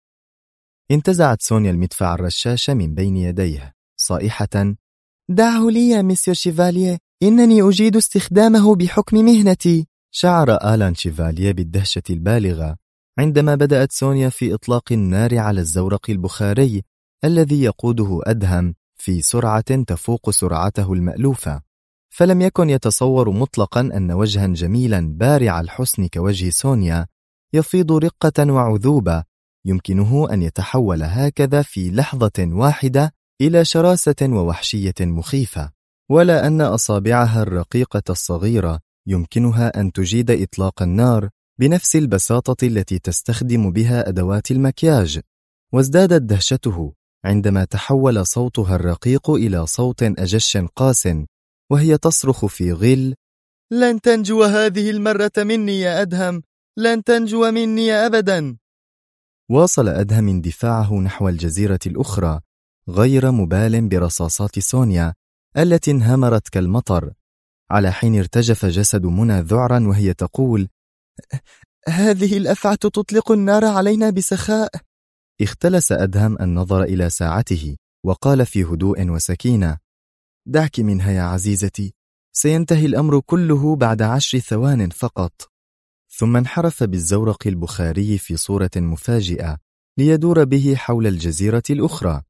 انتزعت سونيا المدفع الرشاش من بين يديه صائحة: دعه لي يا ميسيو شيفاليه، إنني أجيد استخدامه بحكم مهنتي. شعر آلان شيفاليه بالدهشة البالغة عندما بدأت سونيا في إطلاق النار على الزورق البخاري الذي يقوده أدهم في سرعة تفوق سرعته المألوفة، فلم يكن يتصور مطلقا أن وجها جميلا بارع الحسن كوجه سونيا يفيض رقة وعذوبة يمكنه أن يتحول هكذا في لحظة واحدة إلى شراسة ووحشية مخيفة، ولا أن أصابعها الرقيقة الصغيرة يمكنها أن تجيد إطلاق النار بنفس البساطة التي تستخدم بها أدوات المكياج. وازدادت دهشته عندما تحول صوتها الرقيق إلى صوت أجش قاس وهي تصرخ في غل: لن تنجو هذه المرة مني يا أدهم، لن تنجو مني أبدا. واصل أدهم اندفاعه نحو الجزيرة الأخرى غير مبال برصاصات سونيا التي انهمرت كالمطر، على حين ارتجف جسد منى ذعرا وهي تقول: هذه الأفعى تطلق النار علينا بسخاء. اختلس أدهم النظر إلى ساعته وقال في هدوء وسكينة: دعك منها يا عزيزتي، سينتهي الأمر كله بعد 10 ثوان فقط. ثم انحرف بالزورق البخاري في صورة مفاجئة ليدور به حول الجزيرة الأخرى.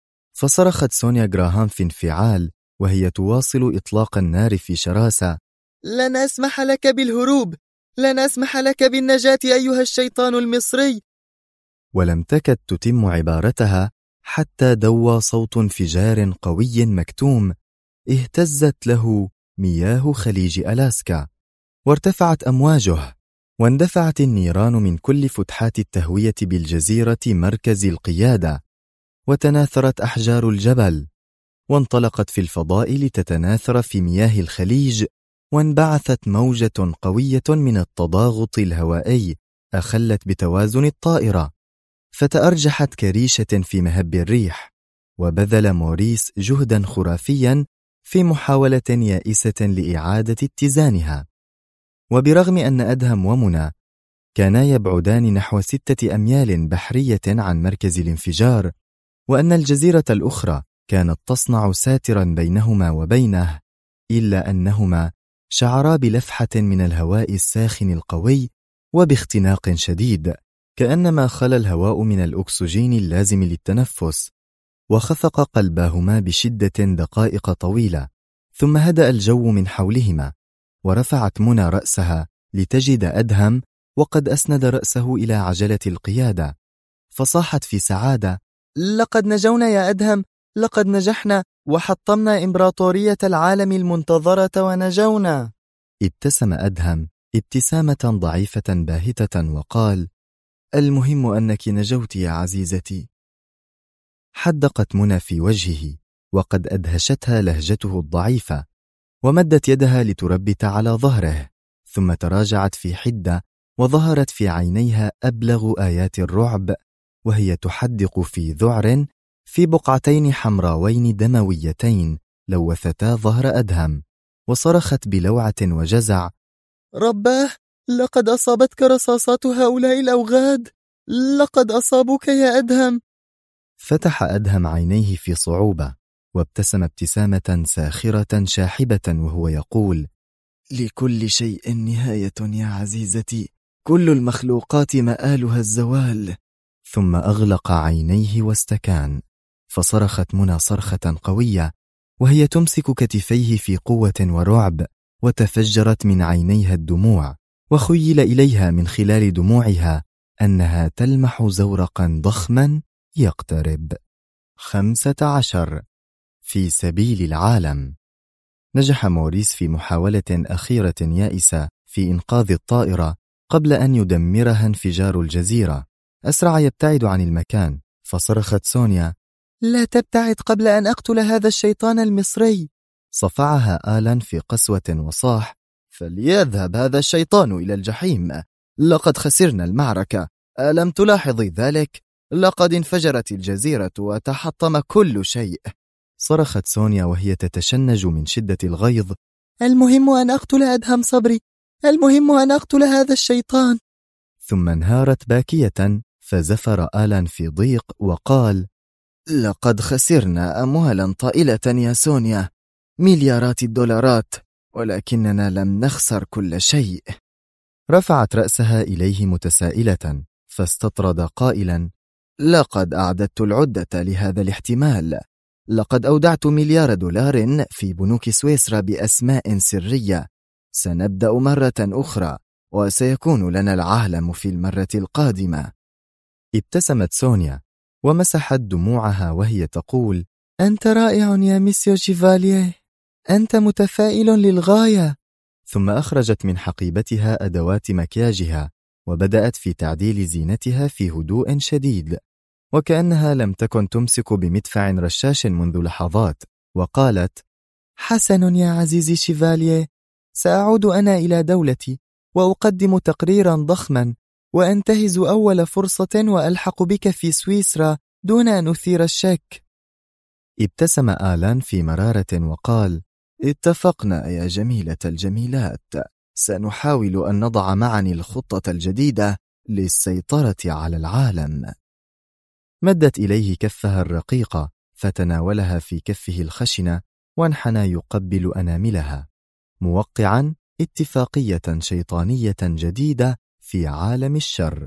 فصرخت سونيا غراهام في انفعال وهي تواصل إطلاق النار في شراسة: لن أسمح لك بالهروب، لن أسمح لك بالنجاة أيها الشيطان المصري. ولم تكد تتم عبارتها حتى دوى صوت انفجار قوي مكتوم اهتزت له مياه خليج ألاسكا، وارتفعت أمواجه، واندفعت النيران من كل فتحات التهوية بالجزيرة مركز القيادة، وتناثرت أحجار الجبل، وانطلقت في الفضاء لتتناثر في مياه الخليج، وانبعثت موجة قوية من التضاغط الهوائي أخلت بتوازن الطائرة، فتأرجحت كريشة في مهب الريح. وبذل موريس جهدا خرافيا في محاولة يائسة لإعادة اتزانها. وبرغم أن أدهم ومنى كانا يبعدان نحو 6 أميال بحرية عن مركز الانفجار، وأن الجزيرة الأخرى كانت تصنع ساترا بينهما وبينه، إلا أنهما شعرا بلفحة من الهواء الساخن القوي وباختناق شديد، كأنما خلا الهواء من الأكسجين اللازم للتنفس، وخفق قلباهما بشدة دقائق طويلة. ثم هدأ الجو من حولهما، ورفعت منى رأسها لتجد أدهم وقد أسند رأسه إلى عجلة القيادة، فصاحت في سعادة: لقد نجونا يا أدهم، لقد نجحنا وحطمنا إمبراطورية العالم المنتظرة ونجونا. ابتسم أدهم ابتسامة ضعيفة باهتة وقال: المهم أنك نجوت يا عزيزتي. حدقت منى في وجهه وقد أدهشتها لهجته الضعيفة، ومدت يدها لتربت على ظهره، ثم تراجعت في حدة وظهرت في عينيها أبلغ آيات الرعب، وهي تحدق في ذعر في بقعتين حمراوين دمويتين لوثتا ظهر أدهم، وصرخت بلوعة وجزع: رباه، لقد أصابتك رصاصات هؤلاء الأوغاد، لقد أصابوك يا أدهم. فتح أدهم عينيه في صعوبة، وابتسم ابتسامة ساخرة شاحبة وهو يقول: لكل شيء نهاية يا عزيزتي، كل المخلوقات مآلها الزوال. ثم أغلق عينيه واستكان. فصرخت منى صرخة قوية وهي تمسك كتفيه في قوة ورعب، وتفجرت من عينيها الدموع، وخيل إليها من خلال دموعها أنها تلمح زورقا ضخما يقترب. 15 في سبيل العالم. نجح موريس في محاولة أخيرة يائسة في إنقاذ الطائرة قبل أن يدمرها انفجار الجزيرة. أسرع يبتعد عن المكان، فصرخت سونيا: لا تبتعد قبل أن أقتل هذا الشيطان المصري. صفعها آلان في قسوة وصاح: فليذهب هذا الشيطان إلى الجحيم، لقد خسرنا المعركة، ألم تلاحظي ذلك؟ لقد انفجرت الجزيرة وتحطم كل شيء. صرخت سونيا وهي تتشنج من شدة الغيظ: المهم أن أقتل أدهم صبري، المهم أن أقتل هذا الشيطان. ثم انهارت باكية، فزفر آلان في ضيق وقال: لقد خسرنا أموالا طائلة يا سونيا، مليارات الدولارات، ولكننا لم نخسر كل شيء. رفعت رأسها إليه متسائلة، فاستطرد قائلا: لقد أعددت العدة لهذا الاحتمال، لقد أودعت مليار دولار في بنوك سويسرا بأسماء سرية، سنبدأ مرة أخرى، وسيكون لنا العالم في المرة القادمة. ابتسمت سونيا ومسحت دموعها وهي تقول: أنت رائع يا ميسيو شيفاليه، أنت متفائل للغاية. ثم أخرجت من حقيبتها أدوات مكياجها، وبدأت في تعديل زينتها في هدوء شديد، وكأنها لم تكن تمسك بمدفع رشاش منذ لحظات، وقالت: حسن يا عزيزي شيفاليه، سأعود أنا إلى دولتي، وأقدم تقريرا ضخما، وأنتهز أول فرصة وألحق بك في سويسرا دون أن أثير الشك. ابتسم آلان في مرارة وقال: اتفقنا يا جميلة الجميلات، سنحاول أن نضع معا الخطة الجديدة للسيطرة على العالم. مدت إليه كفها الرقيقة، فتناولها في كفه الخشنة، وانحنى يقبل أناملها، موقعا اتفاقية شيطانية جديدة في عالم الشر.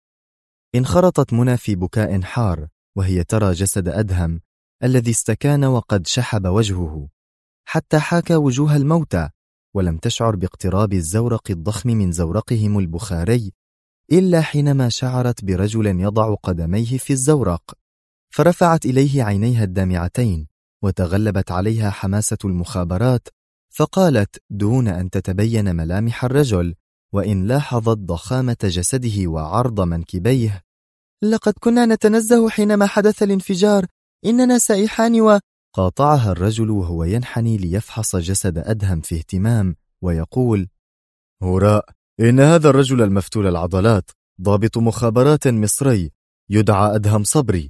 انخرطت منى في بكاء حار وهي ترى جسد أدهم الذي استكان وقد شحب وجهه حتى حاكى وجوه الموتى، ولم تشعر باقتراب الزورق الضخم من زورقهم البخاري إلا حينما شعرت برجل يضع قدميه في الزورق، فرفعت إليه عينيها الدامعتين، وتغلبت عليها حماسة المخابرات، فقالت دون أن تتبين ملامح الرجل، وإن لاحظت ضخامة جسده وعرض منكبيه: لقد كنا نتنزه حينما حدث الانفجار، إننا سائحان. قاطعها الرجل وهو ينحني ليفحص جسد أدهم في اهتمام ويقول: هراء، إن هذا الرجل المفتول العضلات ضابط مخابرات مصري يدعى أدهم صبري.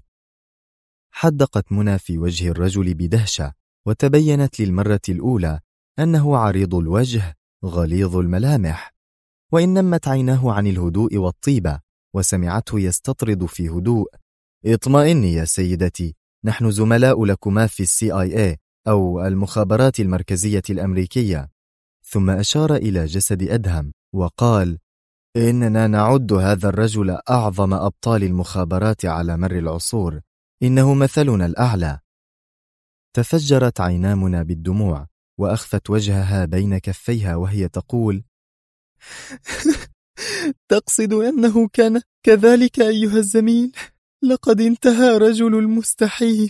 حدقت منى في وجه الرجل بدهشة، وتبينت للمرة الأولى أنه عريض الوجه غليظ الملامح، وإن نمت عيناه عن الهدوء والطيبة، وسمعته يستطرد في هدوء: اطمئني يا سيدتي، نحن زملاء لكما في CIA أو المخابرات المركزية الأمريكية. ثم أشار إلى جسد أدهم وقال: إننا نعد هذا الرجل أعظم أبطال المخابرات على مر العصور، إنه مثلنا الأعلى. تفجرت عينا منى بالدموع، وأخفت وجهها بين كفيها وهي تقول: تقصد أنه كان كذلك أيها الزميل؟ لقد انتهى رجل المستحيل.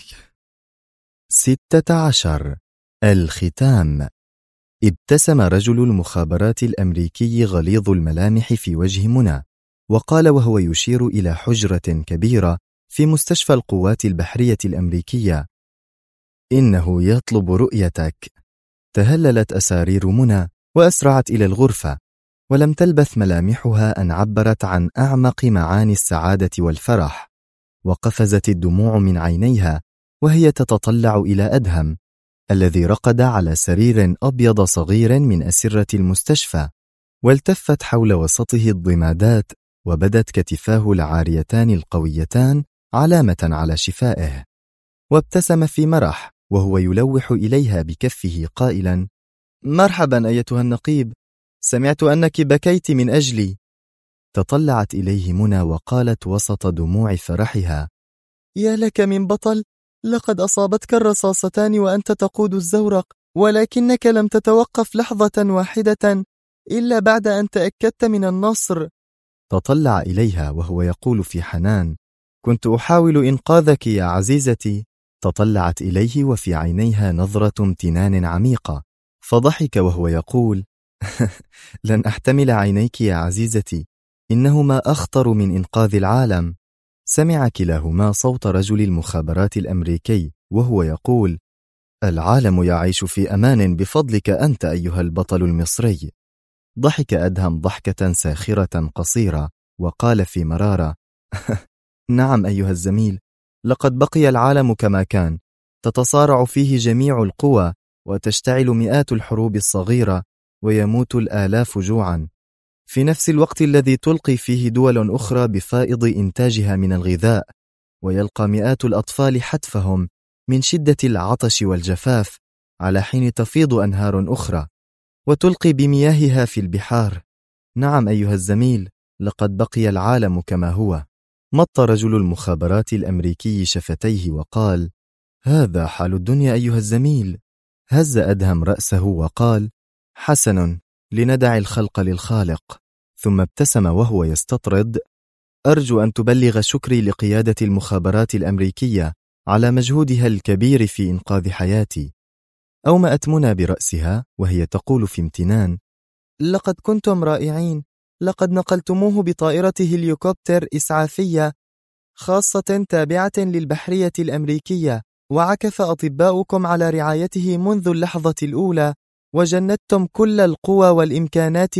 16 الختام. ابتسم رجل المخابرات الأمريكي غليظ الملامح في وجه منى، وقال وهو يشير إلى حجرة كبيرة في مستشفى القوات البحرية الأمريكية: إنه يطلب رؤيتك. تهللت أسارير منى وأسرعت إلى الغرفة، ولم تلبث ملامحها أن عبرت عن أعمق معاني السعادة والفرح، وقفزت الدموع من عينيها وهي تتطلع إلى أدهم، الذي رقد على سرير أبيض صغير من أسرة المستشفى، والتفت حول وسطه الضمادات، وبدت كتفاه العاريتان القويتان علامة على شفائه. وابتسم في مرح وهو يلوح إليها بكفه قائلا: مرحبا أيتها النقيب، سمعت أنك بكيت من أجلي. تطلعت إليه منى وقالت وسط دموع فرحها: يا لك من بطل، لقد أصابتك الرصاصتان وأنت تقود الزورق، ولكنك لم تتوقف لحظة واحدة إلا بعد أن تأكدت من النصر. تطلع إليها وهو يقول في حنان: كنت أحاول إنقاذك يا عزيزتي. تطلعت إليه وفي عينيها نظرة امتنان عميقة، فضحك وهو يقول: لن أحتمل عينيك يا عزيزتي، إنهما أخطر من إنقاذ العالم. سمع كلاهما صوت رجل المخابرات الأمريكي وهو يقول: العالم يعيش في أمان بفضلك أنت أيها البطل المصري. ضحك أدهم ضحكة ساخرة قصيرة وقال في مرارة: نعم أيها الزميل، لقد بقي العالم كما كان، تتصارع فيه جميع القوى، وتشتعل مئات الحروب الصغيرة، ويموت الآلاف جوعا، في نفس الوقت الذي تلقي فيه دول أخرى بفائض إنتاجها من الغذاء، ويلقى مئات الأطفال حتفهم من شدة العطش والجفاف، على حين تفيض أنهار أخرى وتلقي بمياهها في البحار. نعم أيها الزميل، لقد بقي العالم كما هو. مط رجل المخابرات الأمريكي شفتيه وقال: هذا حال الدنيا أيها الزميل. هز أدهم رأسه وقال: حسن، لندع الخلق للخالق. ثم ابتسم وهو يستطرد: أرجو أن تبلغ شكري لقيادة المخابرات الأمريكية على مجهودها الكبير في إنقاذ حياتي. أومأت منى برأسها وهي تقول في امتنان: لقد كنتم رائعين، لقد نقلتموه بطائرة هليكوبتر إسعافية خاصة تابعة للبحرية الأمريكية، وعكف أطباؤكم على رعايته منذ اللحظة الأولى، وجندتم كل القوى والإمكانات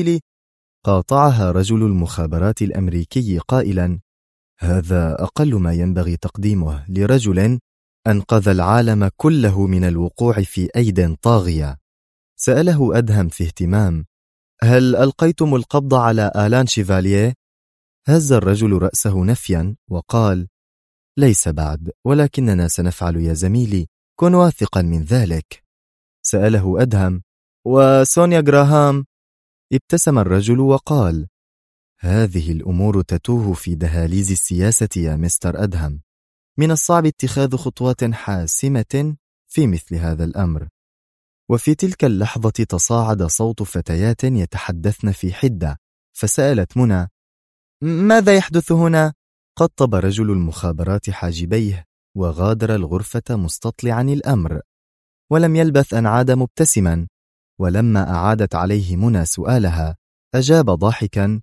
قاطعها رجل المخابرات الأمريكي قائلا: هذا أقل ما ينبغي تقديمه لرجل أنقذ العالم كله من الوقوع في أيد طاغية. سأله أدهم في اهتمام: هل ألقيتم القبض على آلان شيفاليه؟ هز الرجل رأسه نفيا وقال: ليس بعد، ولكننا سنفعل يا زميلي، كن واثقا من ذلك. سأله أدهم: وسونيا جراهام؟ ابتسم الرجل وقال: هذه الأمور تتوه في دهاليز السياسة يا مستر أدهم، من الصعب اتخاذ خطوات حاسمة في مثل هذا الأمر. وفي تلك اللحظة تصاعد صوت فتيات يتحدثن في حدة، فسألت منى: ماذا يحدث هنا؟ قطب رجل المخابرات حاجبيه وغادر الغرفة مستطلعا الأمر، ولم يلبث أن عاد مبتسما. ولما أعادت عليه منى سؤالها أجاب ضاحكا: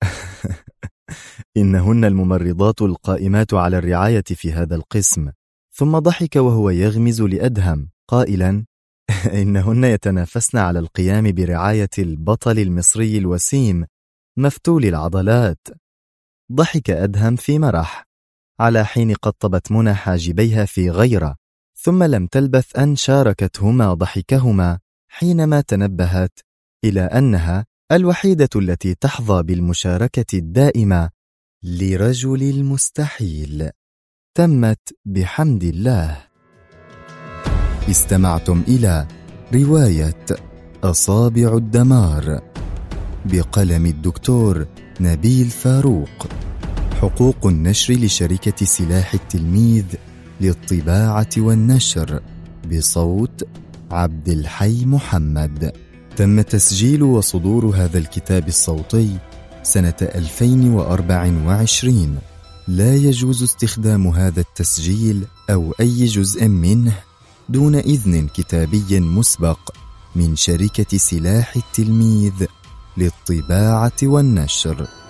إنهن الممرضات القائمات على الرعاية في هذا القسم. ثم ضحك وهو يغمز لأدهم قائلا: إنهن يتنافسن على القيام برعاية البطل المصري الوسيم مفتول العضلات. ضحك أدهم في مرح، على حين قطبت منى حاجبيها في غيرة، ثم لم تلبث أن شاركتهما ضحكهما حينما تنبهت إلى أنها الوحيدة التي تحظى بالمشاركة الدائمة لرجل المستحيل. تمت بحمد الله. استمعتم إلى رواية أصابع الدمار بقلم الدكتور نبيل فاروق، حقوق النشر لشركة سلاح التلميذ للطباعة والنشر، بصوت عبد الحي محمد. تم تسجيل وصدور هذا الكتاب الصوتي سنة 2024. لا يجوز استخدام هذا التسجيل أو أي جزء منه دون إذن كتابي مسبق من شركة سلاح التلميذ للطباعة والنشر.